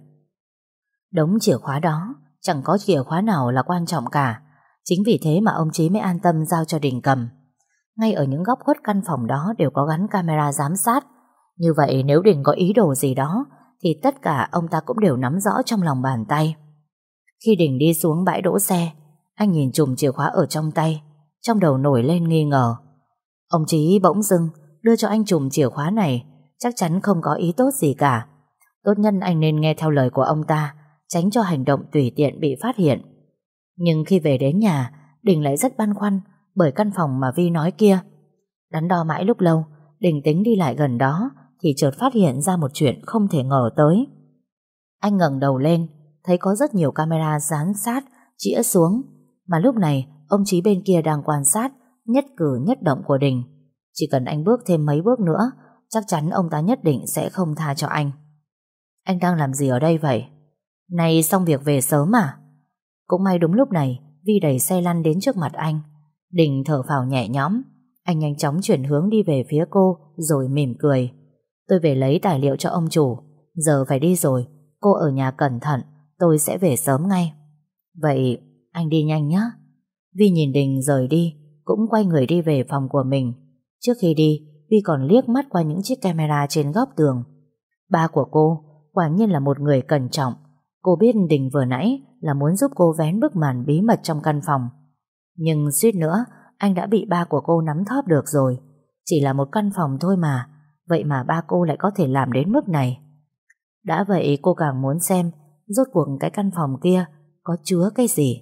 [SPEAKER 1] Đống chìa khóa đó chẳng có chìa khóa nào là quan trọng cả. Chính vì thế mà ông Chí mới an tâm giao cho Đình cầm. Ngay ở những góc khuất căn phòng đó đều có gắn camera giám sát. Như vậy nếu Đình có ý đồ gì đó thì tất cả ông ta cũng đều nắm rõ trong lòng bàn tay. Khi Đình đi xuống bãi đỗ xe, anh nhìn chùm chìa khóa ở trong tay, trong đầu nổi lên nghi ngờ. Ông Chí bỗng dưng đưa cho anh chùm chìa khóa này chắc chắn không có ý tốt gì cả. Tốt nhất anh nên nghe theo lời của ông ta, tránh cho hành động tùy tiện bị phát hiện. Nhưng khi về đến nhà, Đình lại rất băn khoăn bởi căn phòng mà Vi nói kia. Đắn đo mãi lúc lâu, Đình tính đi lại gần đó thì chợt phát hiện ra một chuyện không thể ngờ tới. Anh ngẩng đầu lên, thấy có rất nhiều camera dán sát chĩa xuống, mà lúc này ông Chí bên kia đang quan sát nhất cử nhất động của Đình. Chỉ cần anh bước thêm mấy bước nữa, chắc chắn ông ta nhất định sẽ không tha cho anh. Anh đang làm gì ở đây vậy? Này xong việc về sớm à? Cũng may đúng lúc này Vi đẩy xe lăn đến trước mặt anh. Đình thở phào nhẹ nhõm. Anh nhanh chóng chuyển hướng đi về phía cô rồi mỉm cười. Tôi về lấy tài liệu cho ông chủ. Giờ phải đi rồi. Cô ở nhà cẩn thận, tôi sẽ về sớm ngay. Vậy anh đi nhanh nhé. Vi nhìn Đình rời đi, cũng quay người đi về phòng của mình. Trước khi đi, Vi còn liếc mắt qua những chiếc camera trên góc tường. Ba của cô quả nhiên là một người cẩn trọng. Cô biết Đình vừa nãy là muốn giúp cô vén bức màn bí mật trong căn phòng. Nhưng suýt nữa anh đã bị ba của cô nắm thóp được rồi. Chỉ là một căn phòng thôi mà, vậy mà ba cô lại có thể làm đến mức này. Đã vậy cô càng muốn xem rốt cuộc cái căn phòng kia có chứa cái gì.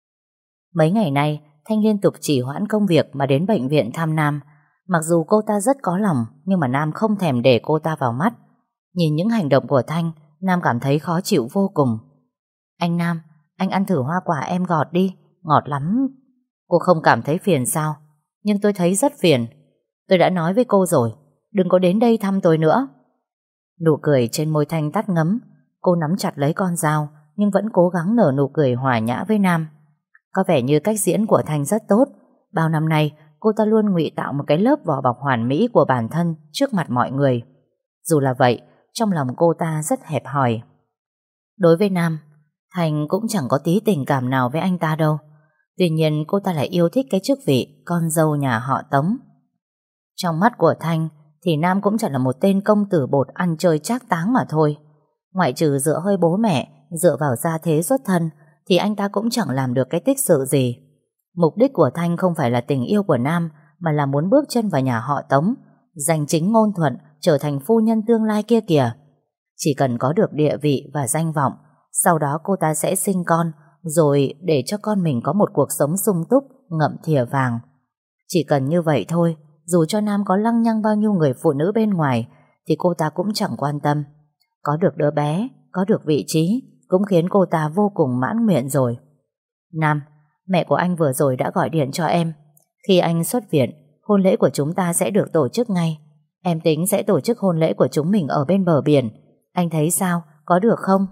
[SPEAKER 1] Mấy ngày nay Thanh liên tục trì hoãn công việc mà đến bệnh viện thăm Nam. Mặc dù cô ta rất có lòng, nhưng mà Nam không thèm để cô ta vào mắt. Nhìn những hành động của Thanh, Nam cảm thấy khó chịu vô cùng. Anh Nam, anh ăn thử hoa quả em gọt đi, ngọt lắm. Cô không cảm thấy phiền sao? Nhưng tôi thấy rất phiền. Tôi đã nói với cô rồi, đừng có đến đây thăm tôi nữa. Nụ cười trên môi Thanh tắt ngấm. Cô nắm chặt lấy con dao, nhưng vẫn cố gắng nở nụ cười hòa nhã với Nam. Có vẻ như cách diễn của Thanh rất tốt. Bao năm nay cô ta luôn ngụy tạo một cái lớp vỏ bọc hoàn mỹ của bản thân trước mặt mọi người. Dù là vậy, trong lòng cô ta rất hẹp hòi. Đối với Nam, Thanh cũng chẳng có tí tình cảm nào với anh ta đâu. Tuy nhiên cô ta lại yêu thích cái chức vị con dâu nhà họ Tống. Trong mắt của Thanh thì Nam cũng chẳng là một tên công tử bột ăn chơi trác táng mà thôi. Ngoại trừ dựa hơi bố mẹ, dựa vào gia thế xuất thân, thì anh ta cũng chẳng làm được cái tích sự gì. Mục đích của Thanh không phải là tình yêu của Nam, mà là muốn bước chân vào nhà họ Tống, giành chính ngôn thuận, trở thành phu nhân tương lai kia kìa. Chỉ cần có được địa vị và danh vọng, sau đó cô ta sẽ sinh con, rồi để cho con mình có một cuộc sống sung túc, ngậm thìa vàng. Chỉ cần như vậy thôi, dù cho Nam có lăng nhăng bao nhiêu người phụ nữ bên ngoài, thì cô ta cũng chẳng quan tâm. Có được đứa bé, có được vị trí, cũng khiến cô ta vô cùng mãn nguyện rồi. Nam, mẹ của anh vừa rồi đã gọi điện cho em. Khi anh xuất viện, hôn lễ của chúng ta sẽ được tổ chức ngay. Em tính sẽ tổ chức hôn lễ của chúng mình ở bên bờ biển. Anh thấy sao, có được không?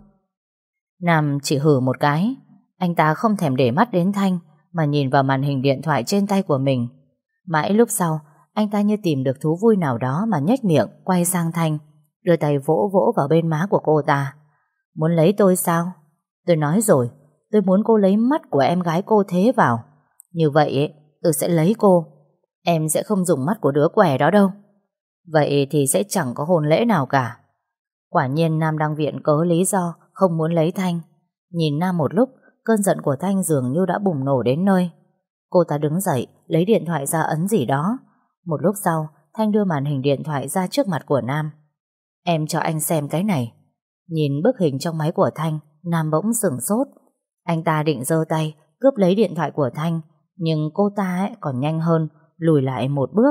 [SPEAKER 1] Nam chỉ hừ một cái. Anh ta không thèm để mắt đến Thanh, mà nhìn vào màn hình điện thoại trên tay của mình. Mãi lúc sau, anh ta như tìm được thú vui nào đó mà nhếch miệng quay sang Thanh, đưa tay vỗ vỗ vào bên má của cô ta. Muốn lấy tôi sao? Tôi nói rồi, tôi muốn cô lấy mắt của em gái cô thế vào. Như vậy ấy, tôi sẽ lấy cô. Em sẽ không dùng mắt của đứa què đó đâu. Vậy thì sẽ chẳng có hôn lễ nào cả. Quả nhiên Nam đang viện cớ lý do không muốn lấy Thanh. Nhìn Nam một lúc, cơn giận của Thanh dường như đã bùng nổ đến nơi. Cô ta đứng dậy, lấy điện thoại ra ấn gì đó. Một lúc sau, Thanh đưa màn hình điện thoại ra trước mặt của Nam. Em cho anh xem cái này. Nhìn bức hình trong máy của Thanh, Nam bỗng sửng sốt. Anh ta định giơ tay cướp lấy điện thoại của Thanh, nhưng cô ta ấy còn nhanh hơn, lùi lại một bước.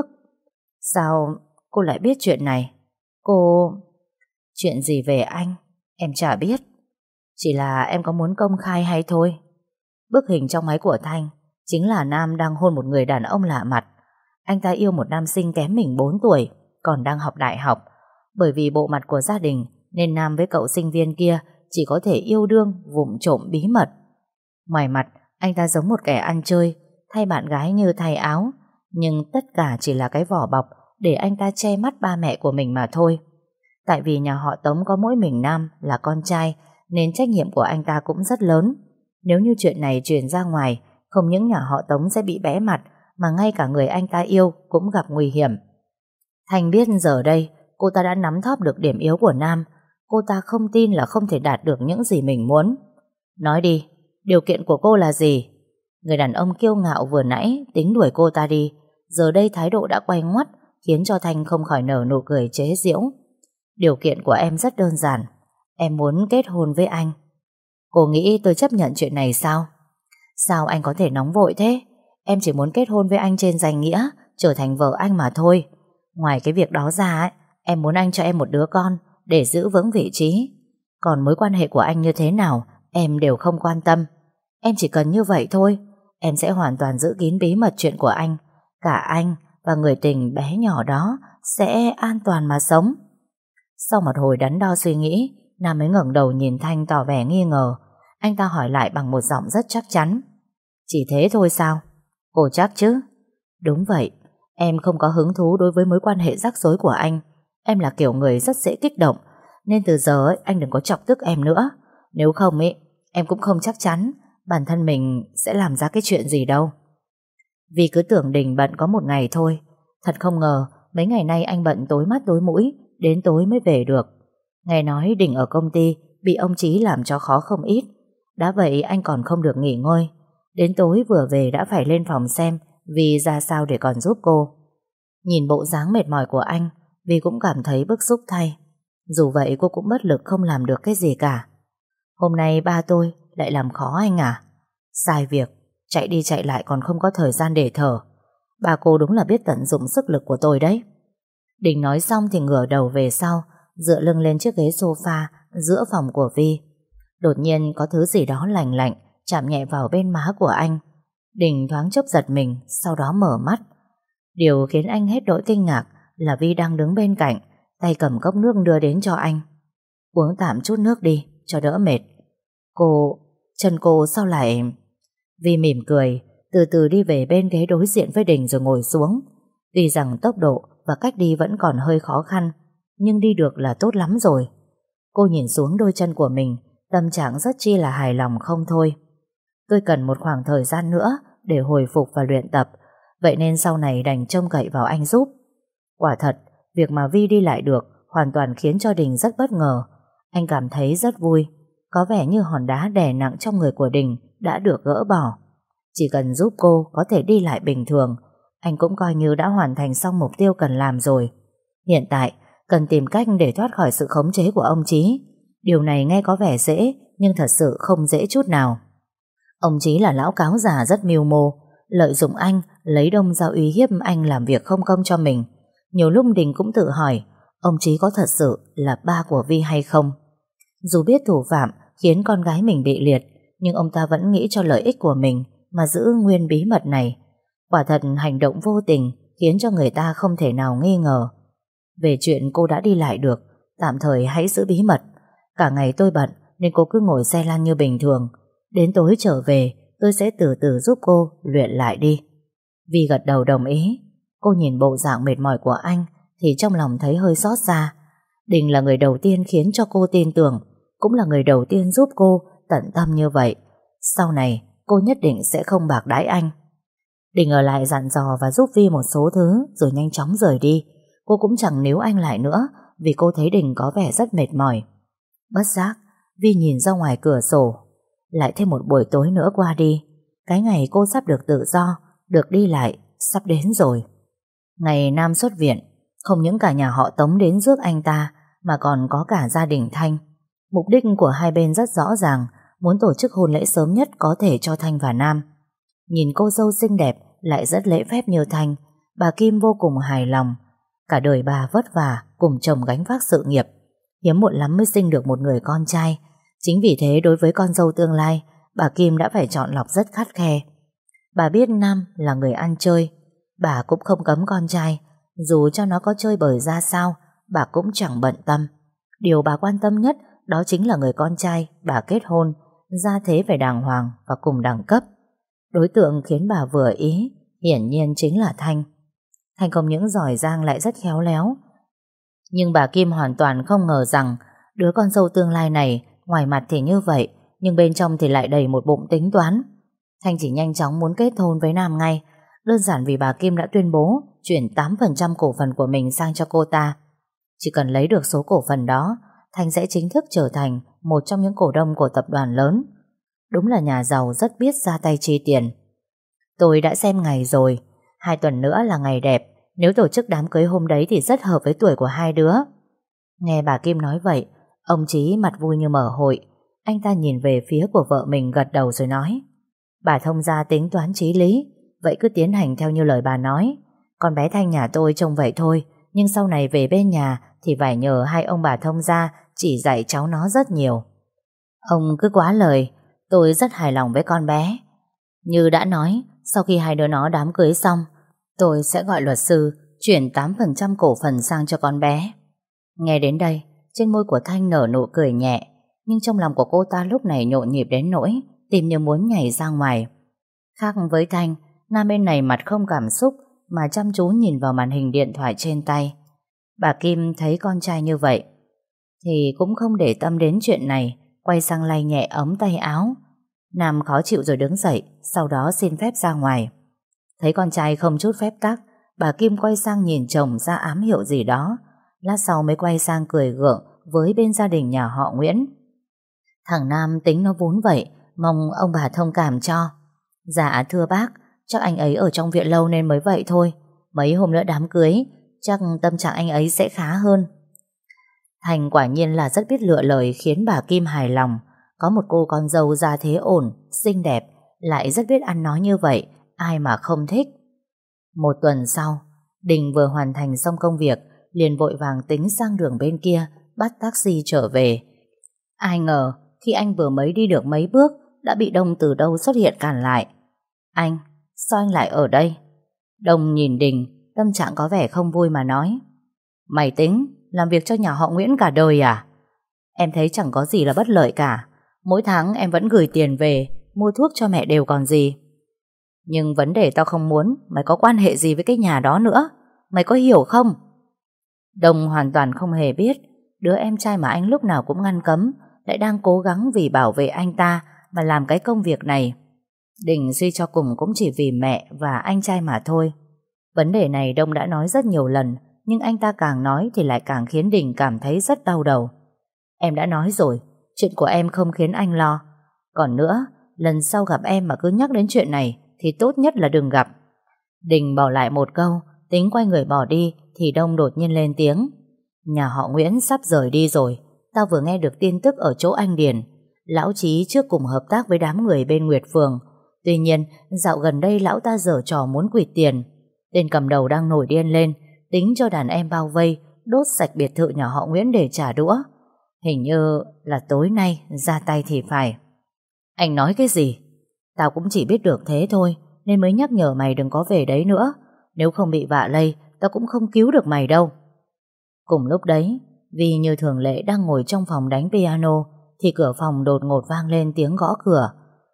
[SPEAKER 1] Sao cô lại biết chuyện này? Cô... Chuyện gì về anh? Em chả biết. Chỉ là em có muốn công khai hay thôi. Bức hình trong máy của Thanh chính là Nam đang hôn một người đàn ông lạ mặt. Anh ta yêu một nam sinh kém mình bốn tuổi, còn đang học đại học. Bởi vì bộ mặt của gia đình nên Nam với cậu sinh viên kia chỉ có thể yêu đương vụng trộm bí mật. Ngoài mặt, anh ta giống một kẻ ăn chơi, thay bạn gái như thay áo, nhưng tất cả chỉ là cái vỏ bọc để anh ta che mắt ba mẹ của mình mà thôi. Tại vì nhà họ Tống có mỗi mình Nam là con trai, nên trách nhiệm của anh ta cũng rất lớn. Nếu như chuyện này truyền ra ngoài, không những nhà họ Tống sẽ bị bẽ mặt, mà ngay cả người anh ta yêu cũng gặp nguy hiểm. Thành biết giờ đây cô ta đã nắm thóp được điểm yếu của Nam. Cô ta không tin là không thể đạt được những gì mình muốn. Nói đi, điều kiện của cô là gì? Người đàn ông kiêu ngạo vừa nãy tính đuổi cô ta đi, giờ đây thái độ đã quay ngoắt, khiến cho Thanh không khỏi nở nụ cười chế giễu. Điều kiện của em rất đơn giản. Em muốn kết hôn với anh. Cô nghĩ tôi chấp nhận chuyện này sao? Sao anh có thể nóng vội thế? Em chỉ muốn kết hôn với anh trên danh nghĩa, trở thành vợ anh mà thôi. Ngoài cái việc đó ra ấy, em muốn anh cho em một đứa con để giữ vững vị trí. Còn mối quan hệ của anh như thế nào em đều không quan tâm. Em chỉ cần như vậy thôi. Em sẽ hoàn toàn giữ kín bí mật chuyện của anh. Cả anh và người tình bé nhỏ đó sẽ an toàn mà sống. Sau một hồi đắn đo suy nghĩ, Nam mới ngẩng đầu nhìn Thanh tỏ vẻ nghi ngờ. Anh ta hỏi lại bằng một giọng rất chắc chắn. Chỉ thế thôi sao? Cô chắc chứ? Đúng vậy. Em không có hứng thú đối với mối quan hệ rắc rối của anh. Em là kiểu người rất dễ kích động, nên từ giờ ấy, anh đừng có chọc tức em nữa. Nếu không ấy, em cũng không chắc chắn bản thân mình sẽ làm ra cái chuyện gì đâu. Vì cứ tưởng Đình bận có một ngày thôi. Thật không ngờ mấy ngày nay anh bận tối mắt tối mũi, đến tối mới về được. Nghe nói Đình ở công ty bị ông Chí làm cho khó không ít. Đã vậy anh còn không được nghỉ ngơi. Đến tối vừa về đã phải lên phòng xem vì ra sao để còn giúp cô. Nhìn bộ dáng mệt mỏi của anh, Vi cũng cảm thấy bức xúc thay. Dù vậy cô cũng bất lực không làm được cái gì cả. Hôm nay ba tôi lại làm khó anh à? Sai việc, chạy đi chạy lại còn không có thời gian để thở. Ba cô đúng là biết tận dụng sức lực của tôi đấy. Đình nói xong thì ngửa đầu về sau, dựa lưng lên chiếc ghế sofa giữa phòng của Vi. Đột nhiên có thứ gì đó lành lạnh chạm nhẹ vào bên má của anh. Đình thoáng chốc giật mình, sau đó mở mắt. Điều khiến anh hết nỗi kinh ngạc là Vi đang đứng bên cạnh, tay cầm cốc nước đưa đến cho anh. Uống tạm chút nước đi, cho đỡ mệt. Cô... chân cô sao lại... Vi mỉm cười, từ từ đi về bên ghế đối diện với Đình rồi ngồi xuống. Tuy rằng tốc độ và cách đi vẫn còn hơi khó khăn, nhưng đi được là tốt lắm rồi. Cô nhìn xuống đôi chân của mình, tâm trạng rất chi là hài lòng không thôi. Tôi cần một khoảng thời gian nữa để hồi phục và luyện tập, vậy nên sau này đành trông cậy vào anh giúp. Quả thật, việc mà Vi đi lại được hoàn toàn khiến cho Đình rất bất ngờ. Anh cảm thấy rất vui, có vẻ như hòn đá đè nặng trong người của Đình đã được gỡ bỏ. Chỉ cần giúp cô có thể đi lại bình thường, anh cũng coi như đã hoàn thành xong mục tiêu cần làm rồi. Hiện tại, cần tìm cách để thoát khỏi sự khống chế của ông Chí. Điều này nghe có vẻ dễ, nhưng thật sự không dễ chút nào. Ông Chí là lão cáo già rất mưu mô, lợi dụng anh, lấy đông ra uy hiếp anh làm việc không công cho mình. Nhiều lúc Đình cũng tự hỏi, ông Chí có thật sự là ba của Vi hay không? Dù biết thủ phạm khiến con gái mình bị liệt, nhưng ông ta vẫn nghĩ cho lợi ích của mình mà giữ nguyên bí mật này. Quả thật hành động vô tình khiến cho người ta không thể nào nghi ngờ. Về chuyện cô đã đi lại được, tạm thời hãy giữ bí mật. Cả ngày tôi bận nên cô cứ ngồi xe lăn như bình thường. Đến tối trở về tôi sẽ từ từ giúp cô luyện lại đi. Vi gật đầu đồng ý. Cô nhìn bộ dạng mệt mỏi của anh thì trong lòng thấy hơi xót xa. Đình là người đầu tiên khiến cho cô tin tưởng, cũng là người đầu tiên giúp cô tận tâm như vậy. Sau này cô nhất định sẽ không bạc đãi anh. Đình ở lại dặn dò và giúp Vi một số thứ rồi nhanh chóng rời đi. Cô cũng chẳng níu anh lại nữa vì cô thấy Đình có vẻ rất mệt mỏi. Bất giác Vi nhìn ra ngoài cửa sổ. Lại thêm một buổi tối nữa qua đi. Cái ngày cô sắp được tự do, được đi lại sắp đến rồi. Ngày Nam xuất viện, không những cả nhà họ Tống đến rước anh ta mà còn có cả gia đình Thanh. Mục đích của hai bên rất rõ ràng, muốn tổ chức hôn lễ sớm nhất có thể cho Thanh và Nam. Nhìn cô dâu xinh đẹp lại rất lễ phép như Thanh, bà Kim vô cùng hài lòng. Cả đời bà vất vả cùng chồng gánh vác sự nghiệp, hiếm muộn lắm mới sinh được một người con trai. Chính vì thế đối với con dâu tương lai, bà Kim đã phải chọn lọc rất khắt khe. Bà biết Nam là người ăn chơi, bà cũng không cấm con trai. Dù cho nó có chơi bời ra sao, bà cũng chẳng bận tâm. Điều bà quan tâm nhất đó chính là người con trai bà kết hôn, gia thế phải đàng hoàng và cùng đẳng cấp. Đối tượng khiến bà vừa ý hiển nhiên chính là Thanh. Thanh không những giỏi giang lại rất khéo léo. Nhưng bà Kim hoàn toàn không ngờ rằng đứa con dâu tương lai này ngoài mặt thì như vậy, nhưng bên trong thì lại đầy một bụng tính toán. Thanh chỉ nhanh chóng muốn kết hôn với Nam ngay, đơn giản vì bà Kim đã tuyên bố chuyển tám phần trăm cổ phần của mình sang cho cô ta. Chỉ cần lấy được số cổ phần đó, Thanh sẽ chính thức trở thành một trong những cổ đông của tập đoàn lớn. Đúng là nhà giàu rất biết ra tay chi tiền. Tôi đã xem ngày rồi, hai tuần nữa là ngày đẹp. Nếu tổ chức đám cưới hôm đấy thì rất hợp với tuổi của hai đứa. Nghe bà Kim nói vậy, ông Chí mặt vui như mở hội. Anh ta nhìn về phía của vợ mình gật đầu rồi nói, bà thông gia tính toán chí lý, vậy cứ tiến hành theo như lời bà nói. Con bé Thanh nhà tôi trông vậy thôi, nhưng sau này về bên nhà thì phải nhờ hai ông bà thông gia chỉ dạy cháu nó rất nhiều. Ông cứ quá lời, tôi rất hài lòng với con bé. Như đã nói, sau khi hai đứa nó đám cưới xong, tôi sẽ gọi luật sư chuyển tám phần trăm cổ phần sang cho con bé. Nghe đến đây, trên môi của Thanh nở nụ cười nhẹ, nhưng trong lòng của cô ta lúc này nhộn nhịp đến nỗi tim như muốn nhảy ra ngoài. Khác với Thanh, Nam bên này mặt không cảm xúc mà chăm chú nhìn vào màn hình điện thoại trên tay. Bà Kim thấy con trai như vậy thì cũng không để tâm đến chuyện này, quay sang lay nhẹ ống tay áo. Nam khó chịu rồi đứng dậy, sau đó xin phép ra ngoài. Thấy con trai không chút phép tắc, bà Kim quay sang nhìn chồng ra ám hiệu gì đó. Lát sau mới quay sang cười gượng với bên gia đình nhà họ Nguyễn. Thằng Nam tính nó vốn vậy, mong ông bà thông cảm cho. Dạ thưa bác, chắc anh ấy ở trong viện lâu nên mới vậy thôi. Mấy hôm nữa đám cưới, chắc tâm trạng anh ấy sẽ khá hơn. Thành quả nhiên là rất biết lựa lời khiến bà Kim hài lòng. Có một cô con dâu gia thế ổn, xinh đẹp, lại rất biết ăn nói như vậy, ai mà không thích. Một tuần sau, Đình vừa hoàn thành xong công việc, liền vội vàng tính sang đường bên kia, bắt taxi trở về. Ai ngờ, khi anh vừa mới đi được mấy bước, đã bị Đông từ đâu xuất hiện cản lại. Anh, sao anh lại ở đây? Đông nhìn Đình, tâm trạng có vẻ không vui mà nói. Mày tính làm việc cho nhà họ Nguyễn cả đời à? Em thấy chẳng có gì là bất lợi cả. Mỗi tháng em vẫn gửi tiền về, mua thuốc cho mẹ đều còn gì. Nhưng vấn đề tao không muốn mày có quan hệ gì với cái nhà đó nữa. Mày có hiểu không? Đông hoàn toàn không hề biết đứa em trai mà anh lúc nào cũng ngăn cấm lại đang cố gắng vì bảo vệ anh ta mà làm cái công việc này. Đình suy cho cùng cũng chỉ vì mẹ và anh trai mà thôi. Vấn đề này Đông đã nói rất nhiều lần, nhưng anh ta càng nói thì lại càng khiến Đình cảm thấy rất đau đầu. Em đã nói rồi, chuyện của em không khiến anh lo. Còn nữa, lần sau gặp em mà cứ nhắc đến chuyện này thì tốt nhất là đừng gặp. Đình bỏ lại một câu, tính quay người bỏ đi thì Đông đột nhiên lên tiếng. Nhà họ Nguyễn sắp rời đi rồi. Tao vừa nghe được tin tức ở chỗ anh Điền. Lão Chí trước cùng hợp tác với đám người bên Nguyệt Phường. Tuy nhiên, dạo gần đây lão ta giở trò muốn quỵt tiền. Tên cầm đầu đang nổi điên lên, tính cho đàn em bao vây, đốt sạch biệt thự nhà họ Nguyễn để trả đũa. Hình như là tối nay ra tay thì phải. Anh nói cái gì? Tao cũng chỉ biết được thế thôi, nên mới nhắc nhở mày đừng có về đấy nữa. Nếu không bị vạ lây, tao cũng không cứu được mày đâu. Cùng lúc đấy, Vi như thường lệ đang ngồi trong phòng đánh piano, thì cửa phòng đột ngột vang lên tiếng gõ cửa.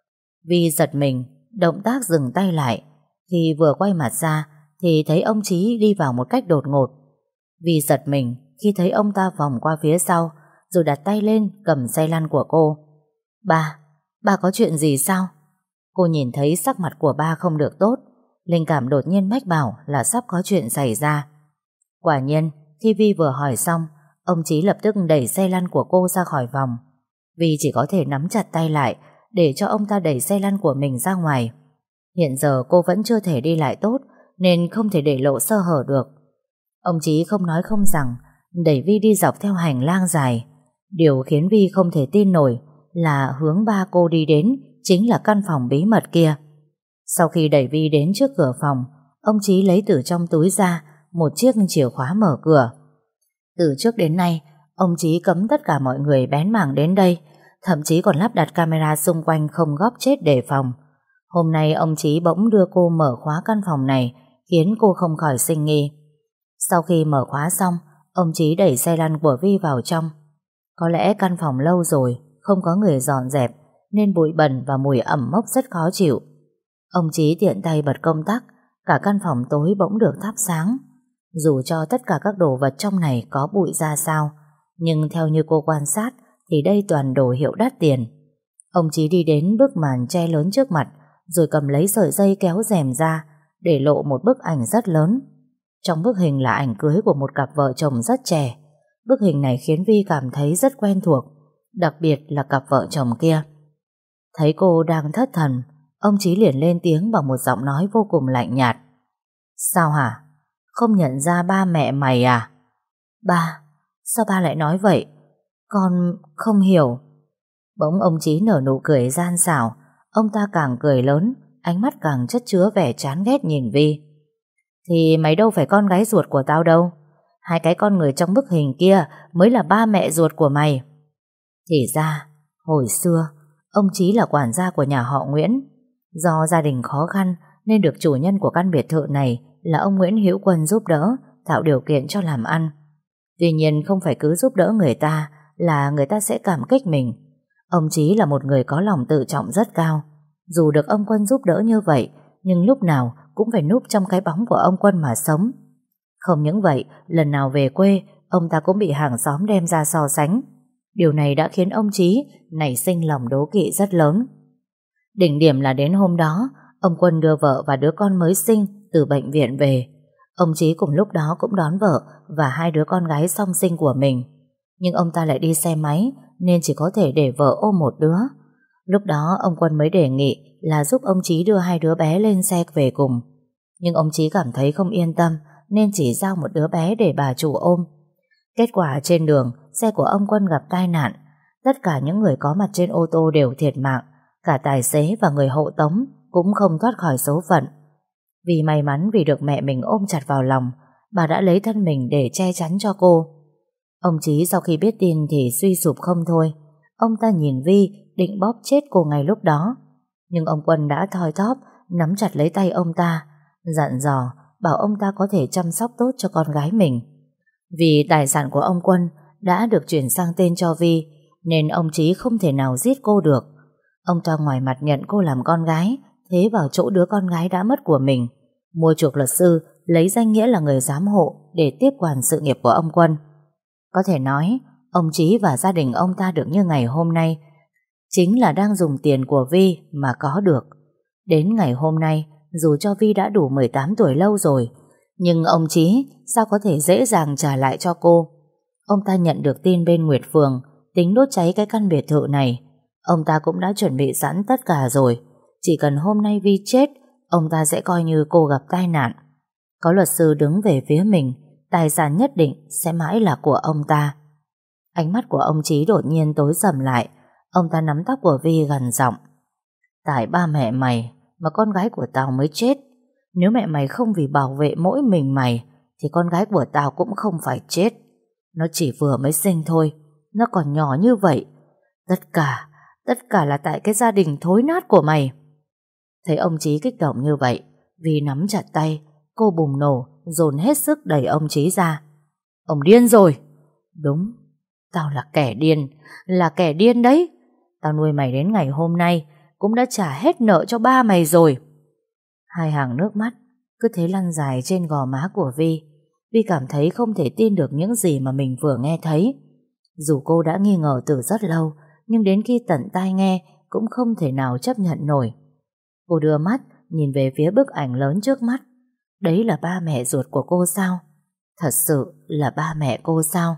[SPEAKER 1] Vi giật mình, động tác dừng tay lại. Khi vừa quay mặt ra thì thấy ông Chí đi vào một cách đột ngột. Vi giật mình khi thấy ông ta vòng qua phía sau, rồi đặt tay lên cầm xe lăn của cô. Ba, ba có chuyện gì sao? Cô nhìn thấy sắc mặt của ba không được tốt, linh cảm đột nhiên mách bảo là sắp có chuyện xảy ra. Quả nhiên, khi Vi vừa hỏi xong, ông Chí lập tức đẩy xe lăn của cô ra khỏi phòng. Vi chỉ có thể nắm chặt tay lại để cho ông ta đẩy xe lăn của mình ra ngoài. Hiện giờ cô vẫn chưa thể đi lại tốt, nên không thể để lộ sơ hở được. Ông Chí không nói không rằng đẩy Vi đi dọc theo hành lang dài. Điều khiến Vi không thể tin nổi là hướng ba cô đi đến chính là căn phòng bí mật kia. Sau khi đẩy Vi đến trước cửa phòng, ông Chí lấy từ trong túi ra một chiếc chìa khóa mở cửa. Từ trước đến nay, ông Chí cấm tất cả mọi người bén mảng đến đây, thậm chí còn lắp đặt camera xung quanh không góp chết đề phòng. Hôm nay ông Chí bỗng đưa cô mở khóa căn phòng này, khiến cô không khỏi sinh nghi. Sau khi mở khóa xong, ông Chí đẩy xe lăn của Vi vào trong. Có lẽ căn phòng lâu rồi, không có người dọn dẹp, nên bụi bẩn và mùi ẩm mốc rất khó chịu. Ông Chí tiện tay bật công tắc, cả căn phòng tối bỗng được thắp sáng. Dù cho tất cả các đồ vật trong này có bụi ra sao, nhưng theo như cô quan sát thì đây toàn đồ hiệu đắt tiền. Ông Chí đi đến bức màn che lớn trước mặt, rồi cầm lấy sợi dây kéo rèm ra để lộ một bức ảnh rất lớn. Trong bức hình là ảnh cưới của một cặp vợ chồng rất trẻ. Bức hình này khiến Vi cảm thấy rất quen thuộc, đặc biệt là cặp vợ chồng kia. Thấy cô đang thất thần, ông Chí liền lên tiếng bằng một giọng nói vô cùng lạnh nhạt. Sao hả? Không nhận ra ba mẹ mày à? Ba, sao ba lại nói vậy? Con không hiểu. Bỗng ông Chí nở nụ cười gian xảo. Ông ta càng cười lớn, ánh mắt càng chất chứa vẻ chán ghét nhìn Vi. Thì mày đâu phải con gái ruột của tao đâu. Hai cái con người trong bức hình kia mới là ba mẹ ruột của mày. Thì ra, hồi xưa, ông Chí là quản gia của nhà họ Nguyễn. Do gia đình khó khăn nên được chủ nhân của căn biệt thự này là ông Nguyễn Hữu Quân giúp đỡ, tạo điều kiện cho làm ăn. Tuy nhiên không phải cứ giúp đỡ người ta là người ta sẽ cảm kích mình. Ông Chí là một người có lòng tự trọng rất cao. Dù được ông Quân giúp đỡ như vậy, nhưng lúc nào cũng phải núp trong cái bóng của ông Quân mà sống. Không những vậy, lần nào về quê, ông ta cũng bị hàng xóm đem ra so sánh. Điều này đã khiến ông Chí nảy sinh lòng đố kỵ rất lớn. Đỉnh điểm là đến hôm đó, ông Quân đưa vợ và đứa con mới sinh từ bệnh viện về. Ông Chí cùng lúc đó cũng đón vợ và hai đứa con gái song sinh của mình. Nhưng ông ta lại đi xe máy nên chỉ có thể để vợ ôm một đứa. Lúc đó ông Quân mới đề nghị là giúp ông Chí đưa hai đứa bé lên xe về cùng. Nhưng ông Chí cảm thấy không yên tâm nên chỉ giao một đứa bé để bà chủ ôm. Kết quả trên đường, xe của ông Quân gặp tai nạn. Tất cả những người có mặt trên ô tô đều thiệt mạng. Cả tài xế và người hộ tống cũng không thoát khỏi số phận. Vì may mắn vì được mẹ mình ôm chặt vào lòng, bà đã lấy thân mình để che chắn cho cô. Ông Chí sau khi biết tin thì suy sụp không thôi. Ông ta nhìn Vi định bóp chết cô ngay lúc đó. Nhưng ông Quân đã thoi thóp nắm chặt lấy tay ông ta, dặn dò bảo ông ta có thể chăm sóc tốt cho con gái mình. Vì tài sản của ông Quân đã được chuyển sang tên cho Vi, nên ông Chí không thể nào giết cô được. Ông ta ngoài mặt nhận cô làm con gái thế vào chỗ đứa con gái đã mất của mình, mua chuộc luật sư, lấy danh nghĩa là người giám hộ để tiếp quản sự nghiệp của ông Quân. Có thể nói, ông Chí và gia đình ông ta được như ngày hôm nay chính là đang dùng tiền của Vi mà có được. Đến ngày hôm nay, dù cho Vi đã đủ mười tám tuổi lâu rồi, nhưng ông Chí sao có thể dễ dàng trả lại cho cô. Ông ta nhận được tin bên Nguyệt Phường tính đốt cháy cái căn biệt thự này. Ông ta cũng đã chuẩn bị sẵn tất cả rồi. Chỉ cần hôm nay Vi chết, ông ta sẽ coi như cô gặp tai nạn. Có luật sư đứng về phía mình, tài sản nhất định sẽ mãi là của ông ta. Ánh mắt của ông Chí đột nhiên tối sầm lại. Ông ta nắm tóc của Vi gằn giọng: tại ba mẹ mày mà con gái của tao mới chết. Nếu mẹ mày không vì bảo vệ mỗi mình mày thì con gái của tao cũng không phải chết. Nó chỉ vừa mới sinh thôi, nó còn nhỏ như vậy. Tất cả, tất cả là tại cái gia đình thối nát của mày. Thấy ông Chí kích động như vậy, Vi nắm chặt tay. Cô bùng nổ, dồn hết sức đẩy ông Chí ra. Ông điên rồi. Đúng, tao là kẻ điên, là kẻ điên đấy. Tao nuôi mày đến ngày hôm nay cũng đã trả hết nợ cho ba mày rồi. Hai hàng nước mắt cứ thế lăn dài trên gò má của Vi. Vi cảm thấy không thể tin được những gì mà mình vừa nghe thấy. Dù cô đã nghi ngờ từ rất lâu, nhưng đến khi tận tai nghe cũng không thể nào chấp nhận nổi. Cô đưa mắt nhìn về phía bức ảnh lớn trước mắt. Đấy là ba mẹ ruột của cô sao? Thật sự là ba mẹ cô sao?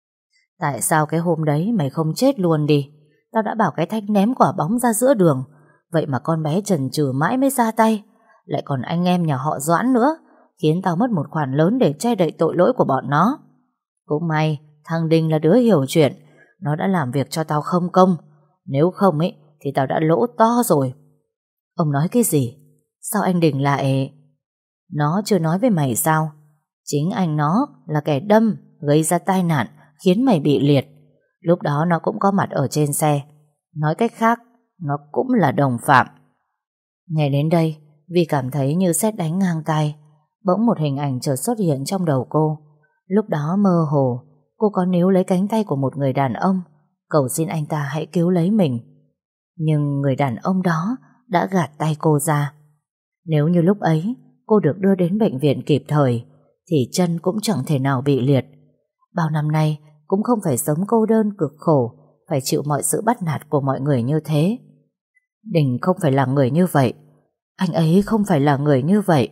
[SPEAKER 1] Tại sao cái hôm đấy mày không chết luôn đi? Tao đã bảo cái Thanh ném quả bóng ra giữa đường, vậy mà con bé chần chừ mãi mới ra tay. Lại còn anh em nhà họ Doãn nữa, khiến tao mất một khoản lớn để che đậy tội lỗi của bọn nó. Cũng may thằng Đình là đứa hiểu chuyện, nó đã làm việc cho tao không công. Nếu không ấy thì tao đã lỗ to rồi. Ông nói cái gì? Sao anh Đình lại... Nó chưa nói với mày sao? Chính anh nó là kẻ đâm, gây ra tai nạn, khiến mày bị liệt. Lúc đó nó cũng có mặt ở trên xe. Nói cách khác, nó cũng là đồng phạm. Nghe đến đây, Vi cảm thấy như sét đánh ngang tai. Bỗng một hình ảnh chợt xuất hiện trong đầu cô. Lúc đó mơ hồ, cô có níu lấy cánh tay của một người đàn ông, cầu xin anh ta hãy cứu lấy mình. Nhưng người đàn ông đó đã gạt tay cô ra. Nếu như lúc ấy cô được đưa đến bệnh viện kịp thời thì chân cũng chẳng thể nào bị liệt. Bao năm nay cũng không phải sống cô đơn cực khổ, phải chịu mọi sự bắt nạt của mọi người như thế. Đình không phải là người như vậy. Anh ấy không phải là người như vậy.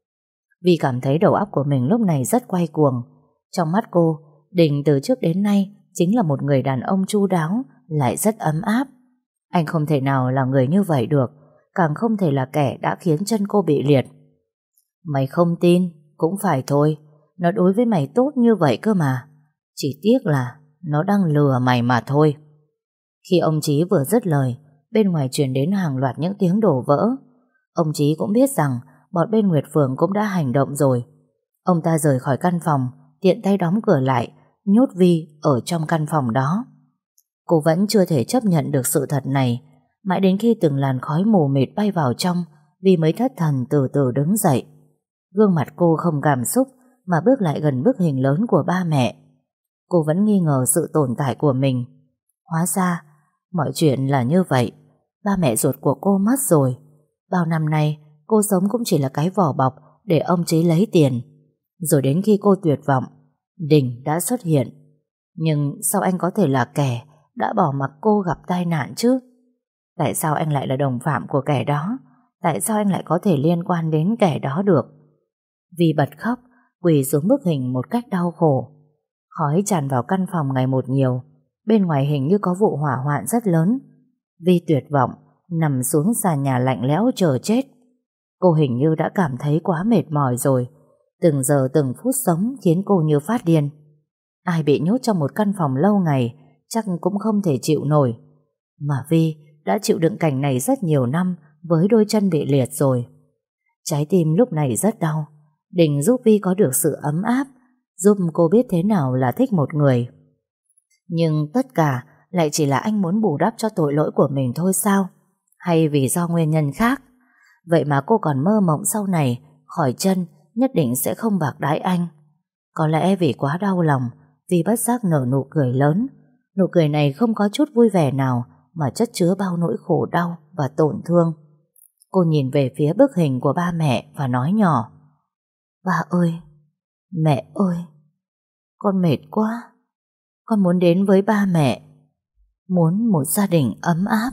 [SPEAKER 1] Vi cảm thấy đầu óc của mình lúc này rất quay cuồng. Trong mắt cô, Đình từ trước đến nay chính là một người đàn ông chu đáo, lại rất ấm áp. Anh không thể nào là người như vậy được, càng không thể là kẻ đã khiến chân cô bị liệt. Mày không tin cũng phải thôi, nó đối với mày tốt như vậy cơ mà. Chỉ tiếc là nó đang lừa mày mà thôi. Khi ông Chí vừa dứt lời, bên ngoài truyền đến hàng loạt những tiếng đổ vỡ. Ông Chí cũng biết rằng bọn bên Nguyệt Phường cũng đã hành động rồi. Ông ta rời khỏi căn phòng, tiện tay đóng cửa lại, nhốt Vi ở trong căn phòng đó. Cô vẫn chưa thể chấp nhận được sự thật này. Mãi đến khi từng làn khói mù mịt bay vào trong, Vi mới thất thần từ từ đứng dậy. Gương mặt cô không cảm xúc mà bước lại gần bức hình lớn của ba mẹ. Cô vẫn nghi ngờ sự tồn tại của mình. Hóa ra mọi chuyện là như vậy. Ba mẹ ruột của cô mất rồi. Bao năm nay cô sống cũng chỉ là cái vỏ bọc để ông Chí lấy tiền. Rồi đến khi cô tuyệt vọng, Đình đã xuất hiện. Nhưng sao anh có thể là kẻ đã bỏ mặc cô gặp tai nạn chứ? Tại sao anh lại là đồng phạm của kẻ đó? Tại sao anh lại có thể liên quan đến kẻ đó được? Vi bật khóc, quỳ xuống bức hình một cách đau khổ. Khói tràn vào căn phòng ngày một nhiều. Bên ngoài hình như có vụ hỏa hoạn rất lớn. Vi tuyệt vọng nằm xuống sàn nhà lạnh lẽo chờ chết. Cô hình như đã cảm thấy quá mệt mỏi rồi. Từng giờ từng phút sống khiến cô như phát điên. Ai bị nhốt trong một căn phòng lâu ngày chắc cũng không thể chịu nổi. Mà Vi đã chịu đựng cảnh này rất nhiều năm với đôi chân bị liệt rồi. Trái tim lúc này rất đau. Đình giúp Vi có được sự ấm áp, giúp cô biết thế nào là thích một người. Nhưng tất cả lại chỉ là anh muốn bù đắp cho tội lỗi của mình thôi sao? Hay vì do nguyên nhân khác? Vậy mà cô còn mơ mộng sau này khỏi chân nhất định sẽ không bạc đãi anh. Có lẽ vì quá đau lòng, Vi bất giác nở nụ cười lớn. Nụ cười này không có chút vui vẻ nào mà chất chứa bao nỗi khổ đau và tổn thương. Cô nhìn về phía bức hình của ba mẹ và nói nhỏ: Ba ơi, mẹ ơi, con mệt quá. Con muốn đến với ba mẹ, muốn một gia đình ấm áp.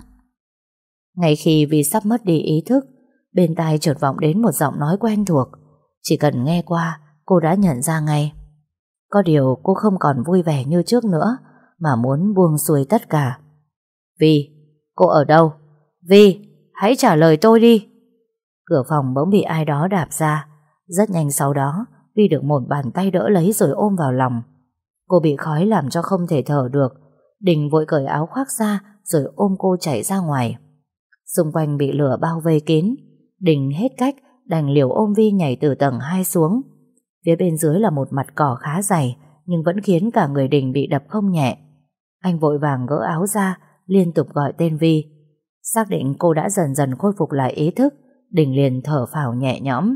[SPEAKER 1] Ngay khi Vi sắp mất đi ý thức, bên tai chợt vọng đến một giọng nói quen thuộc. Chỉ cần nghe qua, cô đã nhận ra ngay. Có điều cô không còn vui vẻ như trước nữa, mà muốn buông xuôi tất cả. Vi, cô ở đâu? Vi, hãy trả lời tôi đi. Cửa phòng bỗng bị ai đó đạp ra. Rất nhanh sau đó, Vi được một bàn tay đỡ lấy rồi ôm vào lòng. Cô bị khói làm cho không thể thở được. Đình vội cởi áo khoác ra rồi ôm cô chạy ra ngoài. Xung quanh bị lửa bao vây kín. Đình hết cách đành liều ôm Vi nhảy từ tầng hai xuống. Phía bên dưới là một mặt cỏ khá dày, nhưng vẫn khiến cả người Đình bị đập không nhẹ. Anh vội vàng gỡ áo ra, liên tục gọi tên Vi. Xác định cô đã dần dần khôi phục lại ý thức, Đình liền thở phào nhẹ nhõm.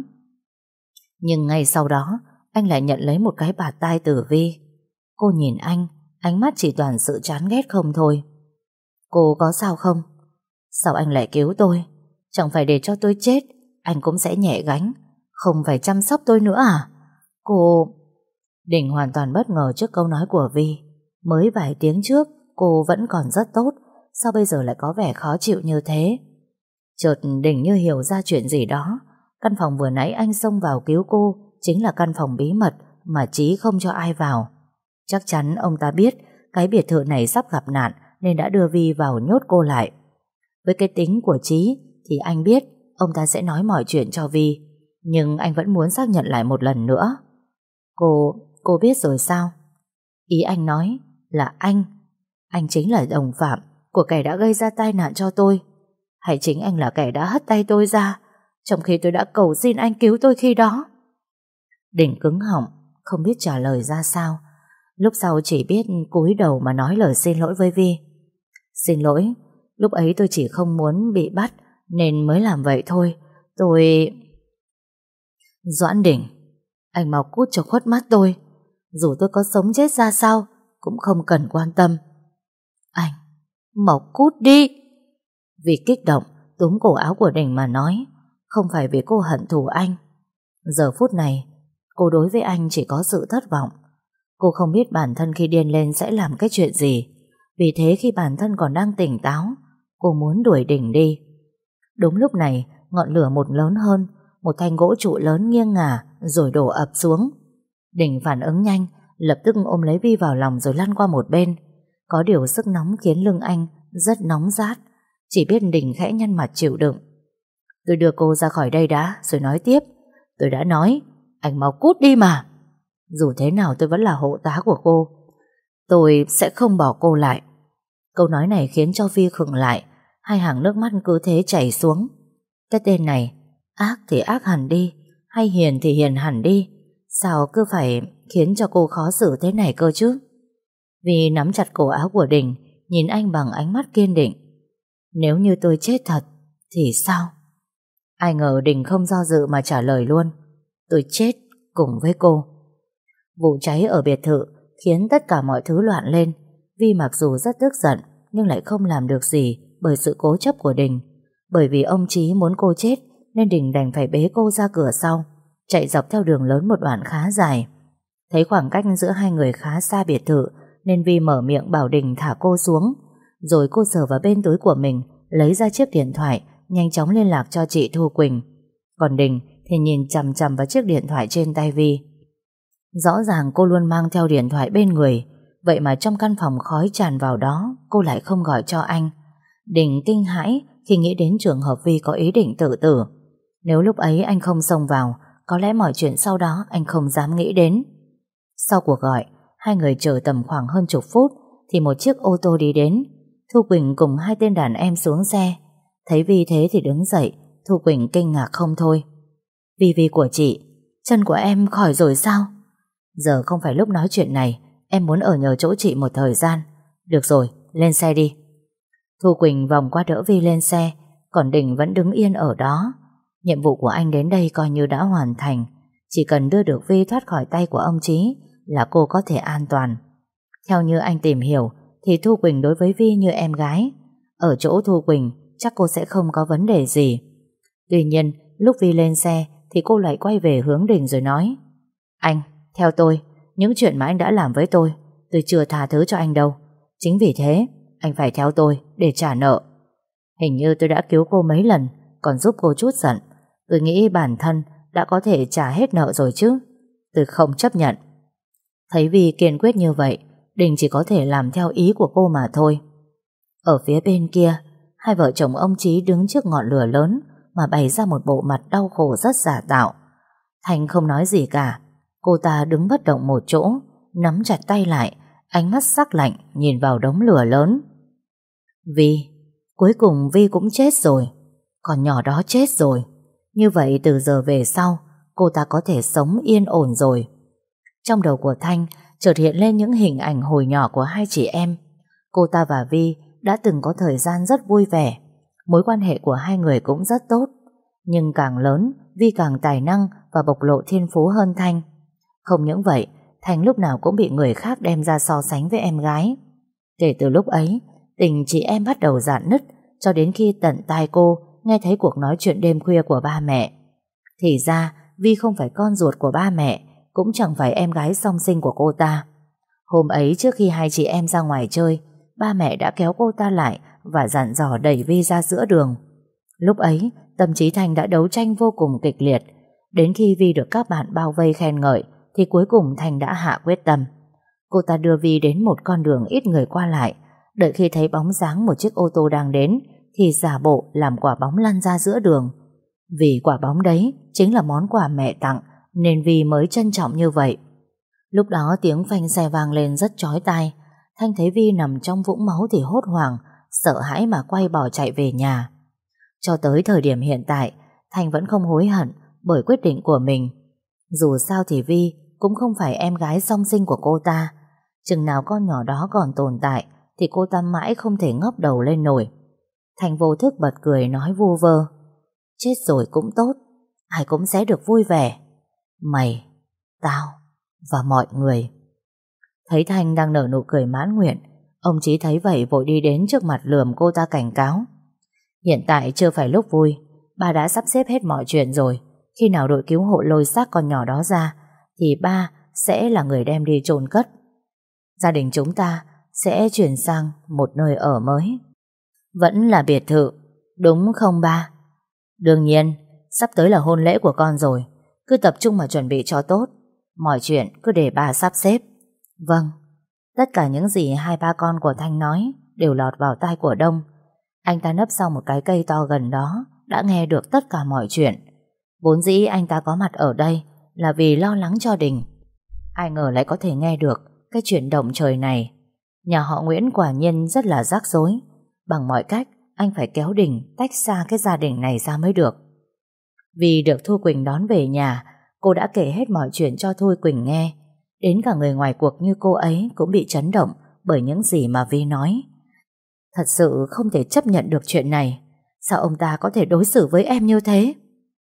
[SPEAKER 1] Nhưng ngay sau đó, anh lại nhận lấy một cái bạt tai từ Vi. Cô nhìn anh, ánh mắt chỉ toàn sự chán ghét không thôi. Cô có sao không? Sao anh lại cứu tôi? Chẳng phải để cho tôi chết, anh cũng sẽ nhẹ gánh, không phải chăm sóc tôi nữa à? Cô... Đình hoàn toàn bất ngờ trước câu nói của Vi. Mới vài tiếng trước, cô vẫn còn rất tốt, sao bây giờ lại có vẻ khó chịu như thế? Chợt Đình như hiểu ra chuyện gì đó. Căn phòng vừa nãy anh xông vào cứu cô chính là căn phòng bí mật mà Chí không cho ai vào. Chắc chắn ông ta biết cái biệt thự này sắp gặp nạn nên đã đưa Vi vào nhốt cô lại. Với cái tính của Chí thì anh biết ông ta sẽ nói mọi chuyện cho Vi, nhưng anh vẫn muốn xác nhận lại một lần nữa. Cô, cô biết rồi sao? Ý anh nói là anh, anh chính là đồng phạm của kẻ đã gây ra tai nạn cho tôi, hay chính anh là kẻ đã hất tay tôi ra trong khi tôi đã cầu xin anh cứu tôi khi đó? Đình cứng họng, không biết trả lời ra sao. Lúc sau chỉ biết cúi đầu mà nói lời xin lỗi với Vi. Xin lỗi, lúc ấy tôi chỉ không muốn bị bắt nên mới làm vậy thôi. Tôi... Doãn Đình, anh mau cút cho khuất mắt tôi. Dù tôi có sống chết ra sao cũng không cần quan tâm. Anh, mau cút đi. Vì kích động túm cổ áo của Đình mà nói, không phải vì cô hận thù anh. Giờ phút này cô đối với anh chỉ có sự thất vọng. Cô không biết bản thân khi điên lên sẽ làm cái chuyện gì. Vì thế khi bản thân còn đang tỉnh táo, cô muốn đuổi Đình đi. Đúng lúc này, ngọn lửa một lớn hơn, một thanh gỗ trụ lớn nghiêng ngả rồi đổ ập xuống. Đình phản ứng nhanh, lập tức ôm lấy Vi vào lòng rồi lăn qua một bên. Có điều sức nóng khiến lưng anh rất nóng rát. Chỉ biết Đình khẽ nhăn mặt chịu đựng. Tôi đưa cô ra khỏi đây đã rồi nói tiếp. Tôi đã nói, anh mau cút đi mà. Dù thế nào tôi vẫn là hộ tá của cô. Tôi sẽ không bỏ cô lại. Câu nói này khiến cho Vi khựng lại. Hai hàng nước mắt cứ thế chảy xuống. Cái tên này, ác thì ác hẳn đi, hay hiền thì hiền hẳn đi. Sao cứ phải khiến cho cô khó xử thế này cơ chứ? Vi nắm chặt cổ áo của Đình, nhìn anh bằng ánh mắt kiên định. Nếu như tôi chết thật thì sao? Ai ngờ Đình không do dự mà trả lời luôn. Tôi chết cùng với cô. Vụ cháy ở biệt thự khiến tất cả mọi thứ loạn lên. Vi mặc dù rất tức giận nhưng lại không làm được gì bởi sự cố chấp của Đình. Bởi vì ông Chí muốn cô chết nên Đình đành phải bế cô ra cửa sau, chạy dọc theo đường lớn một đoạn khá dài. Thấy khoảng cách giữa hai người khá xa biệt thự nên Vi mở miệng bảo Đình thả cô xuống. Rồi cô sờ vào bên túi của mình, lấy ra chiếc điện thoại, nhanh chóng liên lạc cho chị Thu Quỳnh. Còn Đình thì nhìn chằm chằm vào chiếc điện thoại trên tay Vi. Rõ ràng cô luôn mang theo điện thoại bên người, vậy mà trong căn phòng khói tràn vào đó cô lại không gọi cho anh. Đình kinh hãi khi nghĩ đến trường hợp Vi có ý định tự tử. Nếu lúc ấy anh không xông vào, có lẽ mọi chuyện sau đó anh không dám nghĩ đến. Sau cuộc gọi, hai người chờ tầm khoảng hơn chục phút thì một chiếc ô tô đi đến. Thu Quỳnh cùng hai tên đàn em xuống xe. Thấy Vi thế thì đứng dậy. Thu Quỳnh kinh ngạc không thôi. Vi Vi của chị, chân của em khỏi rồi sao? Giờ không phải lúc nói chuyện này, em muốn ở nhờ chỗ chị một thời gian. Được rồi, lên xe đi. Thu Quỳnh vòng qua đỡ Vi lên xe, còn Đình vẫn đứng yên ở đó. Nhiệm vụ của anh đến đây coi như đã hoàn thành. Chỉ cần đưa được Vi thoát khỏi tay của ông Chí là cô có thể an toàn. Theo như anh tìm hiểu thì Thu Quỳnh đối với Vi như em gái. Ở chỗ Thu Quỳnh chắc cô sẽ không có vấn đề gì. Tuy nhiên lúc Vi lên xe thì cô lại quay về hướng Đình rồi nói: Anh, theo tôi, những chuyện mà anh đã làm với tôi, tôi chưa tha thứ cho anh đâu. Chính vì thế anh phải theo tôi để trả nợ. Hình như tôi đã cứu cô mấy lần, còn giúp cô chút giận. Tôi nghĩ bản thân đã có thể trả hết nợ rồi chứ. Tôi không chấp nhận. Thấy Vi kiên quyết như vậy, Đình chỉ có thể làm theo ý của cô mà thôi. Ở phía bên kia, hai vợ chồng ông Chí đứng trước ngọn lửa lớn mà bày ra một bộ mặt đau khổ rất giả tạo. Thành không nói gì cả. Cô ta đứng bất động một chỗ, nắm chặt tay lại, ánh mắt sắc lạnh nhìn vào đống lửa lớn. Vi, cuối cùng Vi cũng chết rồi. Còn nhỏ đó chết rồi. Như vậy từ giờ về sau, cô ta có thể sống yên ổn rồi. Trong đầu của Thanh chợt hiện lên những hình ảnh hồi nhỏ của hai chị em. Cô ta và Vi đã từng có thời gian rất vui vẻ. Mối quan hệ của hai người cũng rất tốt. Nhưng càng lớn, Vi càng tài năng và bộc lộ thiên phú hơn Thanh. Không những vậy, Thanh lúc nào cũng bị người khác đem ra so sánh với em gái. Kể từ lúc ấy, tình chị em bắt đầu rạn nứt, cho đến khi tận tai cô nghe thấy cuộc nói chuyện đêm khuya của ba mẹ. Thì ra, Vi không phải con ruột của ba mẹ, cũng chẳng phải em gái song sinh của cô ta. Hôm ấy trước khi hai chị em ra ngoài chơi, ba mẹ đã kéo cô ta lại và dặn dò đẩy Vi ra giữa đường. Lúc ấy, tâm trí Thanh đã đấu tranh vô cùng kịch liệt. Đến khi Vi được các bạn bao vây khen ngợi, thì cuối cùng Thanh đã hạ quyết tâm. Cô ta đưa Vi đến một con đường ít người qua lại. Đợi khi thấy bóng dáng một chiếc ô tô đang đến, thì giả bộ làm quả bóng lăn ra giữa đường. Vì quả bóng đấy chính là món quà mẹ tặng, nên Vi mới trân trọng như vậy. Lúc đó tiếng phanh xe vang lên rất chói tai. Thanh thấy Vi nằm trong vũng máu thì hốt hoảng, sợ hãi mà quay bỏ chạy về nhà. Cho tới thời điểm hiện tại, Thanh vẫn không hối hận bởi quyết định của mình. Dù sao thì Vi cũng không phải em gái song sinh của cô ta. Chừng nào con nhỏ đó còn tồn tại thì cô ta mãi không thể ngóc đầu lên nổi. Thanh vô thức bật cười nói vu vơ: Chết rồi cũng tốt, ai cũng sẽ được vui vẻ. Mày, tao và mọi người. Thấy Thanh đang nở nụ cười mãn nguyện, ông Chí thấy vậy vội đi đến trước mặt lườm cô ta cảnh cáo: Hiện tại chưa phải lúc vui, ba đã sắp xếp hết mọi chuyện rồi. Khi nào đội cứu hộ lôi xác con nhỏ đó ra thì ba sẽ là người đem đi chôn cất. Gia đình chúng ta sẽ chuyển sang một nơi ở mới. Vẫn là biệt thự, đúng không ba? Đương nhiên, sắp tới là hôn lễ của con rồi, cứ tập trung mà chuẩn bị cho tốt. Mọi chuyện cứ để ba sắp xếp. Vâng. Tất cả những gì hai ba con của Thanh nói đều lọt vào tai của Đông. Anh ta nấp sau một cái cây to gần đó, đã nghe được tất cả mọi chuyện. Vốn dĩ anh ta có mặt ở đây là vì lo lắng cho Đình. Ai ngờ lại có thể nghe được cái chuyện động trời này. Nhà họ Nguyễn quả nhiên rất là rắc rối. Bằng mọi cách anh phải kéo Đình tách xa cái gia đình này ra mới được. Vì được Thu Quỳnh đón về nhà, cô đã kể hết mọi chuyện cho Thu Quỳnh nghe. Đến cả người ngoài cuộc như cô ấy cũng bị chấn động bởi những gì mà Vi nói. Thật sự không thể chấp nhận được chuyện này. Sao ông ta có thể đối xử với em như thế?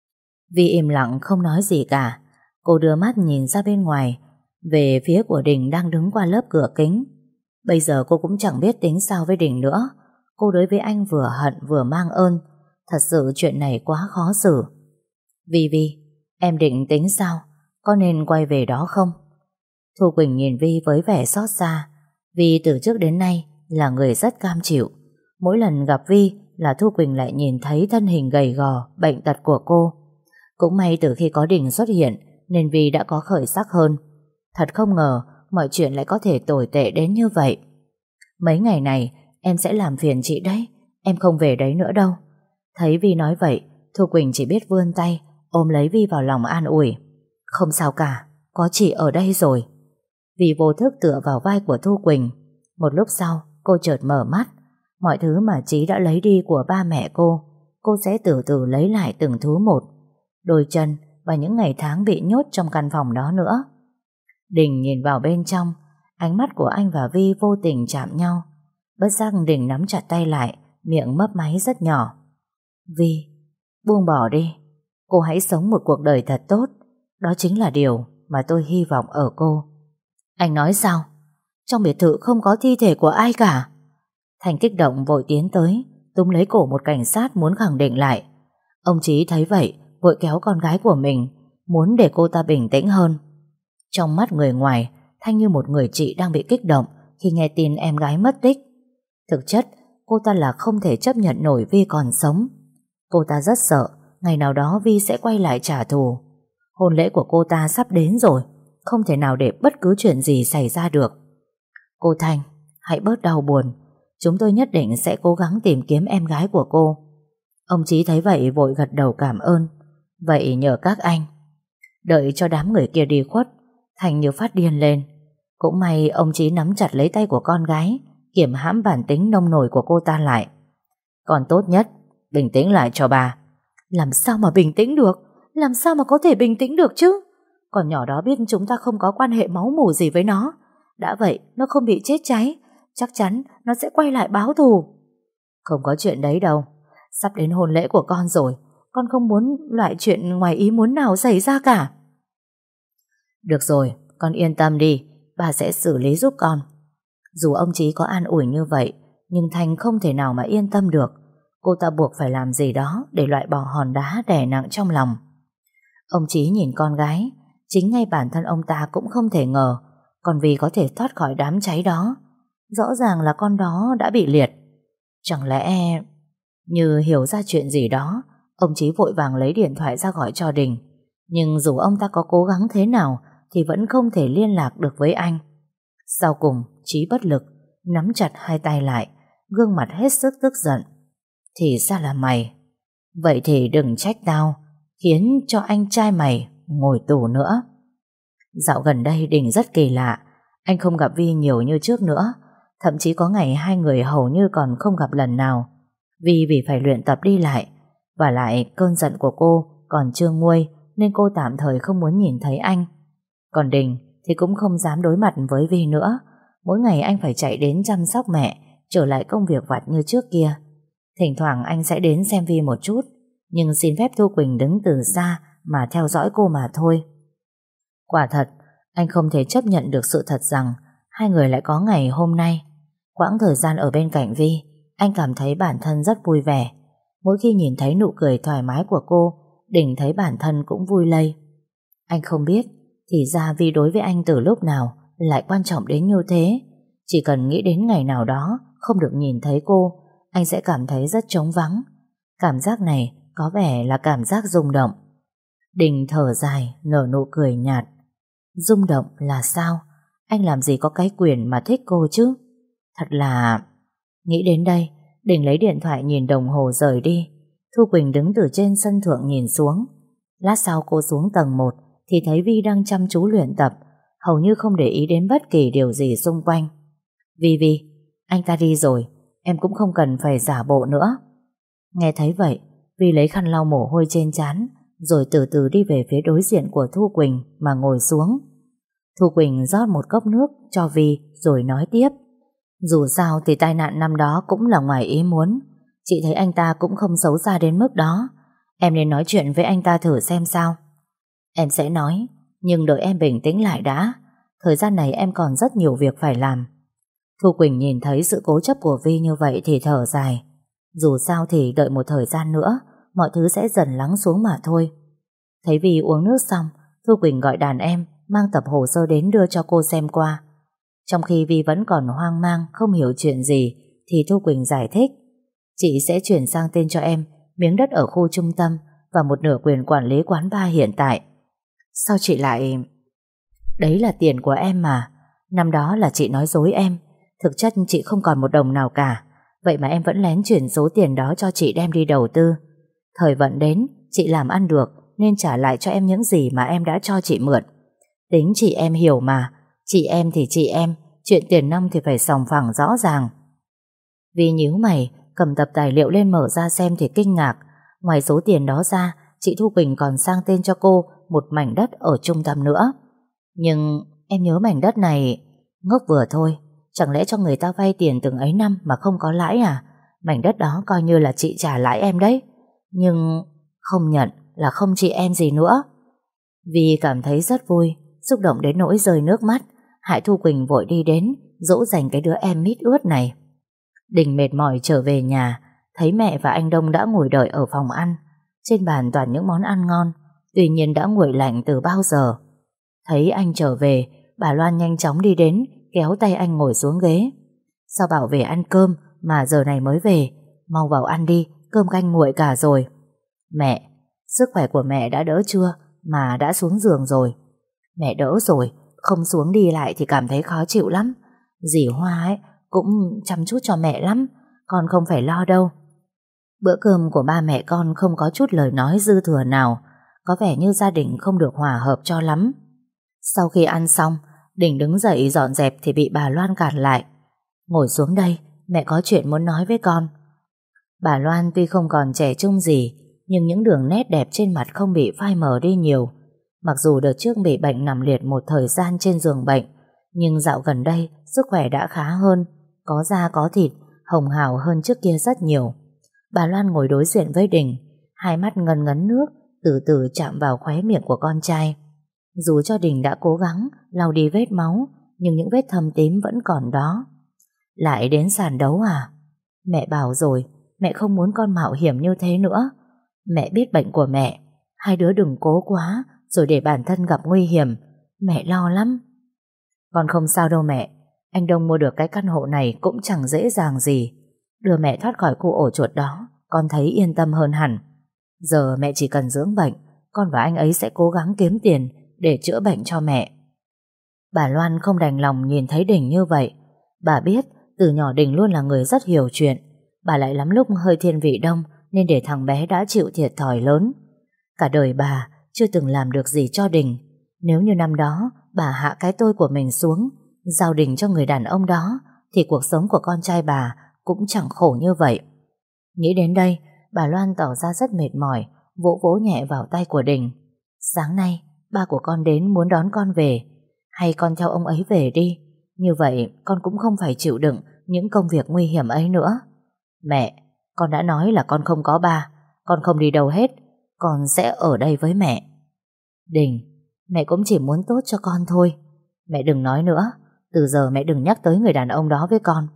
[SPEAKER 1] Vi im lặng không nói gì cả. Cô đưa mắt nhìn ra bên ngoài, về phía của Đình đang đứng qua lớp cửa kính. Bây giờ cô cũng chẳng biết tính sao với Đình nữa. Cô đối với anh vừa hận vừa mang ơn. Thật sự chuyện này quá khó xử. Vi Vi, em định tính sao? Có nên quay về đó không? Thu Quỳnh nhìn Vi với vẻ xót xa. Vi từ trước đến nay là người rất cam chịu. Mỗi lần gặp Vi là Thu Quỳnh lại nhìn thấy thân hình gầy gò, bệnh tật của cô. Cũng may từ khi có Đình xuất hiện nên Vi đã có khởi sắc hơn. Thật không ngờ mọi chuyện lại có thể tồi tệ đến như vậy. Mấy ngày này em sẽ làm phiền chị đấy, em không về đấy nữa đâu. Thấy Vi nói vậy, Thu Quỳnh chỉ biết vươn tay ôm lấy Vi vào lòng an ủi. Không sao cả, có chị ở đây rồi. Vi vô thức tựa vào vai của Thu Quỳnh. Một lúc sau cô chợt mở mắt. Mọi thứ mà Chí đã lấy đi của ba mẹ cô, cô sẽ từ từ lấy lại từng thứ một. Đôi chân và những ngày tháng bị nhốt trong căn phòng đó nữa. Đình nhìn vào bên trong, ánh mắt của anh và Vi vô tình chạm nhau. Bất giác Đình nắm chặt tay lại, miệng mấp máy rất nhỏ. Vi, buông bỏ đi. Cô hãy sống một cuộc đời thật tốt. Đó chính là điều mà tôi hy vọng ở cô. Anh nói sao? Trong biệt thự không có thi thể của ai cả. Thành kích động vội tiến tới, túm lấy cổ một cảnh sát muốn khẳng định lại. Ông Chí thấy vậy, vội kéo con gái của mình, muốn để cô ta bình tĩnh hơn. Trong mắt người ngoài, Thanh như một người chị đang bị kích động khi nghe tin em gái mất tích. Thực chất, cô ta là không thể chấp nhận nổi Vi còn sống. Cô ta rất sợ ngày nào đó Vi sẽ quay lại trả thù. Hôn lễ của cô ta sắp đến rồi, không thể nào để bất cứ chuyện gì xảy ra được. Cô Thanh, hãy bớt đau buồn. Chúng tôi nhất định sẽ cố gắng tìm kiếm em gái của cô. Ông Chí thấy vậy vội gật đầu cảm ơn. Vậy nhờ các anh. Đợi cho đám người kia đi khuất, Thanh như phát điên lên. Cũng may ông Chí nắm chặt lấy tay của con gái, kiểm hãm bản tính nông nổi của cô ta lại. Còn tốt nhất, bình tĩnh lại cho bà. Làm sao mà bình tĩnh được? Làm sao mà có thể bình tĩnh được chứ? Còn nhỏ đó biết chúng ta không có quan hệ máu mủ gì với nó. Đã vậy, nó không bị chết cháy, chắc chắn nó sẽ quay lại báo thù. Không có chuyện đấy đâu. Sắp đến hôn lễ của con rồi, con không muốn loại chuyện ngoài ý muốn nào xảy ra cả. Được rồi, con yên tâm đi, bà sẽ xử lý giúp con. Dù ông Chí có an ủi như vậy, nhưng Thanh không thể nào mà yên tâm được. Cô ta buộc phải làm gì đó để loại bỏ hòn đá đè nặng trong lòng. Ông Chí nhìn con gái, chính ngay bản thân ông ta cũng không thể ngờ còn vì có thể thoát khỏi đám cháy đó. Rõ ràng là con đó đã bị liệt. Chẳng lẽ... Như hiểu ra chuyện gì đó, ông Chí vội vàng lấy điện thoại ra gọi cho Đình. Nhưng dù ông ta có cố gắng thế nào thì vẫn không thể liên lạc được với anh. Sau cùng, Chí bất lực, nắm chặt hai tay lại, gương mặt hết sức tức giận. Thì ra là mày. Vậy thì đừng trách tao, khiến cho anh trai mày ngồi tù nữa. Dạo gần đây Đình rất kỳ lạ. Anh không gặp Vi nhiều như trước nữa. Thậm chí có ngày hai người hầu như còn không gặp lần nào. Vi vì phải luyện tập đi lại, và lại cơn giận của cô còn chưa nguôi, nên cô tạm thời không muốn nhìn thấy anh. Còn Đình thì cũng không dám đối mặt với Vi nữa. Mỗi ngày anh phải chạy đến chăm sóc mẹ, trở lại công việc vặt như trước kia. Thỉnh thoảng anh sẽ đến xem Vi một chút, nhưng xin phép Thu Quỳnh đứng từ xa mà theo dõi cô mà thôi. Quả thật, anh không thể chấp nhận được sự thật rằng hai người lại có ngày hôm nay. Quãng thời gian ở bên cạnh Vi, anh cảm thấy bản thân rất vui vẻ. Mỗi khi nhìn thấy nụ cười thoải mái của cô, Đình thấy bản thân cũng vui lây. Anh không biết, thì ra Vi đối với anh từ lúc nào lại quan trọng đến như thế. Chỉ cần nghĩ đến ngày nào đó không được nhìn thấy cô, anh sẽ cảm thấy rất trống vắng. Cảm giác này có vẻ là cảm giác rung động. Đình thở dài, nở nụ cười nhạt. Rung động là sao? Anh làm gì có cái quyền mà thích cô chứ? Thật là... Nghĩ đến đây, Đình lấy điện thoại nhìn đồng hồ rời đi. Thu Quỳnh đứng từ trên sân thượng nhìn xuống. Lát sau cô xuống tầng một thì thấy Vi đang chăm chú luyện tập, hầu như không để ý đến bất kỳ điều gì xung quanh. Vi Vi, anh ta đi rồi, em cũng không cần phải giả bộ nữa. Nghe thấy vậy, Vi lấy khăn lau mồ hôi trên trán, rồi từ từ đi về phía đối diện của Thu Quỳnh mà ngồi xuống. Thu Quỳnh rót một cốc nước cho Vi rồi nói tiếp. Dù sao thì tai nạn năm đó cũng là ngoài ý muốn. Chị thấy anh ta cũng không xấu xa đến mức đó. Em nên nói chuyện với anh ta thử xem sao. Em sẽ nói, nhưng đợi em bình tĩnh lại đã. Thời gian này em còn rất nhiều việc phải làm. Thu Quỳnh nhìn thấy sự cố chấp của Vi như vậy thì thở dài. Dù sao thì đợi một thời gian nữa, mọi thứ sẽ dần lắng xuống mà thôi. Thấy Vi uống nước xong, Thu Quỳnh gọi đàn em mang tập hồ sơ đến đưa cho cô xem qua. Trong khi Vi vẫn còn hoang mang, không hiểu chuyện gì, thì Thu Quỳnh giải thích. Chị sẽ chuyển sang tên cho em miếng đất ở khu trung tâm và một nửa quyền quản lý quán bar hiện tại. Sao chị lại... Đấy là tiền của em mà. Năm đó là chị nói dối em. Thực chất chị không còn một đồng nào cả. Vậy mà em vẫn lén chuyển số tiền đó cho chị đem đi đầu tư. Thời vận đến, chị làm ăn được nên trả lại cho em những gì mà em đã cho chị mượn. Tính chị em hiểu mà. Chị em thì chị em, chuyện tiền nong thì phải sòng phẳng rõ ràng. Vi nhíu mày, cầm tập tài liệu lên mở ra xem thì kinh ngạc. Ngoài số tiền đó ra, chị Thu Quỳnh còn sang tên cho cô một mảnh đất ở trung tâm nữa. Nhưng em nhớ mảnh đất này... Ngốc vừa thôi, chẳng lẽ cho người ta vay tiền từng ấy năm mà không có lãi à? Mảnh đất đó coi như là chị trả lãi em đấy. Nhưng không nhận là không chị em gì nữa. Vi cảm thấy rất vui, xúc động đến nỗi rơi nước mắt. Hại Thu Quỳnh vội đi đến dỗ dành cái đứa em mít ướt này. Đình mệt mỏi trở về nhà, thấy mẹ và anh Đông đã ngồi đợi ở phòng ăn. Trên bàn toàn những món ăn ngon, tuy nhiên đã nguội lạnh từ bao giờ. Thấy anh trở về, bà Loan nhanh chóng đi đến, kéo tay anh ngồi xuống ghế. Sao bảo về ăn cơm mà giờ này mới về? Mau vào ăn đi, cơm canh nguội cả rồi. Mẹ, sức khỏe của mẹ đã đỡ chưa mà đã xuống giường rồi? Mẹ đỡ rồi, không xuống đi lại thì cảm thấy khó chịu lắm. Dì Hoa ấy cũng chăm chút cho mẹ lắm, con không phải lo đâu. Bữa cơm của ba mẹ con không có chút lời nói dư thừa nào, có vẻ như gia đình không được hòa hợp cho lắm. Sau khi ăn xong, Đình đứng dậy dọn dẹp thì bị bà Loan cản lại. Ngồi xuống đây, mẹ có chuyện muốn nói với con. Bà Loan tuy không còn trẻ trung gì, nhưng những đường nét đẹp trên mặt không bị phai mờ đi nhiều. Mặc dù đợt trước bị bệnh nằm liệt một thời gian trên giường bệnh, nhưng dạo gần đây sức khỏe đã khá hơn, có da có thịt, hồng hào hơn trước kia rất nhiều. Bà Loan ngồi đối diện với Đình, hai mắt ngấn ngấn nước, từ từ chạm vào khóe miệng của con trai. Dù cho Đình đã cố gắng lau đi vết máu, nhưng những vết thâm tím vẫn còn đó. Lại đến sàn đấu à? Mẹ bảo rồi, mẹ không muốn con mạo hiểm như thế nữa. Mẹ biết bệnh của mẹ, hai đứa đừng cố quá rồi để bản thân gặp nguy hiểm. Mẹ lo lắm. Con không sao đâu mẹ, anh Đông mua được cái căn hộ này cũng chẳng dễ dàng gì. Đưa mẹ thoát khỏi khu ổ chuột đó, con thấy yên tâm hơn hẳn. Giờ mẹ chỉ cần dưỡng bệnh, con và anh ấy sẽ cố gắng kiếm tiền để chữa bệnh cho mẹ. Bà Loan không đành lòng nhìn thấy Đình như vậy. Bà biết từ nhỏ Đình luôn là người rất hiểu chuyện. Bà lại lắm lúc hơi thiên vị Đông, nên để thằng bé đã chịu thiệt thòi lớn. Cả đời bà chưa từng làm được gì cho Đình. Nếu như năm đó bà hạ cái tôi của mình xuống, giao Đình cho người đàn ông đó, thì cuộc sống của con trai bà cũng chẳng khổ như vậy. Nghĩ đến đây, bà Loan tỏ ra rất mệt mỏi, vỗ vỗ nhẹ vào tay của Đình. Sáng nay ba của con đến muốn đón con về, hay con theo ông ấy về đi. Như vậy con cũng không phải chịu đựng những công việc nguy hiểm ấy nữa. Mẹ, con đã nói là con không có ba, con không đi đâu hết, con sẽ ở đây với mẹ. Đình, mẹ cũng chỉ muốn tốt cho con thôi. Mẹ đừng nói nữa, từ giờ mẹ đừng nhắc tới người đàn ông đó với con.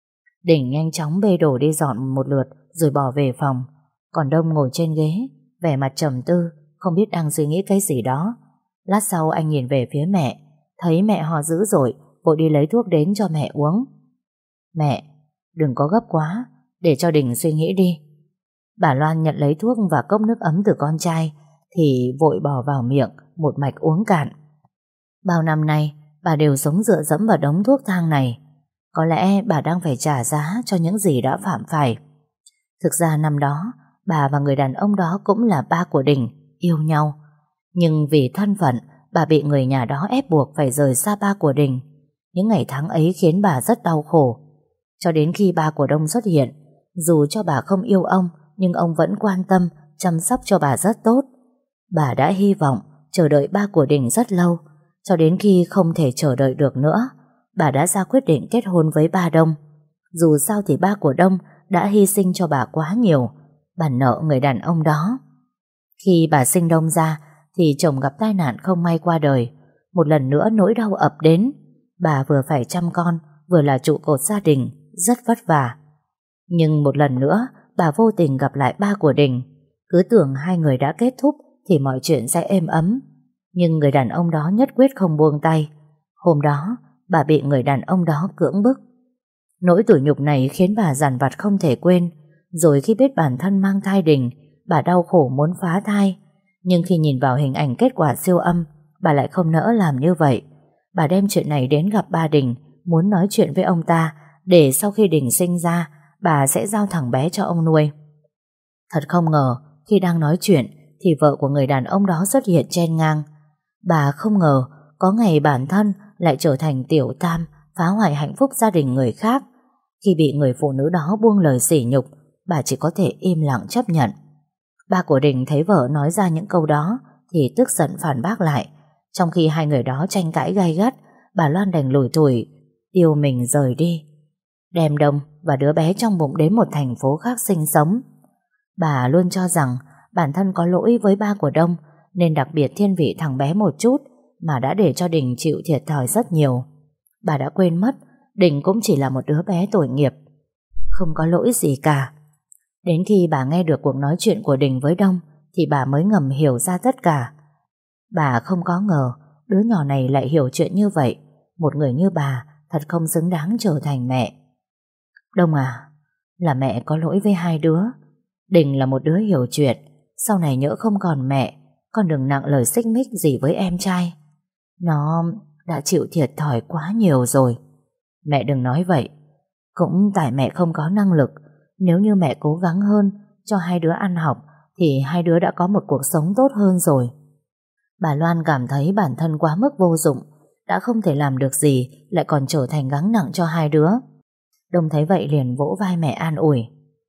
[SPEAKER 1] Đình nhanh chóng bê đồ đi dọn một lượt rồi bỏ về phòng. Còn Đông ngồi trên ghế, vẻ mặt trầm tư, không biết đang suy nghĩ cái gì đó. Lát sau anh nhìn về phía mẹ, thấy mẹ ho dữ dội, vội đi lấy thuốc đến cho mẹ uống. Mẹ, đừng có gấp quá, để cho Đình suy nghĩ đi. Bà Loan nhận lấy thuốc và cốc nước ấm từ con trai, thì vội bỏ vào miệng, một mạch uống cạn. Bao năm nay, bà đều sống dựa dẫm vào đống thuốc thang này. Có lẽ bà đang phải trả giá cho những gì đã phạm phải. Thực ra năm đó, bà và người đàn ông đó cũng là ba của Đình, yêu nhau. Nhưng vì thân phận, bà bị người nhà đó ép buộc phải rời xa ba của Đình. Những ngày tháng ấy khiến bà rất đau khổ. Cho đến khi ba của Đông xuất hiện, dù cho bà không yêu ông, nhưng ông vẫn quan tâm, chăm sóc cho bà rất tốt. Bà đã hy vọng chờ đợi ba của Đình rất lâu, cho đến khi không thể chờ đợi được nữa, bà đã ra quyết định kết hôn với ba Đông. Dù sao thì ba của Đông đã hy sinh cho bà quá nhiều, bà nợ người đàn ông đó. Khi bà sinh Đông ra thì chồng gặp tai nạn không may qua đời. Một lần nữa nỗi đau ập đến. Bà vừa phải chăm con, vừa là trụ cột gia đình, rất vất vả. Nhưng một lần nữa bà vô tình gặp lại ba của Đình. Cứ tưởng hai người đã kết thúc thì mọi chuyện sẽ êm ấm. Nhưng người đàn ông đó nhất quyết không buông tay. Hôm đó bà bị người đàn ông đó cưỡng bức. Nỗi tủi nhục này khiến bà dằn vặt không thể quên. Rồi khi biết bản thân mang thai Đình, bà đau khổ muốn phá thai. Nhưng khi nhìn vào hình ảnh kết quả siêu âm, bà lại không nỡ làm như vậy. Bà đem chuyện này đến gặp ba Đình, muốn nói chuyện với ông ta, để sau khi Đình sinh ra, bà sẽ giao thằng bé cho ông nuôi. Thật không ngờ, khi đang nói chuyện thì vợ của người đàn ông đó xuất hiện chen ngang. Bà không ngờ có ngày bản thân lại trở thành tiểu tam, phá hoại hạnh phúc gia đình người khác. Khi bị người phụ nữ đó buông lời sỉ nhục, bà chỉ có thể im lặng chấp nhận. Ba của Đình thấy vợ nói ra những câu đó thì tức giận phản bác lại. Trong khi hai người đó tranh cãi gay gắt, bà Loan đành lủi thủi tiêu mình rời đi, đem Đông và đứa bé trong bụng đến một thành phố khác sinh sống. Bà luôn cho rằng bản thân có lỗi với ba của Đông, nên đặc biệt thiên vị thằng bé một chút, mà đã để cho Đình chịu thiệt thòi rất nhiều. Bà đã quên mất Đình cũng chỉ là một đứa bé tội nghiệp, không có lỗi gì cả. Đến khi bà nghe được cuộc nói chuyện của Đình với Đông thì bà mới ngầm hiểu ra tất cả. Bà không có ngờ đứa nhỏ này lại hiểu chuyện như vậy. Một người như bà thật không xứng đáng trở thành mẹ. Đông à, là mẹ có lỗi với hai đứa. Đình là một đứa hiểu chuyện. Sau này nhỡ không còn mẹ, con đừng nặng lời xích mích gì với em trai. Nó đã chịu thiệt thòi quá nhiều rồi. Mẹ đừng nói vậy. Cũng tại mẹ không có năng lực. Nếu như mẹ cố gắng hơn cho hai đứa ăn học thì hai đứa đã có một cuộc sống tốt hơn rồi. Bà Loan cảm thấy bản thân quá mức vô dụng, đã không thể làm được gì lại còn trở thành gánh nặng cho hai đứa. Đông thấy vậy liền vỗ vai mẹ an ủi.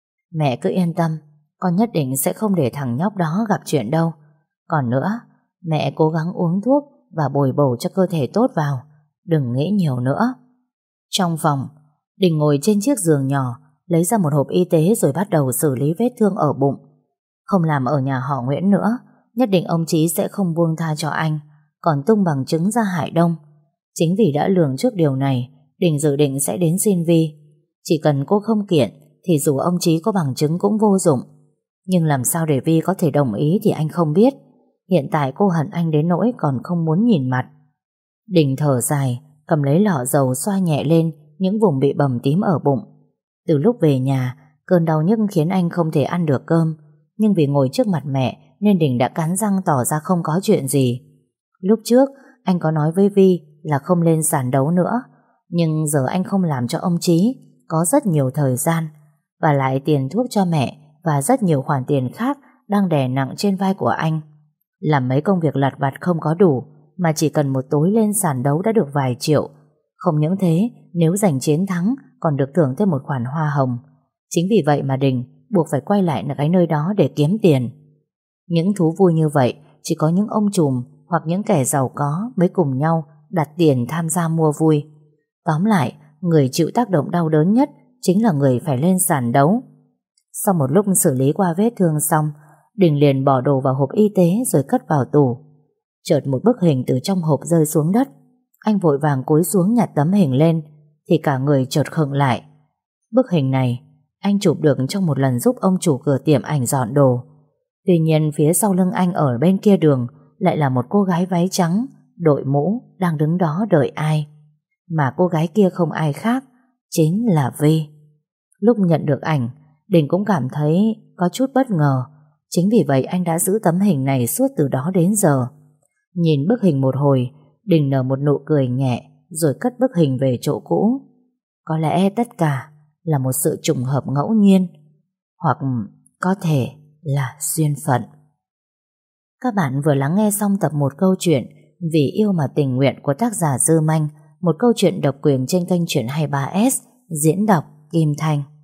[SPEAKER 1] Mẹ cứ yên tâm, con nhất định sẽ không để thằng nhóc đó gặp chuyện đâu. Còn nữa, mẹ cố gắng uống thuốc và bồi bổ cho cơ thể tốt vào, đừng nghĩ nhiều nữa. Trong phòng, Đình ngồi trên chiếc giường nhỏ, lấy ra một hộp y tế rồi bắt đầu xử lý vết thương ở bụng. Không làm ở nhà họ Nguyễn nữa, nhất định ông Chí sẽ không buông tha cho anh, còn tung bằng chứng ra hại Đông. Chính vì đã lường trước điều này, Đình dự định sẽ đến xin Vi. Chỉ cần cô không kiện thì dù ông Chí có bằng chứng cũng vô dụng. Nhưng làm sao để Vi có thể đồng ý thì anh không biết. Hiện tại cô hận anh đến nỗi còn không muốn nhìn mặt. Đình thở dài, cầm lấy lọ dầu xoa nhẹ lên những vùng bị bầm tím ở bụng. Từ lúc về nhà, cơn đau nhức khiến anh không thể ăn được cơm. Nhưng vì ngồi trước mặt mẹ nên Đình đã cắn răng tỏ ra không có chuyện gì. Lúc trước anh có nói với Vi là không lên sàn đấu nữa, nhưng giờ anh không làm cho ông Chí có rất nhiều thời gian, và lại tiền thuốc cho mẹ và rất nhiều khoản tiền khác đang đè nặng trên vai của anh. Làm mấy công việc lặt vặt không có đủ, mà chỉ cần một tối lên sàn đấu đã được vài triệu. Không những thế, nếu giành chiến thắng còn được thưởng thêm một khoản hoa hồng. Chính vì vậy mà Đình buộc phải quay lại cái nơi đó để kiếm tiền. Những thú vui như vậy chỉ có những ông trùm hoặc những kẻ giàu có mới cùng nhau đặt tiền tham gia mua vui. Tóm lại, người chịu tác động đau đớn nhất chính là người phải lên sàn đấu. Sau một lúc xử lý qua vết thương xong, Đình liền bỏ đồ vào hộp y tế rồi cất vào tủ. Chợt một bức hình từ trong hộp rơi xuống đất. Anh vội vàng cúi xuống nhặt tấm hình lên thì cả người chợt khựng lại. Bức hình này anh chụp được trong một lần giúp ông chủ cửa tiệm ảnh dọn đồ. Tuy nhiên phía sau lưng anh ở bên kia đường lại là một cô gái váy trắng, đội mũ, đang đứng đó đợi ai. Mà cô gái kia không ai khác, chính là Vi. Lúc nhận được ảnh, Đình cũng cảm thấy có chút bất ngờ. Chính vì vậy anh đã giữ tấm hình này suốt từ đó đến giờ. Nhìn bức hình một hồi, Đình nở một nụ cười nhẹ rồi cất bức hình về chỗ cũ. Có lẽ tất cả là một sự trùng hợp ngẫu nhiên, hoặc có thể là duyên phận. Các bạn vừa lắng nghe xong tập một câu chuyện Vì yêu mà tình nguyện của tác giả Dư Manh, một câu chuyện độc quyền trên kênh Chuyện hai mươi ba ét, diễn đọc Kim Thanh.